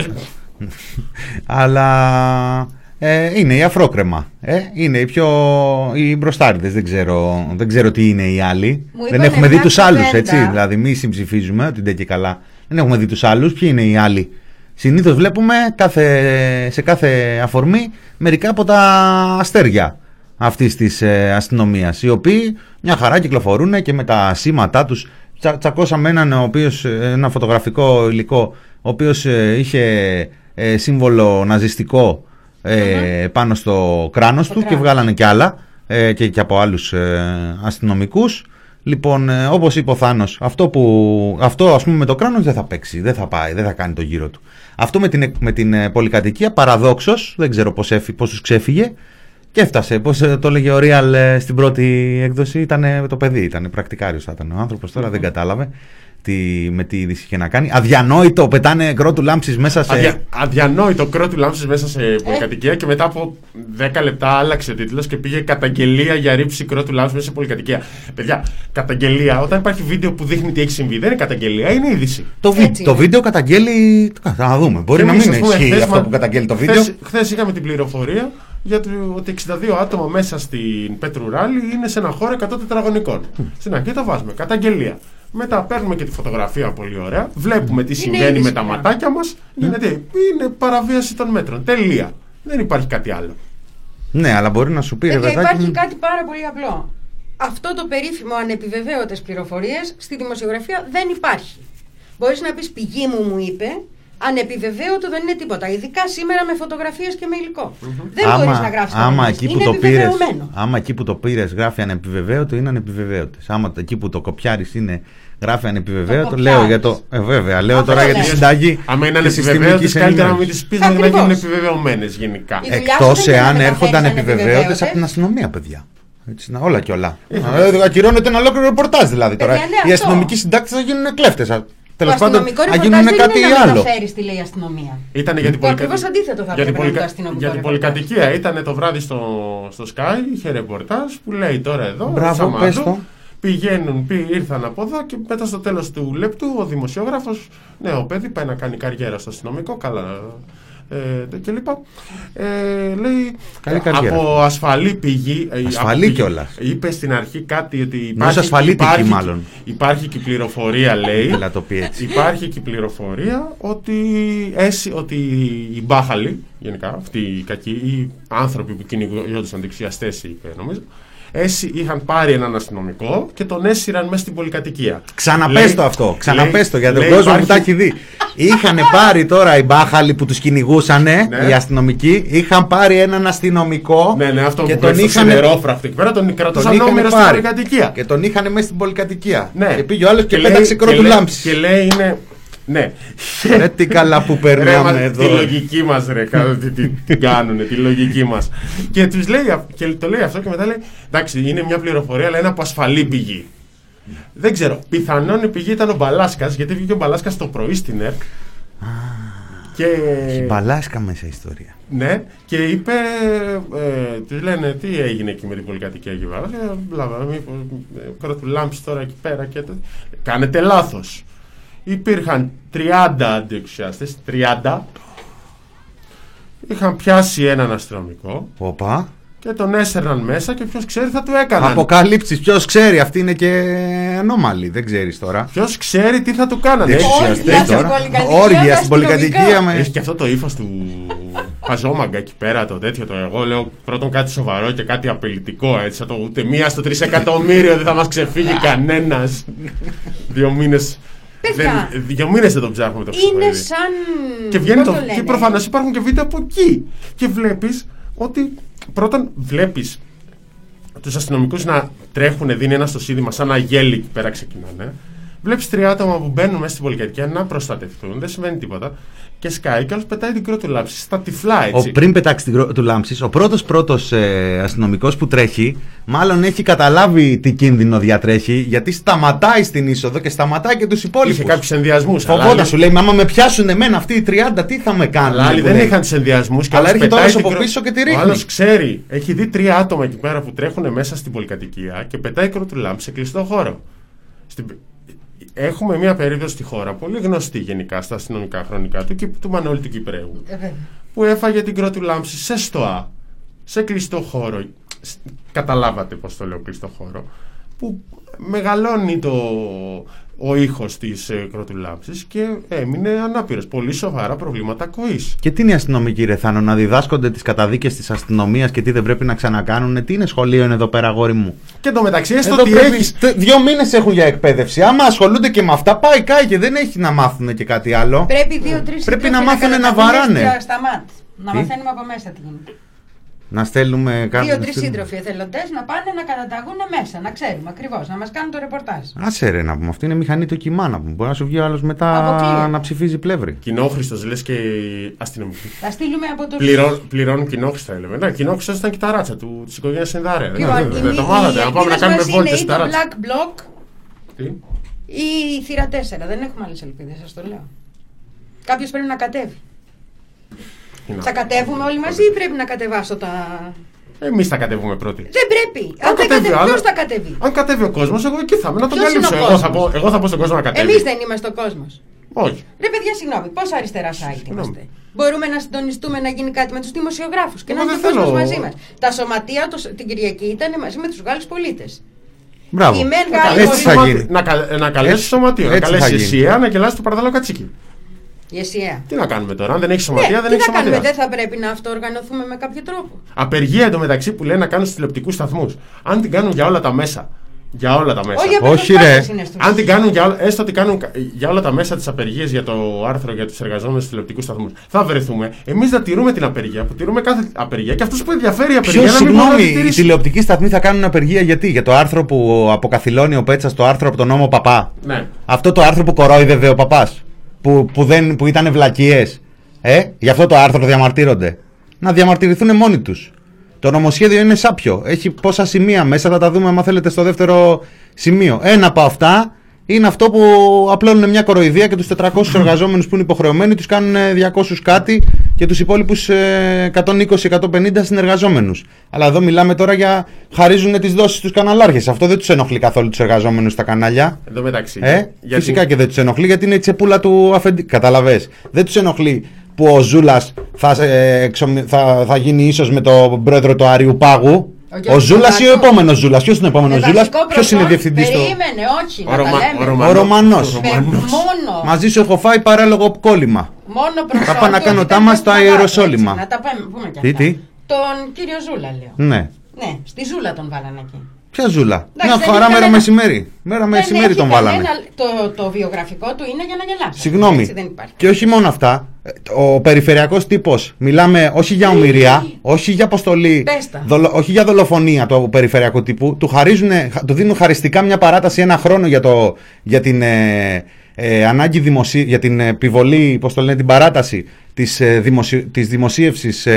Αλλά. Είναι η αφρόκρεμα. Είναι οι μπροστάριδες. Δεν ξέρω τι είναι οι άλλοι. Δεν έχουμε δει τους άλλους, έτσι. Δηλαδή, μη συμψηφίζουμε ότι δεν και καλά. Δεν έχουμε δει τους άλλους. Ποιοι είναι οι άλλοι? Συνήθως βλέπουμε σε κάθε αφορμή μερικά από τα αστέρια αυτής της αστυνομίας, οι οποίοι μια χαρά κυκλοφορούν και με τα σήματά τους. Τσακώσαμε ένα φωτογραφικό υλικό, ο οποίος είχε σύμβολο ναζιστικό πάνω στο κράνος του και βγάλανε κι άλλα και από άλλους αστυνομικούς. Λοιπόν, όπως είπε ο Θάνος, αυτό ας πούμε με το κράνος δεν θα παίξει, δεν θα πάει, δεν θα κάνει το γύρο του. Αυτό με την πολυκατοικία παραδόξως, δεν ξέρω πώς τους ξέφυγε και έφτασε. Πώς το λέγε ο Ρίαλ στην πρώτη έκδοση, ήταν το παιδί, ήταν πρακτικάριος θα ήταν ο άνθρωπος, τώρα δεν κατάλαβε με τι είδηση είχε να κάνει. Αδιανόητο, πετάνε κρότου λάμψης μέσα σε. Αδιανόητο κρότου λάμψης μέσα σε πολυκατοικία και μετά από 10 λεπτά άλλαξε ο τίτλος και πήγε καταγγελία για ρήψη κρότου λάμψης μέσα σε πολυκατοικία. Παιδιά, καταγγελία, όταν υπάρχει βίντεο που δείχνει τι έχει συμβεί, δεν είναι καταγγελία, είναι είδηση. Το βίντεο καταγγέλει. Θα δούμε. Μπορεί να μην ισχύει αυτό που καταγγέλει το βίντεο. Χθες είχαμε την πληροφορία για ότι 62 άτομα μέσα στην Πέτρου Ράλη είναι σε ένα χώρο 100 τετραγωνικών. Στην αρχή το βάζουμε. Καταγγελία. Μετά παίρνουμε και τη φωτογραφία πολύ ωραία. Βλέπουμε τι συμβαίνει με τα ματάκια μας. Είναι παραβίαση των μέτρων. Τελεία. Δεν υπάρχει κάτι άλλο. Ναι, αλλά μπορεί να σου πει υπάρχει κάτι πάρα πολύ απλό. Αυτό το περίφημο ανεπιβεβαίωτες πληροφορίες στη δημοσιογραφία δεν υπάρχει. Μπορείς να πεις πηγή μου είπε. Ανεπιβεβαίωτο δεν είναι τίποτα. Ειδικά σήμερα με φωτογραφίες και με υλικό. Δεν μπορείς να γράψεις άμα εκεί που το πήρες γράφει ανεπιβεβαίωτο, είναι ανεπιβεβαίωτες. Άμα εκεί που το κοπιάρεις γράφει ανεπιβεβαίωτο, λέω για το. Βέβαια, λέω τώρα για τη συνταγή. Άμα είναι ανεπιβεβαίωτες, καλύτερα να μην τις πεις να γίνουν επιβεβαιωμένες γενικά. Εκτός εάν έρχονταν ανεπιβεβαίωτες από την αστυνομία, παιδιά. Έτσι, όλα και όλα. Ακυρώνεται ένα ολόκληρο ρεπορτάζ δηλαδή τώρα. Οι αστυνομικοί συντάκτες θα γίνουν κλέφτες. Τέλος πάντων, θα γίνουν κάτι άλλο. Δεν φέρει τι λέει η αστυνομία. Ήταν για την αντίθετο θα πρέπει το αστυνομικό. Για την πολυκατοικία. Ήταν το βράδυ στο Sky, είχε ρεπορτάζ που λέει τώρα εδώ. Μπράβο, πες το. Ήρθαν από εδώ και μετά στο τέλος του λεπτού ο δημοσιόγραφος, νέο παιδί, πάει να κάνει καριέρα στο αστυνομικό. Καλά. κλπ. Λέει από ασφαλή πηγή. Ασφαλή κιόλας. Είπε στην αρχή κάτι ότι υπάρχει και πληροφορία, λέει. Υπάρχει και πληροφορία ότι οι μπάχαλοι, γενικά αυτοί οι κακοί, οι άνθρωποι που κυνηγιόντουσαν δεξιαστές, είπε νομίζω, είχαν πάρει έναν αστυνομικό και τον έσυραν μέσα στην πολυκατοικία. Ξαναπες το αυτό, για τον κόσμο που τα έχει δει. Είχαν πάρει τώρα οι μπάχαλοι που τους κυνηγούσανε, οι αστυνομικοί, είχαν πάρει έναν αστυνομικό αυτό και που τον είχαν εκεί πέρα, τον κρατούσαν νόμιρα στην πολυκατοικία. Και τον είχαν μέσα στην πολυκατοικία. Και πήγε ο άλλος και πέταξε κρότου λάμψης. Και λέει είναι... Ναι. Ρε τι καλά που περνάμε εδώ. Τη λογική μας ρε, τι κάνουνε, τη λογική μας. Και τους λέει, και το λέει αυτό και μετά λέει, εντάξει είναι μια πληροφορία αλλά είναι από ασφαλή πηγή. Δεν ξέρω, πιθανόν η πηγή ήταν ο Μπαλάσκας, γιατί βγήκε ο Μπαλάσκας το πρωί στην ΕΡΚ. Έχει Μπαλάσκα μέσα ιστορία. Ναι, και είπε, τους λένε τι έγινε εκεί με την πολυκατοικία εκεί πέρα. Κρότου λάμψη τώρα εκεί πέρα και κάνετε λάθος. Υπήρχαν 30 αντιεξουσιαστές, 30. Είχαν πιάσει έναν αστυνομικό. Οπα. Και τον έσαιρναν μέσα και ποιος ξέρει θα του έκαναν. Αποκαλύψεις, ποιος ξέρει, αυτή είναι και ανώμαλη, δεν ξέρεις τώρα. Ποιος ξέρει τι θα του κάνανε. Όργια στην πολυκατοικία. Έχει και αυτό το ύφος του Παζόμαγκα εκεί πέρα, το τέτοιο. Εγώ λέω πρώτον κάτι σοβαρό και κάτι απειλητικό. Έτσι, ούτε μία στο 3 εκατομμύριο δεν θα μας ξεφύγει κανένας. 2 μήνες. 2 μήνες δεν τον ψάχνουμε το ψυχο. Είναι σαν. Και βγαίνει και προφανώς υπάρχουν και βίντεο από εκεί. Και βλέπεις ότι πρώτον βλέπεις τους αστυνομικούς να τρέχουν, δίνει ένα στο σίδημα σαν αγέλη εκεί πέρα ξεκινάνε. Βλέπεις 3 άτομα που μπαίνουν μέσα στην πολυκατοικία να προστατευτούν, δεν σημαίνει τίποτα. Και σκάει και άλλος πετάει την κρότου λάμψη στα τυφλά, έτσι. Πριν πετάξει την κρότου λάμψη, ο πρώτος αστυνομικός που τρέχει, μάλλον έχει καταλάβει τι κίνδυνο διατρέχει, γιατί σταματάει στην είσοδο και σταματάει και τους υπόλοιπους. Είχε κάποιους ενδιασμούς. Φοβόταν, σου λέει: Μα άμα με πιάσουν εμένα αυτοί οι 30, τι θα με κάνουν. Άλλοι δεν είχαν τους ενδιασμούς. Αλλά έρχεται όλος από πίσω και τη ρίχνει. Ο άλλος ξέρει, έχει δει 3 άτομα εκεί πέρα που τρέχουν μέσα στην πολυκατοικία και πετάει κρότου λάμψη σε κλειστό χώρο. Έχουμε μια περίπτωση στη χώρα, πολύ γνωστή γενικά στα αστυνομικά χρονικά του Μανώλη του Κυπραίου, που έφαγε την κρότου λάμψη σε ΣΤΟΑ, σε κλειστό χώρο. Καταλάβατε πώς το λέω κλειστό χώρο, που μεγαλώνει ο ήχος της κρότου λάμψης και έμεινε ανάπηρος. Πολύ σοβαρά προβλήματα ακοής. Και τι είναι οι αστυνομικοί, ρε Θάνο, να διδάσκονται τις καταδίκες της αστυνομίας και τι δεν πρέπει να ξανακάνουν? Τι είναι σχολείο είναι εδώ πέρα, αγόρι μου? Και το μεταξύ, έστω ότι έχεις 2 μήνες έχουν για εκπαίδευση. Άμα ασχολούνται και με αυτά, πάει κάει και δεν έχει να μάθουν και κάτι άλλο. Πρέπει 2-3 πρέπει να μάθουν να βαράνε. Να μαθαίνουμε από μέσα τι γίνεται. Να στέλνουμε 2-3 σύντροφοι εθελοντές να πάνε να καταταγούν μέσα, να ξέρουμε ακριβώς, να μας κάνουν το ρεπορτάζ. Άσε ρε να πούμε, αυτό είναι μηχανή το κιμά να πούμε. Μπορεί να σου βγει ο άλλος μετά να ψηφίζει πλεύρη. Κοινόχρηστος λες και αστυνομική. Θα στείλουμε από το. Πληρώνουν κοινόχρηστα έλεγε. Ναι, κοινόχρηστος ήταν και τα ράτσα της οικογένειας Ενδάρε. Δεν το μάθατε, να πάμε να κάνουμε βόλτες στα ράτσα. Black Block ή θύρα 4. Δεν έχουμε άλλες ελπίδες, σας το λέω. Κάποιος πρέπει να κατέβει. Θα κατέβουμε όλοι μαζί ή πρέπει να κατεβάσω τα. Εμείς θα κατεβούμε πρώτοι. Δεν πρέπει. Αν δεν κατέβει, ποιος θα κατέβει? Αν κατέβει ο κόσμος, εγώ εκεί θα είμαι να τον καλύψω. Εγώ θα πω στον κόσμο να κατέβει. Εμείς δεν είμαστε ο κόσμος. Όχι. Ρε παιδιά, συγγνώμη, πόσο αριστερά site είμαστε? Μπορούμε να συντονιστούμε να γίνει κάτι με τους δημοσιογράφους και να είναι ο κόσμος μαζί μας. Τα σωματεία την Κυριακή ήταν μαζί με τους Γάλλους πολίτες. Μπράβο. Να καλέσει σωματείο, να καλέσει ΕΣΥΑ, να κελάσει το Παρδαλό Κατσίκι. Τι να κάνουμε τώρα, αν δεν έχει σωματεία, δεν έχει σωματεία. Τι να κάνουμε, δεν θα πρέπει να αυτοοργανωθούμε με κάποιο τρόπο? Απεργία εντωμεταξύ που λένε να κάνουν στους τηλεοπτικούς σταθμούς. Αν την κάνουν για όλα τα μέσα. Για όλα τα μέσα. Όχι ρε. Αν την κάνουν έστω ότι κάνουν για όλα τα μέσα τις απεργίες για το άρθρο για τους εργαζόμενους στους τηλεοπτικούς σταθμούς. Θα βρεθούμε εμείς να τηρούμε την απεργία, που τηρούμε κάθε απεργία και αυτούς που ενδιαφέρει η απεργία. Συγγνώμη, οι τηλεοπτικοί σταθμοί θα κάνουν απεργία γιατί? Για το άρθρο που αποκαθιλώνει ο Πέτσας, το άρθρο από τον νόμο Παπά. Ναι. Αυτό το άρθρο που κορόιδευε ο Παπάς. Που ήταν βλακίες. Γι' αυτό το άρθρο διαμαρτύρονται. Να διαμαρτυρηθούν μόνοι τους. Το νομοσχέδιο είναι σάπιο. Έχει πόσα σημεία μέσα, θα τα δούμε άμα θέλετε στο δεύτερο σημείο. Ένα από αυτά είναι αυτό που απλώνουν μια κοροϊδία και τους 400 εργαζόμενους που είναι υποχρεωμένοι τους κάνουν 200 κάτι και τους υπόλοιπους 120-150 συνεργαζόμενους. Αλλά εδώ μιλάμε τώρα για χαρίζουν τις δόσεις στους καναλάρχες. Αυτό δεν τους ενοχλεί καθόλου τους εργαζόμενους στα κανάλια. Εδώ μεταξύ. Φυσικά και δεν τους ενοχλεί γιατί είναι η τσεπούλα του αφεντή. Καταλαβες. Δεν τους ενοχλεί που ο Ζούλας θα γίνει ίσως με τον πρόεδρο του Άριου Πάγου. Ο Ζούλας ή ο επόμενος Ζούλας? Ποιος είναι ο επόμενος Ζούλας? Ποιος είναι διευθυντής? Περίμενε, όχι, να τα λέμε. Ο Ρωμανός. Μόνο. Μαζί σου έχω φάει παράλογο κόλλημα. Μόνο προσώπη. Θα πάω να κάνω τάμα στο αεροσόλυμα. Να τα πούμε και αυτά. Τι? Τον κύριο Ζούλα, λέω. Ναι. Ναι, στη Ζούλα τον βάλανε εκεί. Ποια Ζούλα? Εντάξει, Μια χαρά μέρα μεσημέρι. Μέρα μεσημέρι τον βάλανε. Το βιογραφικό του είναι για να γελάσει. Συγγνώμη. Δεν υπάρχει. Και όχι μόνο αυτά. Ο περιφερειακός τύπος, μιλάμε όχι για ομηρία, όχι για αποστολή, όχι για δολοφονία του περιφερειακού τύπου. Του δίνουν χαριστικά μια παράταση 1 χρόνο για την ανάγκη για την επιβολή, πώς το λένε, την παράταση της δημοσίευσης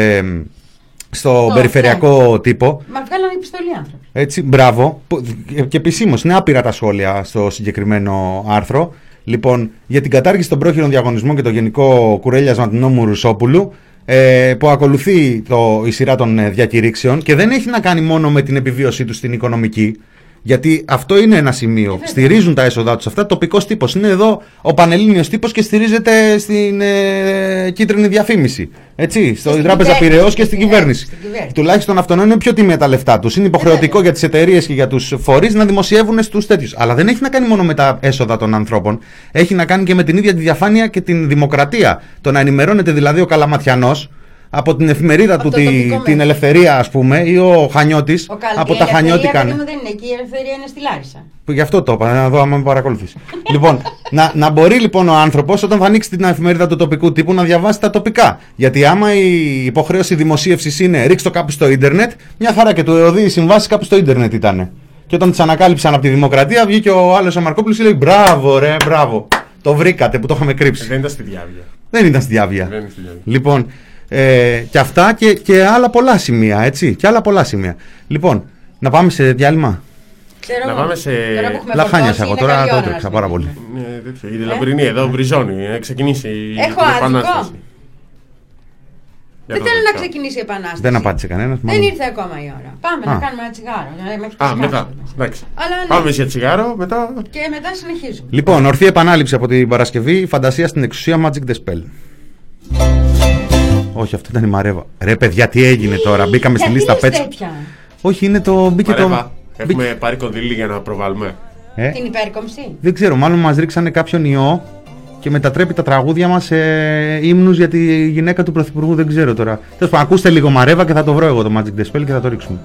στο περιφερειακό τύπο. Μα βγάλανε επιστολή άνθρωποι. Έτσι, μπράβο. Και επισήμως είναι άπειρα τα σχόλια στο συγκεκριμένο άρθρο. Λοιπόν, για την κατάργηση των πρόχειρων διαγωνισμών και το γενικό κουρέλιασμα του νόμου Ρουσόπουλου, που ακολουθεί η σειρά των διακηρύξεων και δεν έχει να κάνει μόνο με την επιβίωσή του στην οικονομική. Γιατί αυτό είναι ένα σημείο. Στηρίζουν τα έσοδά τους αυτά. Τοπικός τύπος. Είναι εδώ ο πανελλήνιος τύπος και στηρίζεται στην κίτρινη διαφήμιση. Έτσι, στην Τράπεζα Πειραιώς και στην κυβέρνηση. Τουλάχιστον αυτόν είναι πιο τιμία τα λεφτά τους. Είναι υποχρεωτικό για τις εταιρείες και για τους φορείς να δημοσιεύουν στους τέτοιους. Αλλά δεν έχει να κάνει μόνο με τα έσοδα των ανθρώπων. Έχει να κάνει και με την ίδια τη διαφάνεια και την δημοκρατία. Το να ενημερώνεται δηλαδή ο Καλαματιανός από την εφημερίδα του την Ελευθερία, ας πούμε, ή ο Χανιώτης από τα Χανιώτικα. Δεν είναι εκεί, η Ελευθερία είναι στη Λάρισα. Γι' αυτό το είπα, να δω άμα με παρακολουθείς. Λοιπόν, να μπορεί λοιπόν ο άνθρωπος όταν θα ανοίξει την εφημερίδα του τοπικού τύπου να διαβάσει τα τοπικά. Γιατί άμα η υποχρέωση δημοσίευσης είναι ρίξ το κάπου στο ίντερνετ, μια χαρά και του ΕΟΔΗ οι συμβάσεις κάπου στο ίντερνετ ήταν. Και όταν τις ανακάλυψαν από τη Δημοκρατία, βγήκε ο άλλος ο Μαρκόπουλος και λέει μπράβο, ρε, μπράβο. Το βρήκατε που το είχαμε κρύψει. Δεν ήταν στη διάβια. Δεν ήταν στη διάβια. Λοιπόν. Και αυτά και άλλα πολλά σημεία, έτσι. Και άλλα πολλά σημεία. Λοιπόν, να πάμε σε διάλειμμα. Να πάμε σε. Λαχάνιασα εγώ τώρα, το έτρεξα πάρα πολύ. Η Λαμπρινή εδώ μπριζώνει. Ξεκινήσει η επανάσταση. Δεν θέλω να ξεκινήσει η επανάσταση. Δεν απάντησε κανένας. Δεν ήρθε ακόμα η ώρα. Πάμε να κάνουμε ένα τσιγάρο. Μετά. Πάμε για τσιγάρο, μετά. Και μετά συνεχίζουμε. Λοιπόν, ορθή επανάληψη από την Παρασκευή. Φαντασία στην εξουσία, Magic the Spell. Όχι, αυτό ήταν η Μαρέβα. Ρε παιδιά, τι έγινε τώρα? Μπήκαμε στη λίστα πέτσο. Όχι, είναι το. Μπήκε Μαρέβα, έχουμε πάρει κονδύλι για να προβάλλουμε. Την υπέρκομψη. Δεν ξέρω, μάλλον μας ρίξανε κάποιον ιό και μετατρέπει τα τραγούδια μας σε ύμνους για τη γυναίκα του Πρωθυπουργού. Δεν ξέρω τώρα. Τέλος πάντων, ακούστε λίγο Μαρέβα και θα το βρω εγώ το Magic the Spell και θα το ρίξουμε.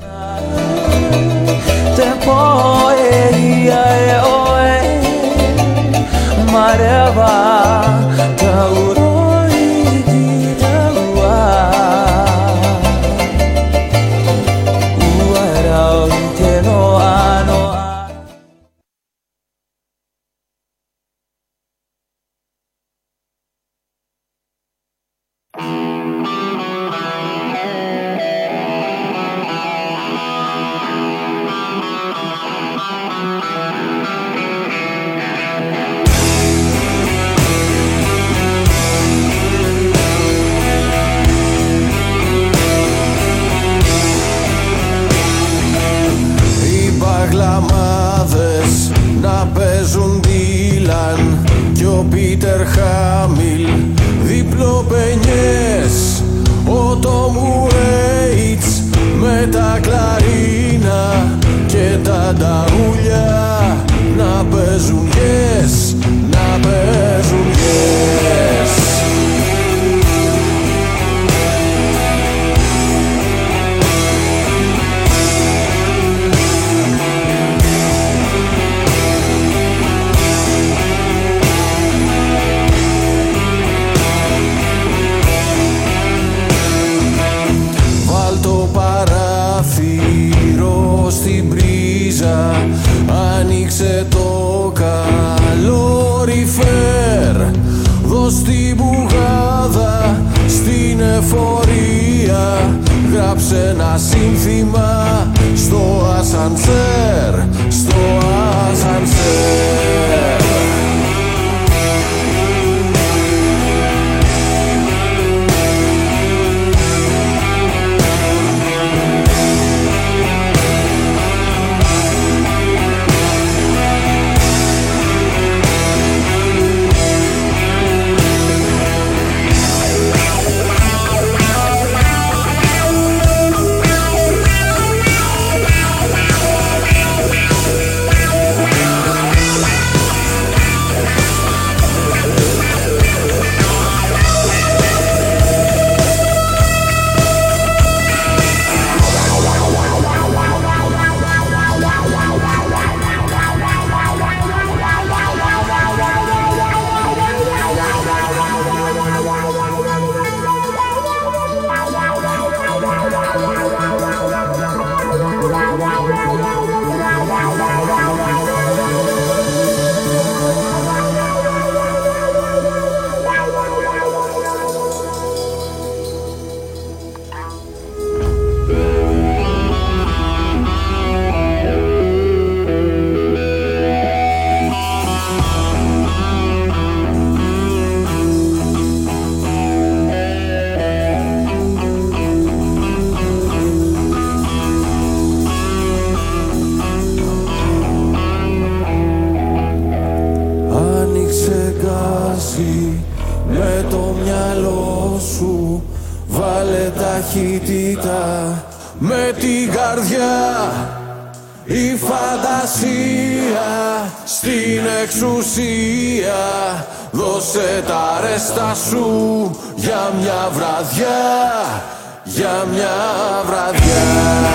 εσύ με το μυαλό σου. Βάλε ταχύτητα με την καρδιά. Η φαντασία στην εξουσία. Δώσε τα ρέστα σου για μια βραδιά. Για μια βραδιά.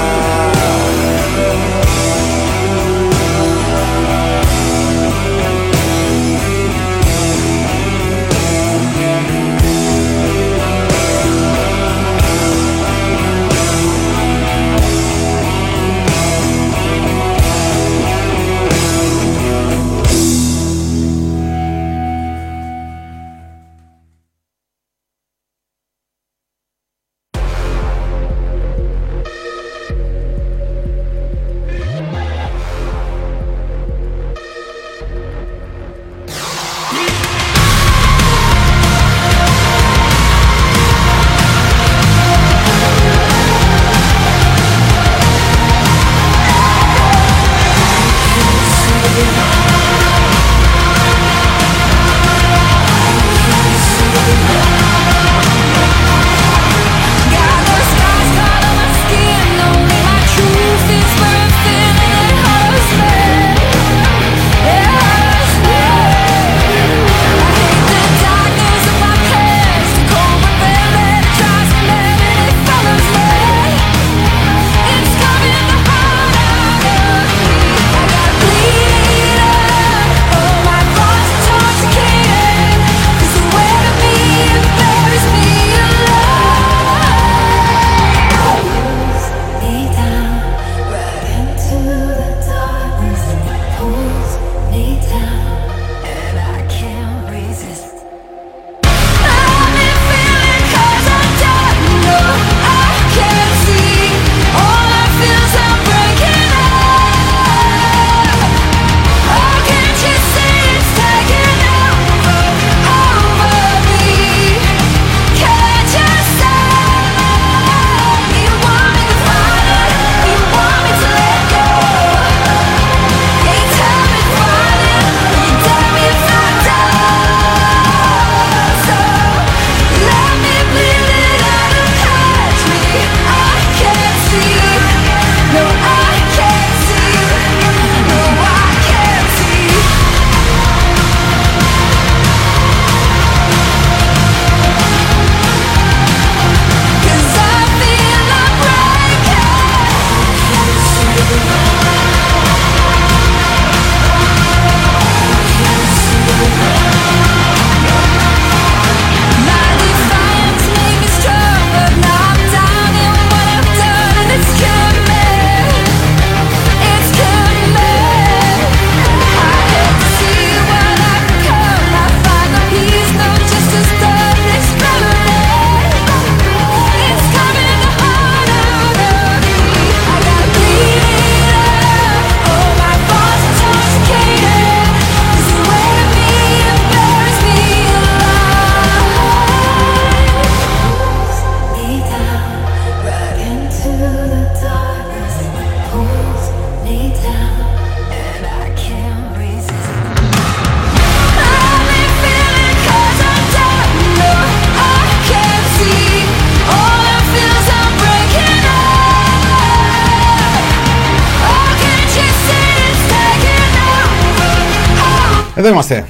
Εδώ είμαστε.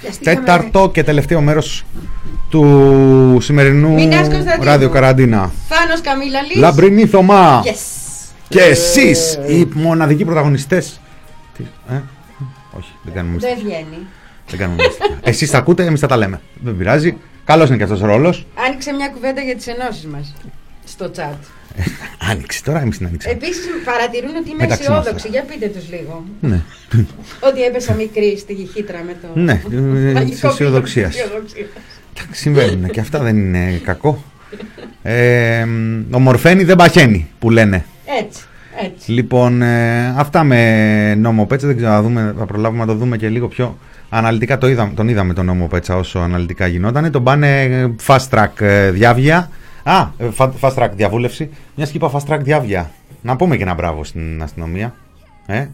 Τέταρτο και τελευταίο μέρος του σημερινού Ράδιο Καραντίνα. Φάνος Καμίλαλης, Λαμπρινή Θωμά. Yes. Και εσείς οι μοναδικοί πρωταγωνιστές. Όχι, δεν κάνουμε Δεν βγαίνει. Δεν κάνουμε εσείς τα ακούτε, εμείς θα τα λέμε. Δεν πειράζει. Καλός είναι και αυτός ο ρόλος. Άνοιξε μια κουβέντα για τις ενώσεις μας στο chat. Άνοιξε τώρα, εμείς την άνοιξαμε. Επίσης παρατηρούν ότι είμαι αισιόδοξη. Για πείτε τους λίγο. Ναι. Ότι έπεσα μικρή στη χύτρα με το. Ναι, της αισιοδοξίας. Συμβαίνουν και αυτά, δεν είναι κακό. Ομορφαίνει δεν παχαίνει που λένε. Έτσι. Λοιπόν, αυτά με νόμο Πέτσα. Δεν ξέρω, θα προλάβουμε να το δούμε και λίγο πιο αναλυτικά. Τον είδαμε τον νόμο Πέτσα όσο αναλυτικά γινόταν. Τον πάνε fast track διάβια. Fast track διαβούλευση. Μιας και είπα fast track διάβια. Να πούμε και ένα μπράβο στην αστυνομία.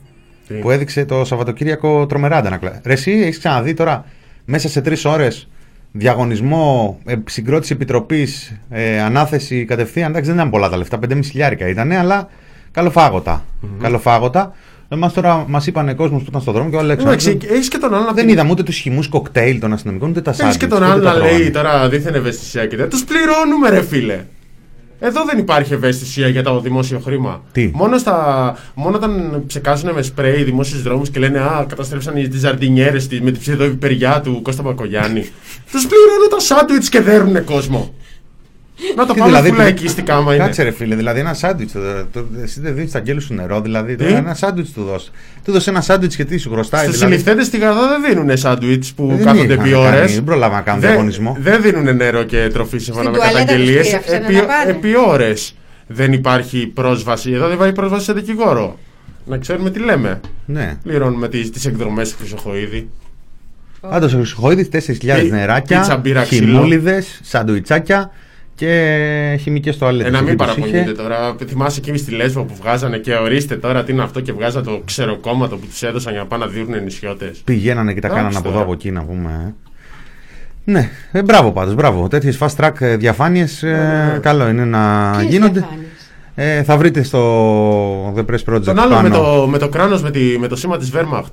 Που έδειξε το Σαββατοκύριακο τρομερά αντανακλά. Ρε εσύ έχεις ξαναδεί τώρα μέσα σε 3 ώρες διαγωνισμό, συγκρότηση επιτροπής, ανάθεση κατευθείαν. Εντάξει, δεν ήταν πολλά τα λεφτά, 5.500 ήταν, αλλά καλοφάγωτα. Καλοφάγωτα. Εμάς τώρα μας είπανε κόσμος που ήταν στον δρόμο και όλοι έξω. Έχεις και τον άλλο. Δεν είδαμε ούτε τους χυμούς κοκτέιλ των αστυνομικών, ούτε τα σάντουιτς. Έχεις και τον άλλο να λέει τώρα δίθεν ευαισθησία και δεν. Τους πληρώνουμε, ρε φίλε. Εδώ δεν υπάρχει ευαισθησία για το δημόσιο χρήμα. Τι? Μόνο όταν ψεκάζουν με σπρέι δημόσιους δρόμους και λένε «Α, καταστρέψαν τις ζαρντινιέρες με την ψευδοϊπεριά του Κώστα Μπακογιάννη». Τους πληρώνουν τα σάντουιτς και δέρουνε κόσμο. Να το πάμε δηλαδή, φουλακιστικά άμα είναι. Κάτσε ρε φίλε, δηλαδή ένα σάντουιτς. Εσύ δεν δίνεις τα αγγέλου σου νερό, δηλαδή. Ένα σάντουιτς του δώσει. Του δώσε ένα σάντουιτς και τι σου χρωστάει. Στους δηλαδή. συλληφθέντες στη Γαδά δεν δίνουν σάντουιτς που κάθονται επί ώρες. Δεν προλάβα να κάνουν διαγωνισμό. Δεν δίνουν νερό και τροφή σύμφωνα με καταγγελίες. Επί ώρες δεν υπάρχει πρόσβαση. Εδώ δεν υπάρχει πρόσβαση σε δικηγόρο. Να ξέρουμε τι λέμε. Ναι. Πληρώνουμε τις εκδρομές του Χρυσοχοΐδη. Πάντως ο Χρυσοχοΐδης 4.000 νεράκια, χυμούλιδες, σαντουιτσάκια και χημικές τουαλέτες. Να μην παραπονιούνται τώρα. Θυμάσαι εκείνη στη Λέσβο που βγάζανε και ορίστε τώρα τι είναι αυτό και βγάζανε το ξεροκόμματο που τους έδωσαν για να πάνε να δίνουν νησιώτες. Πηγαίνανε και τα κάνανε από εδώ από εκεί να πούμε. Ναι, μπράβο πάντως, μπράβο. Τέτοιες fast track διαφάνειες καλό είναι να γίνονται. Θα βρείτε στο The Press Project. Τον άλλο με το κράνος με το σήμα της Wehrmacht.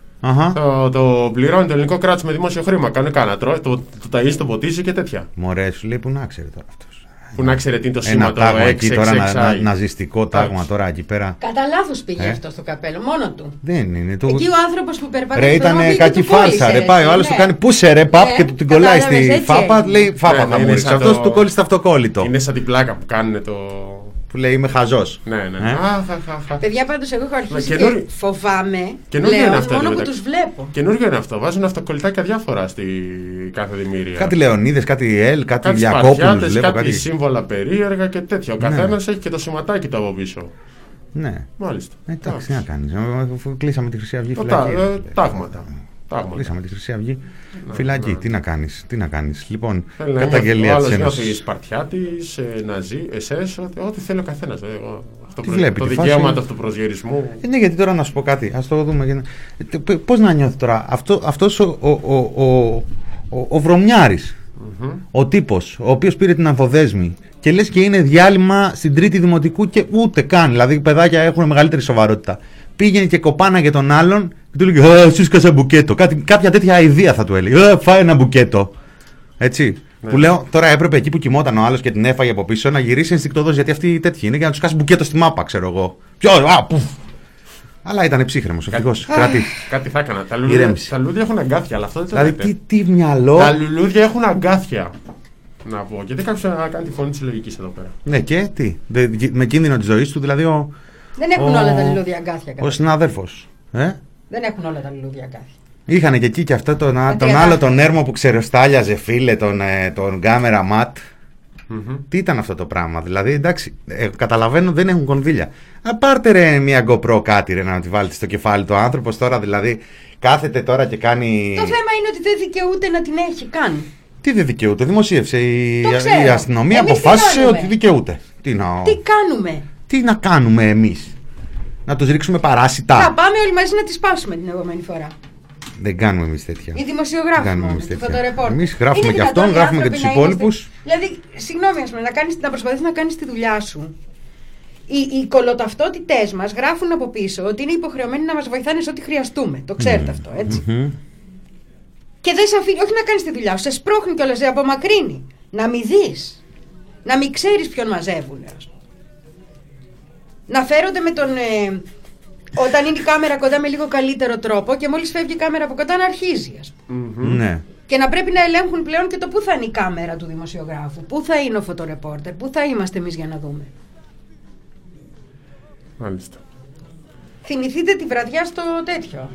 Το πληρώνει το ελληνικό κράτος με δημόσιο χρήμα. Κανονικά το ταΐζει, το ποτίζει και τέτοια. Μωρέ, σου λέει που να ξέρει τώρα αυτός. Που να ξέρει τι είναι το σήμα. Ένα τάγμα εκεί τώρα, ναζιστικό τάγμα τώρα εκεί πέρα. Κατά λάθος πήγε αυτό στο καπέλο, μόνο του. Δεν είναι. Εκεί ο άνθρωπος που περπατάει. Ρε, ήταν κάτι φάλσα. Ρε, πάει ο άλλος του κάνει πούσε ρε παπ και του την κολλάει στη φάπα. Λέει φάπα θα μου ρίξει. Αυτός του κόλλησε το αυτοκόλλητο. Είναι σαν την πλάκα που κάνουν το. Που λέει είμαι χαζός. Ναι. Παιδιά, πάντως εγώ έχω αρχίσει και φοβάμαι πλέον μόνο που τους βλέπω. Καινούργιο είναι αυτό. Βάζουν αυτοκολλητάκια διάφορα στη κάθε δημιουργία. Κάτι Λεωνίδες, κάτι ΕΛ, κάτι Διακόπουλους. Κάτι σύμβολα περίεργα και τέτοια. Ο καθένας έχει και το σηματάκι του από πίσω. Ναι. Μάλιστα. Εντάξει, τι να κάνεις. Κλείσαμε τη Χρυσή Αυγή φυλακή. Τάγματα. Κλείσαμε τη Χρυσή Αυγή φυλακή. Τι να κάνεις. Λοιπόν, καταγγελία της Ένωσης. Νιώθει Σπαρτιάτης, Ναζί, εσές, ό,τι θέλει ο καθένας. Το δικαίωμα του αυτοπροσδιορισμού. Ναι, γιατί τώρα να σου πω κάτι. Ας το δούμε. Πώς να νιώθει τώρα αυτός ο βρωμιάρης, ο τύπος, ο οποίος πήρε την αμφοδέσμη και λες και είναι διάλειμμα στην τρίτη δημοτικού και ούτε καν. Δηλαδή, παιδάκια έχουν μεγαλύτερη σοβαρότητα. Πήγαινε και κοπάναγε τον άλλον και του έλεγε σύσκασα μπουκέτο. Κάποια τέτοια αηδία θα του έλεγε. Φάει ένα μπουκέτο. Έτσι. Ναι. Που λέω τώρα έπρεπε εκεί που κοιμόταν ο άλλος και την έφαγε από πίσω να γυρίσει ενστικτωδώς γιατί αυτή τέτοιοι είναι για να τους κάσει μπουκέτο στη μάπα, ξέρω εγώ. Αλλά ήταν ψύχρεμος, ευτυχώς. Κάτι θα έκανα. Τα λουλούδια έχουν αγκάθια, αλλά αυτό δεν το δηλαδή τι μυαλό. Τα λουλούδια έχουν αγκάθια. Να πω. Γιατί κάποιος να κάνει τη φωνή της λογικής εδώ πέρα. Ναι, και τι. Με κίνδυνο της ζωής του, δηλαδή δεν έχουν όλα τα λουλούδια αγκάθια. Ο συνάδελφος. Δεν έχουν όλα τα λουλούδια αγκάθια. Είχανε και εκεί και αυτό τον άλλο τον έρμο που ξεροστάλιαζε, φίλε, τον κάμερα ματ. Τι ήταν αυτό το πράγμα, δηλαδή εντάξει, καταλαβαίνω δεν έχουν κονδύλια. Πάρτε ρε μια GoPro κάτι ρε να τη βάλετε στο κεφάλι του άνθρωπος τώρα, δηλαδή κάθεται τώρα και κάνει. Το θέμα είναι ότι δεν δικαιούται να την έχει καν. Τι δεν δικαιούται, δημοσίευσε η αστυνομία, αποφάσισε ότι δικαιούται. Τι κάνουμε. Τι να κάνουμε εμείς, να τους ρίξουμε παράσιτα. Θα πάμε όλοι μαζί να τις σπάσουμε την επόμενη φορά. Δεν κάνουμε εμείς τέτοια. Οι δημοσιογράφοι μόνο, οι φωτορεπόρτερ. Εμείς γράφουμε και αυτόν, γράφουμε και τους υπόλοιπους. Δηλαδή, συγγνώμη, να προσπαθείς να κάνεις τη δουλειά σου. Οι κολοταυτότητές μας γράφουν από πίσω ότι είναι υποχρεωμένοι να μας βοηθάνε σε ό,τι χρειαστούμε. Το ξέρετε αυτό, έτσι. Και δεν σε αφήνει, όχι να κάνεις τη δουλειά σου, σε σπρώχνει κιόλας, σε απομακρύνει. Να μην δεις. Να μην ξέρεις ποιον μαζεύουν. Να φέρονται με τον. Όταν είναι η κάμερα κοντά με λίγο καλύτερο τρόπο και μόλις φεύγει η κάμερα από κοντά να αρχίζει, ας πούμε. Ναι. Και να πρέπει να ελέγχουν πλέον και το πού θα είναι η κάμερα του δημοσιογράφου, πού θα είναι ο φωτορεπόρτερ, πού θα είμαστε εμείς για να δούμε. Μάλιστα. Θυμηθείτε τη βραδιά στο τέτοιο,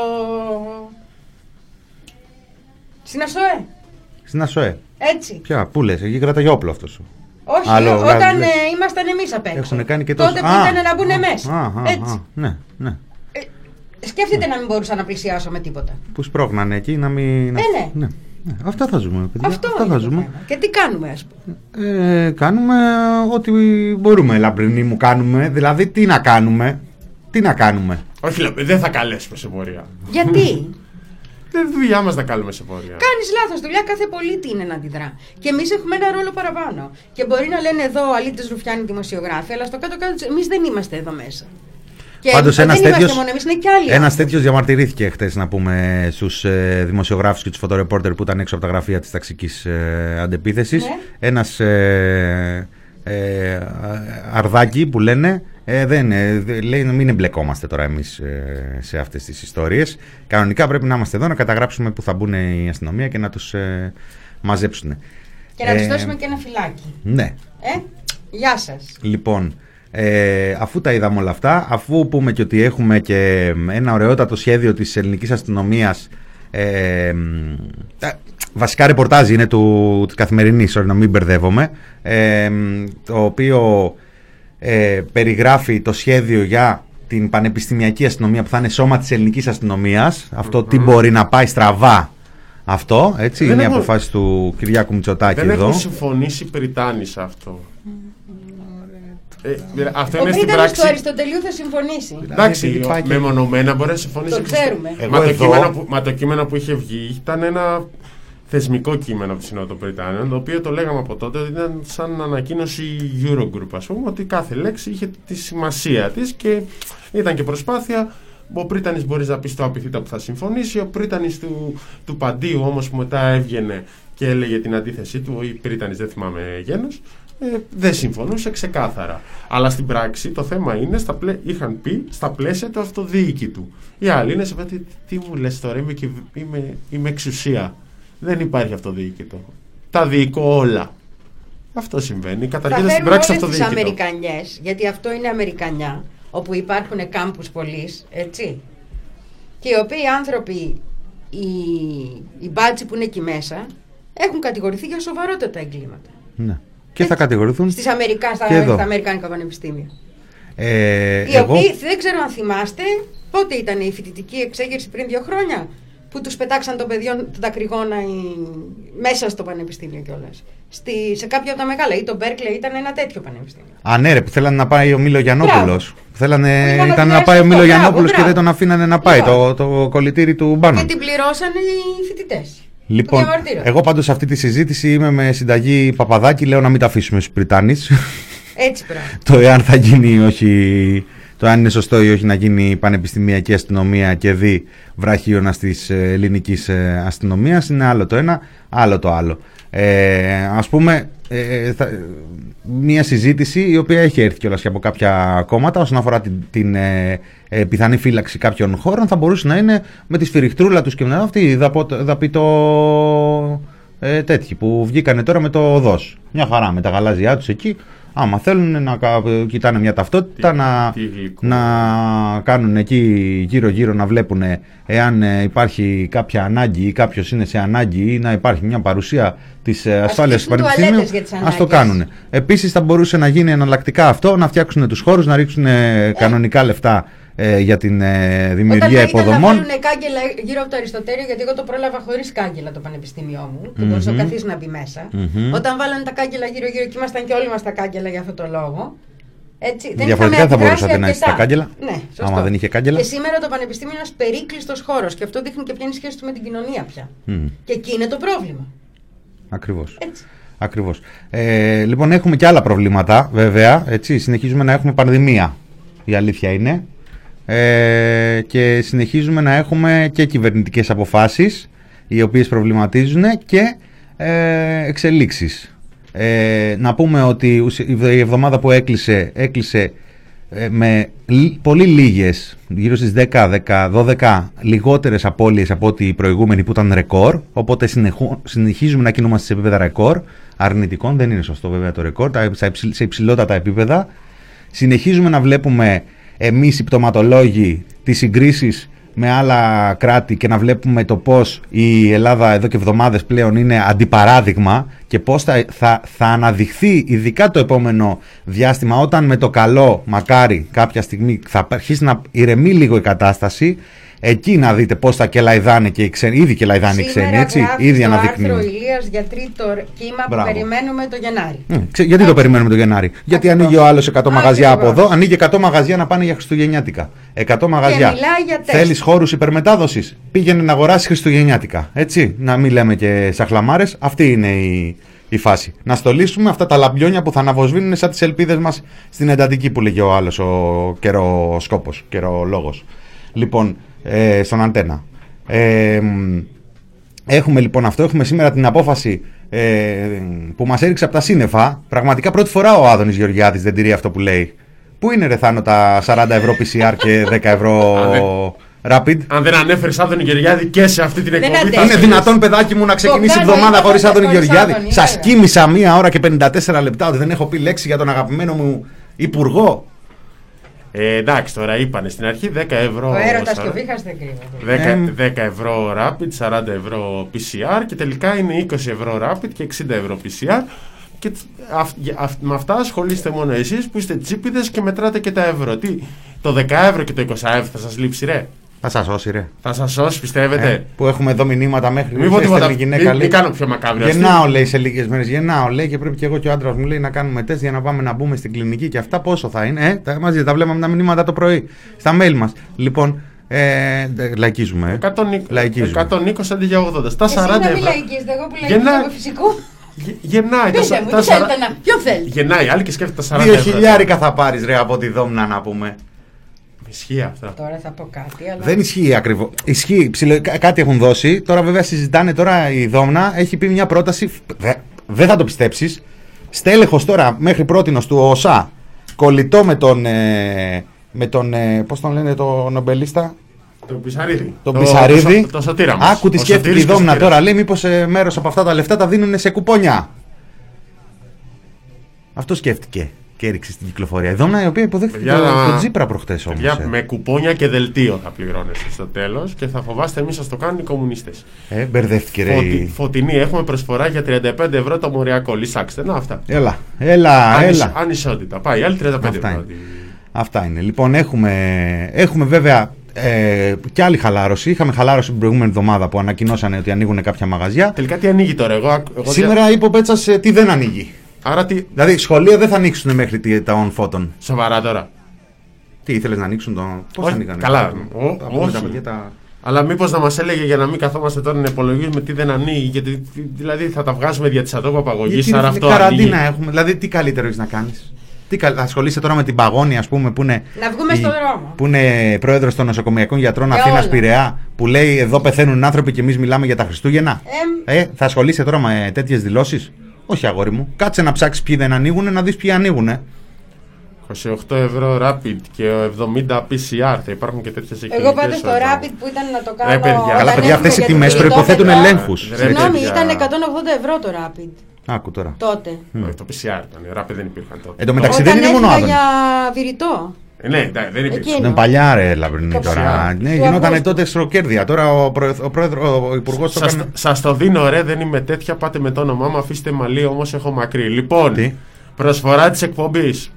στην ΑΣΟΕ. Στην ΑΣΟΕ. Έτσι. Ποια, πού λες, εκεί κρατάγε όπλο αυτό σου. Όχι, όταν ήμασταν εμείς απ' έξω. Τότε που ήταν να μπουν μέσα. Έτσι. Ναι. Σκέφτεται να μην μπορούσα να πλησιάσω με τίποτα. Που σπρώχνανε εκεί να μην. Ναι. Αυτά θα ζούμε, παιδιά. Αυτό θα ζούμε. Και τι κάνουμε, ας πούμε. Κάνουμε ό,τι μπορούμε, λαμπρινή μου, κάνουμε. Δηλαδή, τι να κάνουμε. Όχι, δεν θα καλέσουμε σε πορεία. Γιατί? Δεν είναι δουλειά μας να κάνουμε σε πορεία. Κάνεις λάθος δουλειά, κάθε πολίτη είναι να αντιδρά. Και εμείς έχουμε ένα ρόλο παραπάνω. Και μπορεί να λένε εδώ αλήτες ρουφιάνοι δημοσιογράφοι, αλλά στο κάτω-κάτω εμείς δεν είμαστε εδώ μέσα. Και πάντως δεν είμαστε μόνο εμείς, είναι και άλλοι. Ένας τέτοιος διαμαρτυρήθηκε χτες, να πούμε, στους δημοσιογράφους και τους φωτορεπόρτερ που ήταν έξω από τα γραφεία της ταξικής αντεπίθεσης. Ναι. Ένας αρδάκι που λένε, λέει μην εμπλεκόμαστε τώρα εμείς σε αυτές τις ιστορίες. Κανονικά πρέπει να είμαστε εδώ να καταγράψουμε που θα μπουν η αστυνομία και να τους μαζέψουν. Και να τους δώσουμε και ένα φυλάκι. Ναι. Γεια σας. Λοιπόν, αφού τα είδαμε όλα αυτά, αφού πούμε και ότι έχουμε και ένα ωραιότατο σχέδιο της ελληνικής αστυνομίας, βασικά ρεπορτάζ είναι της Καθημερινής, να μην μπερδεύομαι, το οποίο περιγράφει το σχέδιο για την πανεπιστημιακή αστυνομία που θα είναι σώμα της ελληνικής αστυνομίας. Αυτό τι μπορεί να πάει στραβά. Αυτό, έτσι, είναι η αποφάση του Κυριάκου Μητσοτάκη εδώ. Δεν έχουν συμφωνήσει οι Πριτάνοι σε αυτό. Αυτό ο Πρίτανης του Αριστοτελείου θα συμφωνήσει. Εντάξει, μεμονωμένα μπορεί να συμφωνήσει. Το ξέρουμε. Μα το κείμενο που είχε βγει ήταν ένα θεσμικό κείμενο από τη Συνόδο των Πριτάνιων, το οποίο το λέγαμε από τότε ότι ήταν σαν ανακοίνωση Eurogroup, ας πούμε, ότι κάθε λέξη είχε τη σημασία της και ήταν και προσπάθεια. Ο Πρίτανης μπορεί να πει στο απειθήτα που θα συμφωνήσει, ο Πρίτανης του Παντίου όμως που μετά έβγαινε και έλεγε την αντίθεσή του, ή Πρίτανης, δεν θυμάμαι γένος, δεν συμφωνούσε ξεκάθαρα. Αλλά στην πράξη το θέμα είναι, είχαν πει, στα πλαίσια του αυτοδιοίκητου. Οι άλλοι είναι σε τι μου λες τώρα, είμαι εξουσία. Δεν υπάρχει αυτοδιοίκητο. Τα διοικώ όλα. Αυτό συμβαίνει. Καταργείται στην πράξη αυτοδιοίκητο. Θα φέρουν όλες τις Αμερικανιές, γιατί αυτό είναι Αμερικανιά, όπου υπάρχουν κάμπους πολλής, έτσι. Και οι οποίοι άνθρωποι, οι μπάτσοι που είναι εκεί μέσα, έχουν κατηγορηθεί για σοβαρότατα εγκλήματα. Ναι. Και θα κατηγορηθούν στα αμερικάνικα πανεπιστήμια. Οι οποίοι, δεν ξέρω αν θυμάστε, πότε ήταν η φοιτητική εξέγερση πριν 2 χρόνια, που τους πετάξαν των παιδιών τα κρυγόνα μέσα στο πανεπιστήμιο κιόλας. Σε κάποια από τα μεγάλα, ή το Μπέρκλεϊ ήταν ένα τέτοιο πανεπιστήμιο. Ναι, ρε, που θέλανε να πάει ο Μήλο Γιαννόπουλος. Ήταν να πάει ο Μήλο Γιαννόπουλος και δεν τον αφήνανε να πάει, το κολλητήρι του Μπάνον. Και την πληρώσανε οι φοιτητές. Λοιπόν, εγώ πάντως σε αυτή τη συζήτηση είμαι με συνταγή Παπαδάκη, λέω να μην τα αφήσουμε στους Πριτάνης. Έτσι πράγμα. Το εάν θα γίνει ή όχι, το αν είναι σωστό ή όχι να γίνει πανεπιστημιακή αστυνομία και δει βραχίωνα της ελληνικής αστυνομίας, είναι άλλο το ένα, άλλο το άλλο. Ας πούμε, μια συζήτηση η οποία έχει έρθει κιόλας και από κάποια κόμματα όσον αφορά την πιθανή φύλαξη κάποιων χώρων, θα μπορούσε να είναι με τη σφυριχτρούλα τους και με αυτή δαπητό τέτοιοι που βγήκανε τώρα με το ΟΔΟΣ. Μια χαρά με τα γαλάζια τους εκεί. Άμα θέλουν να κοιτάνε μια ταυτότητα, να κάνουν εκεί γύρω-γύρω να βλέπουν εάν υπάρχει κάποια ανάγκη ή κάποιος είναι σε ανάγκη ή να υπάρχει μια παρουσία της ασφάλειας του πανεπιστημίου, ας το κάνουν. Επίσης θα μπορούσε να γίνει εναλλακτικά αυτό, να φτιάξουν τους χώρους, να ρίξουν κανονικά λεφτά για την δημιουργία υποδομών. Όταν να βάλουν κάγκελα γύρω από το Αριστοτέλειο, γιατί εγώ το πρόλαβα χωρίς κάγκελα το πανεπιστήμιό μου, και μπορούσε ο καθής να μπει μέσα. Όταν βάλανε τα κάγκελα γύρω-γύρω, και ήμασταν και όλοι μας τα κάγκελα για αυτό το λόγο. Έτσι, διαφορετικά δεν θα μπορούσατε να είστε τα κάγκελα. Ναι, άμα δεν είχε κάγκελα. Και σήμερα το πανεπιστήμιο είναι ένας περίκλειστος χώρος, και αυτό δείχνει και ποια είναι η σχέση του με την κοινωνία πια. Και εκεί είναι το πρόβλημα. Ακριβώς. Λοιπόν, έχουμε και άλλα προβλήματα, βέβαια. Έτσι, συνεχίζουμε να έχουμε πανδημία. Η αλήθεια είναι. Και συνεχίζουμε να έχουμε και κυβερνητικές αποφάσεις οι οποίες προβληματίζουν και εξελίξεις. Να πούμε ότι η εβδομάδα που έκλεισε με πολύ λίγες, γύρω στις 10-12 λιγότερες απώλειες από ό,τι οι προηγούμενοι που ήταν ρεκόρ, οπότε συνεχίζουμε να κινούμαστε σε επίπεδα ρεκόρ αρνητικών, δεν είναι σωστό βέβαια το ρεκόρ, σε υψηλότατα επίπεδα. Συνεχίζουμε να βλέπουμε εμείς οι πτωματολόγοι τις συγκρίσεις με άλλα κράτη και να βλέπουμε το πώς η Ελλάδα εδώ και εβδομάδες πλέον είναι αντιπαράδειγμα και πώς θα αναδειχθεί ειδικά το επόμενο διάστημα, όταν με το καλό μακάρι κάποια στιγμή θα αρχίσει να ηρεμεί λίγο η κατάσταση, Εκεί να δείτε πώς θα κελαϊδάνε και οι ξένοι. Ήδη κελαϊδάνε οι ξένοι, έτσι. Ήδη αναδεικνύουν. Άρθρο Ηλίας για τρίτο κύμα που περιμένουμε το Γενάρη. Γιατί το περιμένουμε το Γενάρη? Γιατί ανοίγει ο άλλος 100 μαγαζιά από εδώ, ανοίγει 100 μαγαζιά να πάνε για Χριστουγεννιάτικα. 100 μαγαζιά. Θέλεις χώρους υπερμετάδοσης? Πήγαινε να αγοράσεις Χριστουγεννιάτικα. Έτσι. Να μην λέμε και σαχλαμάρες. Αυτή είναι η φάση. Να στολίσουμε αυτά τα λαμπιόνια που θα αναβοσβήνουν σαν τις ελπίδες μας στην εντατική που λέγει ο άλλος ο καιροσκόπος, καιρολόγος. Λοιπόν, στον Αντένα. Έχουμε λοιπόν αυτό. Έχουμε σήμερα την απόφαση που μας έριξε από τα σύννεφα. Πραγματικά πρώτη φορά ο Άδωνης Γεωργιάδης δεν τηρεί αυτό που λέει. Πού είναι ρε Θάνο τα 40 ευρώ PCR και 10 ευρώ Rapid? Αν δεν ανέφερες Άδωνη Γεωργιάδη και σε αυτή την εκπομπή. Είναι δυνατόν, παιδάκι μου, να ξεκινήσει η εβδομάδα χωρίς Άδωνη Γεωργιάδη? Σας κοίμησα 1 ώρα και 54 λεπτά ότι δεν έχω πει λέξη για τον αγαπημένο μου υπουργό. Εντάξει, τώρα είπανε στην αρχή 10 ευρώ. Ο έρωτας και ο βήχας δεν κρύβεται. 10 ευρώ Rapid, 40 ευρώ PCR και τελικά είναι 20 ευρώ Rapid και 60 ευρώ PCR. Και με αυτά ασχολείστε μόνο εσείς που είστε τσίπιδες και μετράτε και τα ευρώ. Τι, το 10 ευρώ και το 20 ευρώ θα σας λείψει ρε? Θα σας σώσει ρε. Θα σας σώσει, πιστεύετε? Που έχουμε εδώ μηνύματα μέχρι μην κάνω πιο μακάβριο. Γεννάω λέει σε λίγες μέρες, γεννάω λέει και πρέπει και εγώ και ο άντρας μου λέει να κάνουμε τεστ για να πάμε να μπούμε στην κλινική και αυτά πόσο θα είναι. Μαζί τα βλέπαμε τα μηνύματα το πρωί στα mail μας. Λοιπόν, λαϊκίζουμε. 120 αντί για 80. Στα 40 ευρώ. Εσύ να μην λαϊκίζετε, εγώ που λαϊκίζω από φυσικού. Γεννάει άλλοι και σκέφτεται τα 40 ευρώ. 2.000 θα πάρεις ρε από τη Δόμνα να πούμε. Ισχύει αυτά? Τώρα θα πω κάτι, αλλά... Δεν ισχύει ακριβώς. Ισχύει, κάτι έχουν δώσει. Τώρα βέβαια συζητάνε, τώρα η Δόμνα έχει πει μια πρόταση. Δεν θα το πιστέψεις. Στέλεχος τώρα μέχρι πρότινος του ΟΣΑ, κολλητό με τον πώς τον λένε τον νομπελίστα? Τον Πισαρίδη. Το σωτήρα μας. Άκου τι σκέφτεται η Δόμνα τώρα. Λέει μήπως μέρος από αυτά τα λεφτά τα δίνουν σε κουπόνια. Αυτό σκέφτηκε και έριξε στην κυκλοφορία. Η Δόμνα η οποία υποδέχθηκε τον Τσίπρα προχτές όμως. Με κουπόνια και δελτίο θα πληρώνεστε στο τέλος και θα φοβάστε εμείς σας το κάνουν οι κομμουνιστές. Μπερδεύτηκε ρε. Φωτεινή, έχουμε προσφορά για 35 ευρώ το μοριακό. Λυσάξτε. Να αυτά. Έλα. Ανισότητα. Πάει άλλη 35 ευρώ. Αυτά είναι. Λοιπόν, έχουμε βέβαια και άλλη χαλάρωση. Είχαμε χαλάρωση την προηγούμενη εβδομάδα που ανακοινώσανε ότι ανοίγουν κάποια μαγαζιά. Τελικά τι ανοίγει τώρα? Σήμερα είπε ο Πέτσας τι δεν ανοίγει. Άρα δηλαδή σχολεία δεν θα ανοίξουν μέχρι τα on-photon. Σοβαρά τώρα? Τι ήθελες να ανοίξουν πώς θα ανοίγανε? Καλά. Αλλά μήπως να μας έλεγε για να μην καθόμαστε τώρα να υπολογίζουμε τι δεν ανοίγει? Γιατί δηλαδή θα τα βγάζουμε δια της ατόπου-απαγωγής. Άρα αυτό καραντίνα έχουμε. Δηλαδή τι καλύτερο έχεις να κάνεις? Θα ασχολείσαι τώρα με την Παγώνη, ας πούμε, που είναι. Να βγούμε στον δρόμο. Που είναι πρόεδρος των νοσοκομιακών γιατρών Αθήνας Πειραιά, που λέει εδώ πεθαίνουν άνθρωποι και εμείς μιλάμε για τα Χριστούγεννα. Θα ασχολείσαι τώρα με τέτοιες δηλώσεις? Όχι, αγόρι μου. Κάτσε να ψάξεις ποιοι δεν ανοίγουν, να δεις ποιοι ανοίγουν. 28 ευρώ Rapid και 70 PCR. Θα υπάρχουν και τέτοιες εκκλησίες. Εγώ πάντα στο Rapid που ήταν να το κάνω. Καλά, παιδιά, αυτές οι τιμές προϋποθέτουν ελέγχους. Συγγνώμη, ήταν 180 ευρώ το Rapid. Άκου τώρα. Τότε. Το PCR ήταν. Rapid δεν υπήρχαν τότε. Εν τω μεταξύ δεν είναι μόνο Άδωνη. Για βηρητό. Ναι, δεν υπήρχαν. Είναι παλιά ρε Λαμπρινή τώρα. Ναι, γινόταν τότε στροκέρδια. Τώρα ο υπουργός το έκανε. Σας το δίνω ρε, δεν είμαι τέτοια. Πάτε με το όνομά μου, αφήστε μαλλί όμως έχω μακρύ. Λοιπόν, προσφορά της εκπομπής.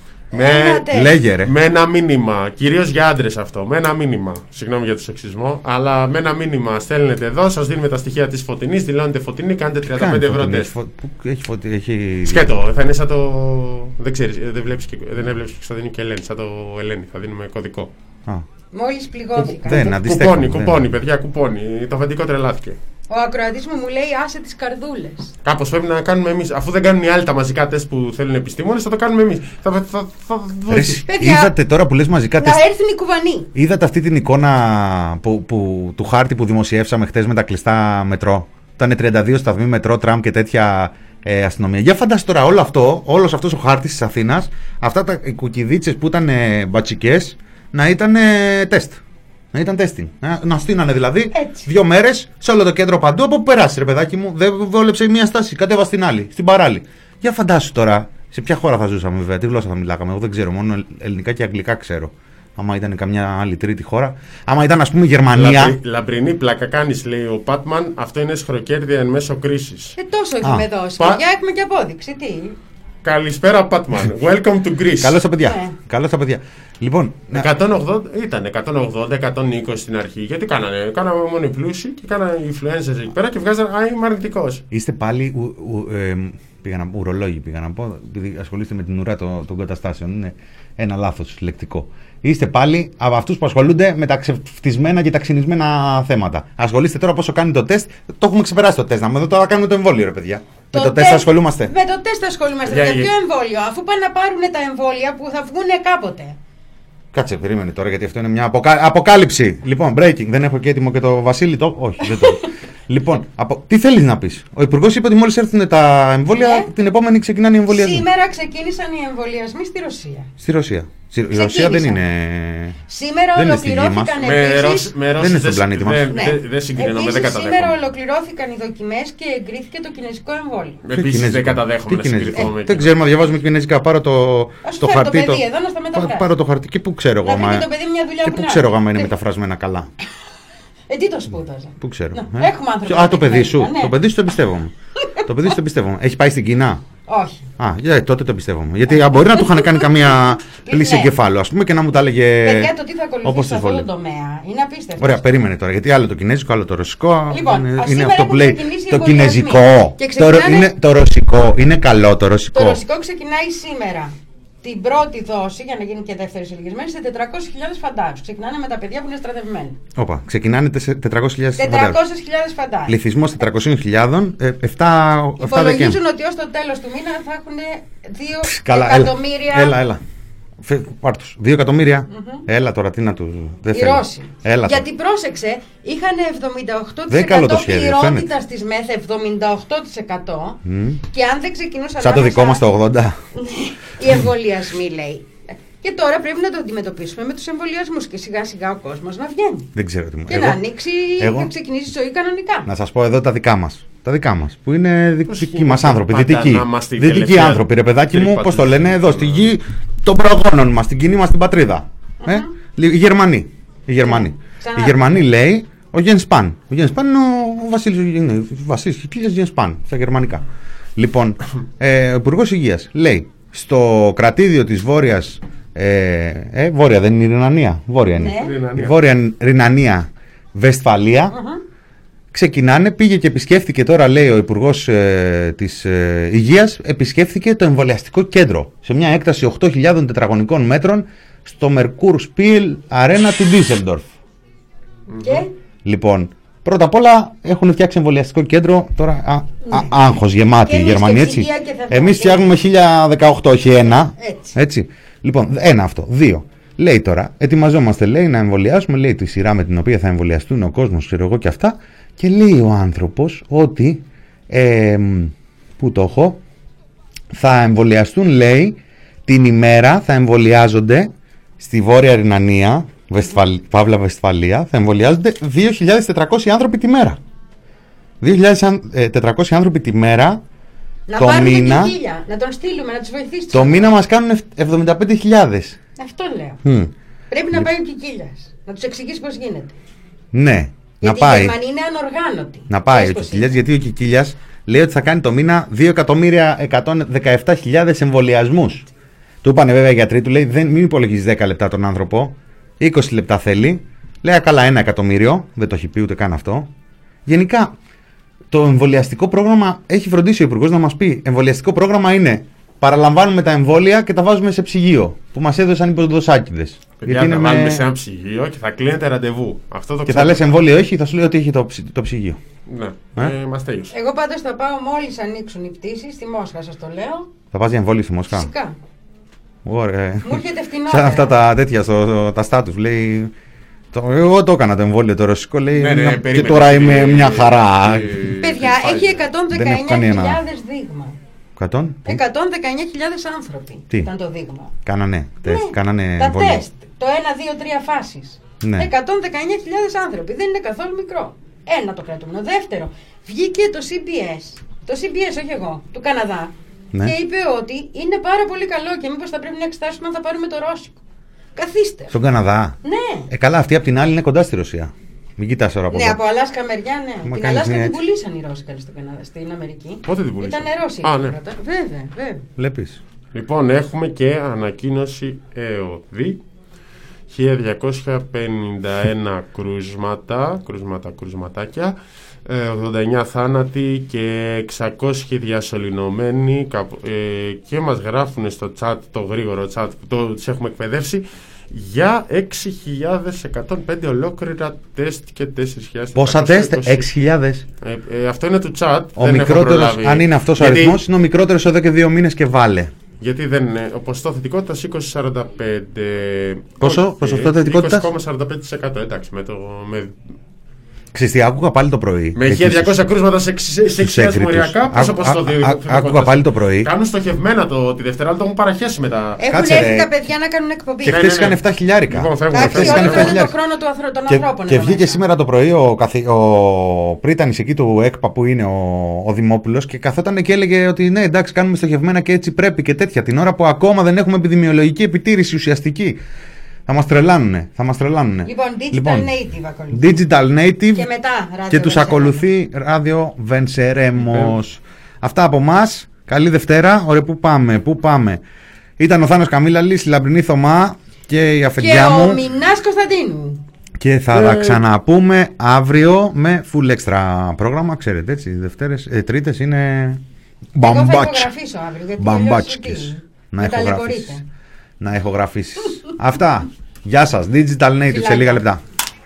Με ένα μήνυμα, κυρίως για άντρες αυτό, με ένα μήνυμα, συγγνώμη για το σεξισμό, αλλά με ένα μήνυμα στέλνετε εδώ, σας δίνουμε τα στοιχεία της Φωτεινής, δηλώνετε Φωτεινή, κάνετε 35 ευρώ τεστ. Σκέτο, θα είναι σαν το, δεν ξέρεις, δεν έβλεπες και θα δίνει και Ελένη, σαν το Ελένη, θα δίνουμε κωδικό. Μόλις πληγώθηκα. Κουπόνι, παιδιά, κουπόνι, το αφεντικό τρελάθηκε. Ο ακροατής μου λέει άσε τις καρδούλες. Κάπως πρέπει να κάνουμε εμείς. Αφού δεν κάνουν οι άλλοι τα μαζικά τεστ που θέλουν επιστήμονες, θα το κάνουμε εμείς. Είδατε τώρα που λες μαζικά τεστ. Να έρθουν οι κουβανοί. Είδατε αυτή την εικόνα του χάρτη που δημοσιεύσαμε χτες με τα κλειστά μετρό? Ήταν 32 σταθμοί μετρό, τραμ και τέτοια αστυνομία. Για φαντάσου τώρα όλος αυτός ο χάρτης της Αθήνας, αυτά τα κουκκιδίτσες που ήταν μπατσικές, να ήταν τεστ. Να ήταν testing. Να στείνανε δηλαδή 2 μέρες σε όλο το κέντρο παντού. Από που περάσει, ρε παιδάκι μου, δεν βόλεψε μία στάση. Κατέβα στην άλλη, στην παράλληλη. Για φαντάσου τώρα, σε ποια χώρα θα ζούσαμε, βέβαια, τι γλώσσα θα μιλάγαμε. Εγώ δεν ξέρω, μόνο ελληνικά και αγγλικά ξέρω. Άμα ήταν καμιά άλλη τρίτη χώρα. Άμα ήταν, ας πούμε, Γερμανία. Λαμπρινή πλάκα κάνεις, λέει ο Πάτμαν, αυτό είναι σχροκέρδια εν μέσω κρίσης. Τόσο έχουμε δώσει. Για έχουμε και απόδειξη, τι. Καλησπέρα, Πατμάν. Welcome to Greece. Καλώς τα παιδιά. Καλώς τα παιδιά. Λοιπόν, 180 ήταν 180-120 στην αρχή. Γιατί κάναμε μόνο οι πλούσιοι και κάνανε οι influencers εκεί πέρα και βγάζανε είμαι αρνητικός. Είστε πάλι ουρολόγοι, πήγα να πω, επειδή ασχολείστε με την ουρά των καταστάσεων. Είναι ένα λάθος λεκτικό. Είστε πάλι από αυτούς που ασχολούνται με τα ξεφτισμένα και τα ξυνισμένα θέματα. Ασχολείστε τώρα πόσο κάνει το τεστ. Το έχουμε ξεπεράσει το τεστ. Να δούμε τώρα κάνουμε το εμβόλιο, ρε παιδιά. Με το τεστ ασχολούμαστε. Με το τεστ ασχολούμαστε. Για ποιο εμβόλιο, αφού πάνε να πάρουν τα εμβόλια που θα βγουν κάποτε. Κάτσε, περίμενε τώρα, γιατί αυτό είναι μια αποκάλυψη. Λοιπόν, breaking. Δεν έχω και έτοιμο και το Βασίλη. Όχι, δεν το. Λοιπόν, τι θέλεις να πεις? Ο Υπουργός είπε ότι μόλις έρθουν τα εμβόλια, την επόμενη ξεκινάνε οι εμβολιασμοί. Σήμερα ξεκίνησαν οι εμβολιασμοί στη Ρωσία. Στη Ρωσία. Η Ρωσία δεν είναι. Σήμερα ολοκληρώθηκαν επίσης. Δεν είναι στον πλανήτη μας. Δεν συγκρίνομαι, δεν καταδέχομαι. Σήμερα ολοκληρώθηκαν οι δοκιμές και εγκρίθηκε το κινέζικο εμβόλιο. Επίσης δεν καταδέχομαι να συγκριθούμε. Δεν ξέρουμε να διαβάζουμε κινέζικα. Πάρω το χαρτί. Πάρω το χαρτί και πού ξέρω εγώ. Και πού ξέρω εγώ άμα είναι μεταφρασμένα καλά. Τι το σπούδαζα. Πού ξέρω. Έχουμε άνθρωποι. Το παιδί σου. Το παιδί σου το εμπιστεύομαι. Το παιδί σου το εμπιστεύομαι. Έχει πάει στην Κίνα? Όχι. Τότε το εμπιστεύομαι. Γιατί μπορεί να του είχαν κάνει καμία πλήση εγκεφάλου, ας πούμε, και να μου τα έλεγε. Παιδιά, το τι θα ακολουθήσει σε αυτό το τομέα είναι απίστευτο. Ωραία, περίμενε τώρα. Γιατί άλλο το κινέζικο, άλλο το ρωσικό. Λοιπόν, είναι αυτό που λέει. Το κινέζικο. Το ρωσικό. Είναι καλό το ρωσικό. Το ρωσικό ξεκινάει σήμερα. Την πρώτη δόση, για να γίνει και δεύτερη σε λίγες μέρες, σε 400.000 φαντάρους. Ξεκινάνε με τα παιδιά που είναι στρατευμένοι. Όπα, ξεκινάνε 400.000 φαντάρους. Πληθυσμός 400.000, 7 Δεκέμβρη. Υπολογίζουν ότι ως το τέλος του μήνα θα έχουν 2 εκατομμύρια. Έλα. Πάρτους. 2 εκατομμύρια. Έλα τώρα, τι να τους. Οι Ρώσοι. Γιατί πρόσεξε, είχαν 78% πληρότητα στις ΜΕΘ, 78%. Και αν δεν ξεκινούσαν. Σαν το δικό μας το 80%. Οι εμβολιασμοί, λέει. Και τώρα πρέπει να το αντιμετωπίσουμε με τους εμβολιασμούς και σιγά σιγά ο κόσμος να βγαίνει. Δεν ξέρω τι μου. Και να ανοίξει και ξεκινήσει η ζωή κανονικά. Να σας πω εδώ τα δικά μας. Τα δικά μας, που είναι δικοί μας άνθρωποι, δυτικοί άνθρωποι, ρε παιδάκι μου, πώς το λένε, εδώ στη γη των προγόνων μας, στην κοινή μας την πατρίδα. Οι Γερμανοί. Οι Γερμανοί λέει ο Γιένς Σπαν. Ο Γιένς Σπαν είναι ο Βασίλης Χιτλέρ Γιένς Σπαν, στα γερμανικά. Λοιπόν, ο Υπουργός Υγείας λέει στο κρατήδιο της Βόρειας. Βόρεια δεν είναι η Ρινανία. Βόρεια είναι. Η Βόρεια Ρινανία Βεσφαλία. Ξεκινάνε, πήγε και επισκέφθηκε τώρα, λέει ο Υπουργός της Υγείας, επισκέφθηκε το εμβολιαστικό κέντρο σε μια έκταση 8.000 τετραγωνικών μέτρων στο Merkur Spiel Arena του Ντίσελντορφ. Και? Λοιπόν, πρώτα απ' όλα έχουν φτιάξει εμβολιαστικό κέντρο, τώρα άγχος γεμάτη οι Γερμανοί, έτσι. Εμείς φτιάχνουμε 1018, όχι ένα. Έτσι. Λοιπόν, ένα αυτό. 2. Λέει τώρα, ετοιμαζόμαστε, λέει, να εμβολιάσουμε, λέει, τη σειρά με την οποία θα εμβολιαστούν ο κόσμος, ξέρω εγώ και αυτά. Και λέει ο άνθρωπος ότι, που το έχω, θα εμβολιαστούν, λέει, την ημέρα θα εμβολιάζονται στη Βόρεια Ρινανία, Παύλα Βεσφαλία, θα εμβολιάζονται 2.400 άνθρωποι τη μέρα. 2.400 άνθρωποι τη μέρα. Να το μήνα, να τον στείλουμε, να τους βοηθήσουμε. Το μήνα μας κάνουν 75.000. Αυτό λέω. Πρέπει να πάει ο Κικίλιας, να τους εξηγήσει πώς γίνεται. Ναι. Γιατί οι Γερμανοί είναι ανοργάνωτοι. Να πάει ο Κικίλιας, γιατί ο Κικίλιας λέει ότι θα κάνει το μήνα 2.117.000 εμβολιασμούς. Του είπανε βέβαια οι γιατροί, του λέει μην υπολογίζεις 10 λεπτά τον άνθρωπο, 20 λεπτά θέλει. Λέει καλά 1 εκατομμύριο, δεν το έχει πει ούτε καν αυτό. Γενικά το εμβολιαστικό πρόγραμμα έχει φροντίσει ο Υπουργός να μας πει. Εμβολιαστικό πρόγραμμα είναι παραλαμβάνουμε τα εμβόλια και τα βάζουμε σε ψυγείο που μας έδωσαν οι υποδοσάκηδες. Γιατί θα βάλουμε σε ένα ψυγείο και θα κλείνετε ραντεβού. Αυτό το και θα λες εμβόλιο έχει, θα σου λέει ότι έχει το ψυγείο. Ναι, μας τέλειωσε. Εγώ πάντως θα πάω μόλις ανοίξουν οι πτήσεις στη Μόσχα, σας το λέω. Θα πας για εμβόλιο στη Μόσχα? Φυσικά. Ωραία. Μου έρχεται φτηνότερα. Σαν αυτά τα τέτοια τα στάτους, λέει. Εγώ το έκανα το εμβόλιο το ρωσικό, λέει. Και τώρα είμαι μια χαρά. Παιδιά, έχει 119.000 δείγμα. 119.000 άνθρωποι ήταν το δείγμα. Κάνανε τεστ, κάνανε εμβόλιο. Τα τεστ, το 1, 2, 3 φάσεις. 119.000 άνθρωποι, δεν είναι καθόλου μικρό. Ένα το κρατούμενο. Δεύτερο, βγήκε το CBS, όχι εγώ, του Καναδά. Και είπε ότι είναι πάρα πολύ καλό και μήπως θα πρέπει να εξετάσουμε αν θα πάρουμε το ρώσικο. Καθίστε. Στον Καναδά? Ναι. Καλά, αυτή απ' την άλλη είναι κοντά στη Ρωσία. Μην κοιτάς τώρα από Ναι, εδώ. από Αλάσκα μεριά, ναι. Μα Την κάνεις Αλάσκα μια την έτσι. πουλήσαν οι Ρώσοι καλή στην Αμερική. Πότε την πουλήσαν? Ήταν Ρώσοι. Α, ναι. Βέβαια. Βλέπεις. Λοιπόν, έχουμε και ανακοίνωση ΕΟΔΗ. 1251 κρούσματάκια, 89 θάνατοι και 600 διασωληνωμένοι, και μας γράφουν στο chat, το γρήγορο chat που τους έχουμε εκπαιδεύσει, για 6.105 ολόκληρα τεστ και 4.000. Πόσα τεστ? 6.000. Αυτό είναι του chat. Ο μικρότερος, αν είναι αυτός ο αριθμός, είναι ο μικρότερος εδώ και 2 μήνες και βάλε. Γιατί δεν είναι. Ο ποσοστό θετικότητας 20,45. Πόσο ποσοστό θετικότητας? 20,45%. Εντάξει, Ξέρεις τι, άκουγα πάλι το πρωί. με 1.200 κρούσματα σε 6.000 μοριακά, πόσο ποσοστό Άκουγα πάλι το πρωί. Κάνουν στοχευμένα τη Δευτέρα, αλλά το έχουν παραχέσει μετά. Έχουν Κάτσε, έρθει ρε. τα παιδιά να κάνουν εκπομπή. Και χθες είχαν 7 χιλιάρικα. Λοιπόν, φεύγουμε. Εντάξει, είχαν όλοι 7 θέλουν χιλιάρικα. τον χρόνο των ανθρώπων. Και εδώ βγήκε μέσα. σήμερα το πρωί ο πρίτανης εκεί του ΕΚΠΑ που είναι ο Δημόπουλος και καθόταν και έλεγε ότι ναι, εντάξει, κάνουμε στοχευμένα και έτσι πρέπει και τέτοια. Την ώρα που ακόμα δεν έχουμε επιδημιολογική επιτήρηση ουσιαστική. Θα μας τρελάνουνε. Λοιπόν, digital native ακολουθεί. Digital native Και μετά ράδιο και τους Venceremos. ακολουθεί ράδιο Venceremos. Αυτά από μας. Καλή Δευτέρα. Ωραία, πού πάμε. Ήταν ο Θάνος Καμίλαλης, η Λαμπρινή Θωμά και η Και αφεντιά ο μου. Μινάς Κωνσταντίνου. Και θα τα ξαναπούμε αύριο με full extra πρόγραμμα. Ξέρετε έτσι, Δευτέρες, Τρίτες είναι Εγώ θα μπαμπάτσια. ηχογραφήσω αύριο. Γιατί Μπαμπάτσικες. αλλιώς Να με ηχογραφήσεις. ταλαιπωρείτε. Να ηχογραφήσεις. Αυτά. Γεια σας. Digital native σε Φιλάκια. λίγα λεπτά.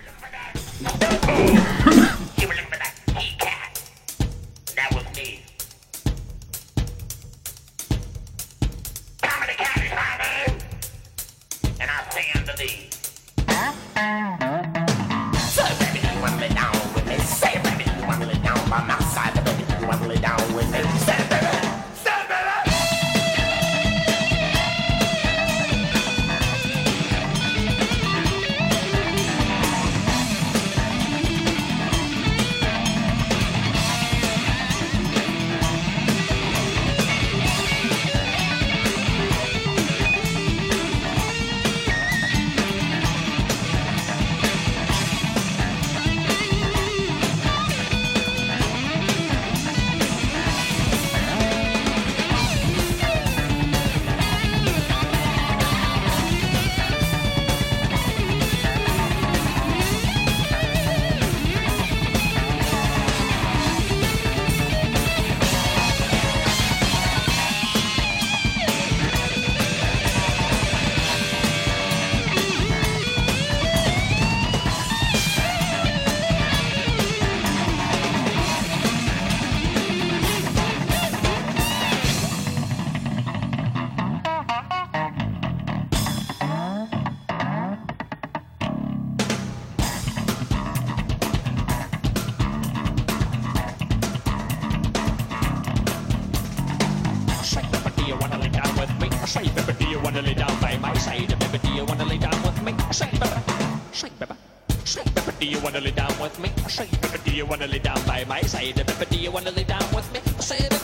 Say, baby, do you wanna lay down by my side? Baby, do you wanna lay down with me? Say, baby, say, baby, say, baby, do you wanna lay down with me? Say, baby, do you wanna lay down by my side? Baby, do you wanna lay down with me? Say, say,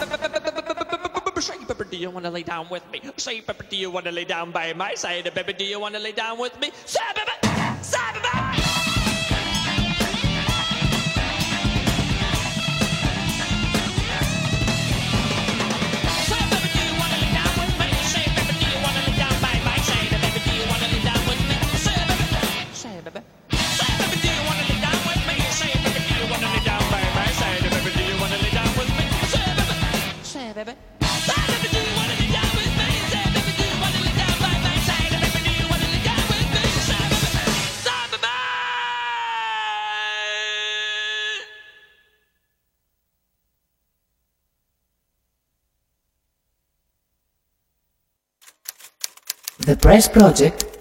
baby, do you wanna lay down with me? Say, baby, do you wanna lay down by my side? Baby, do you wanna lay down with me? Say, baby, say, baby. The Press Project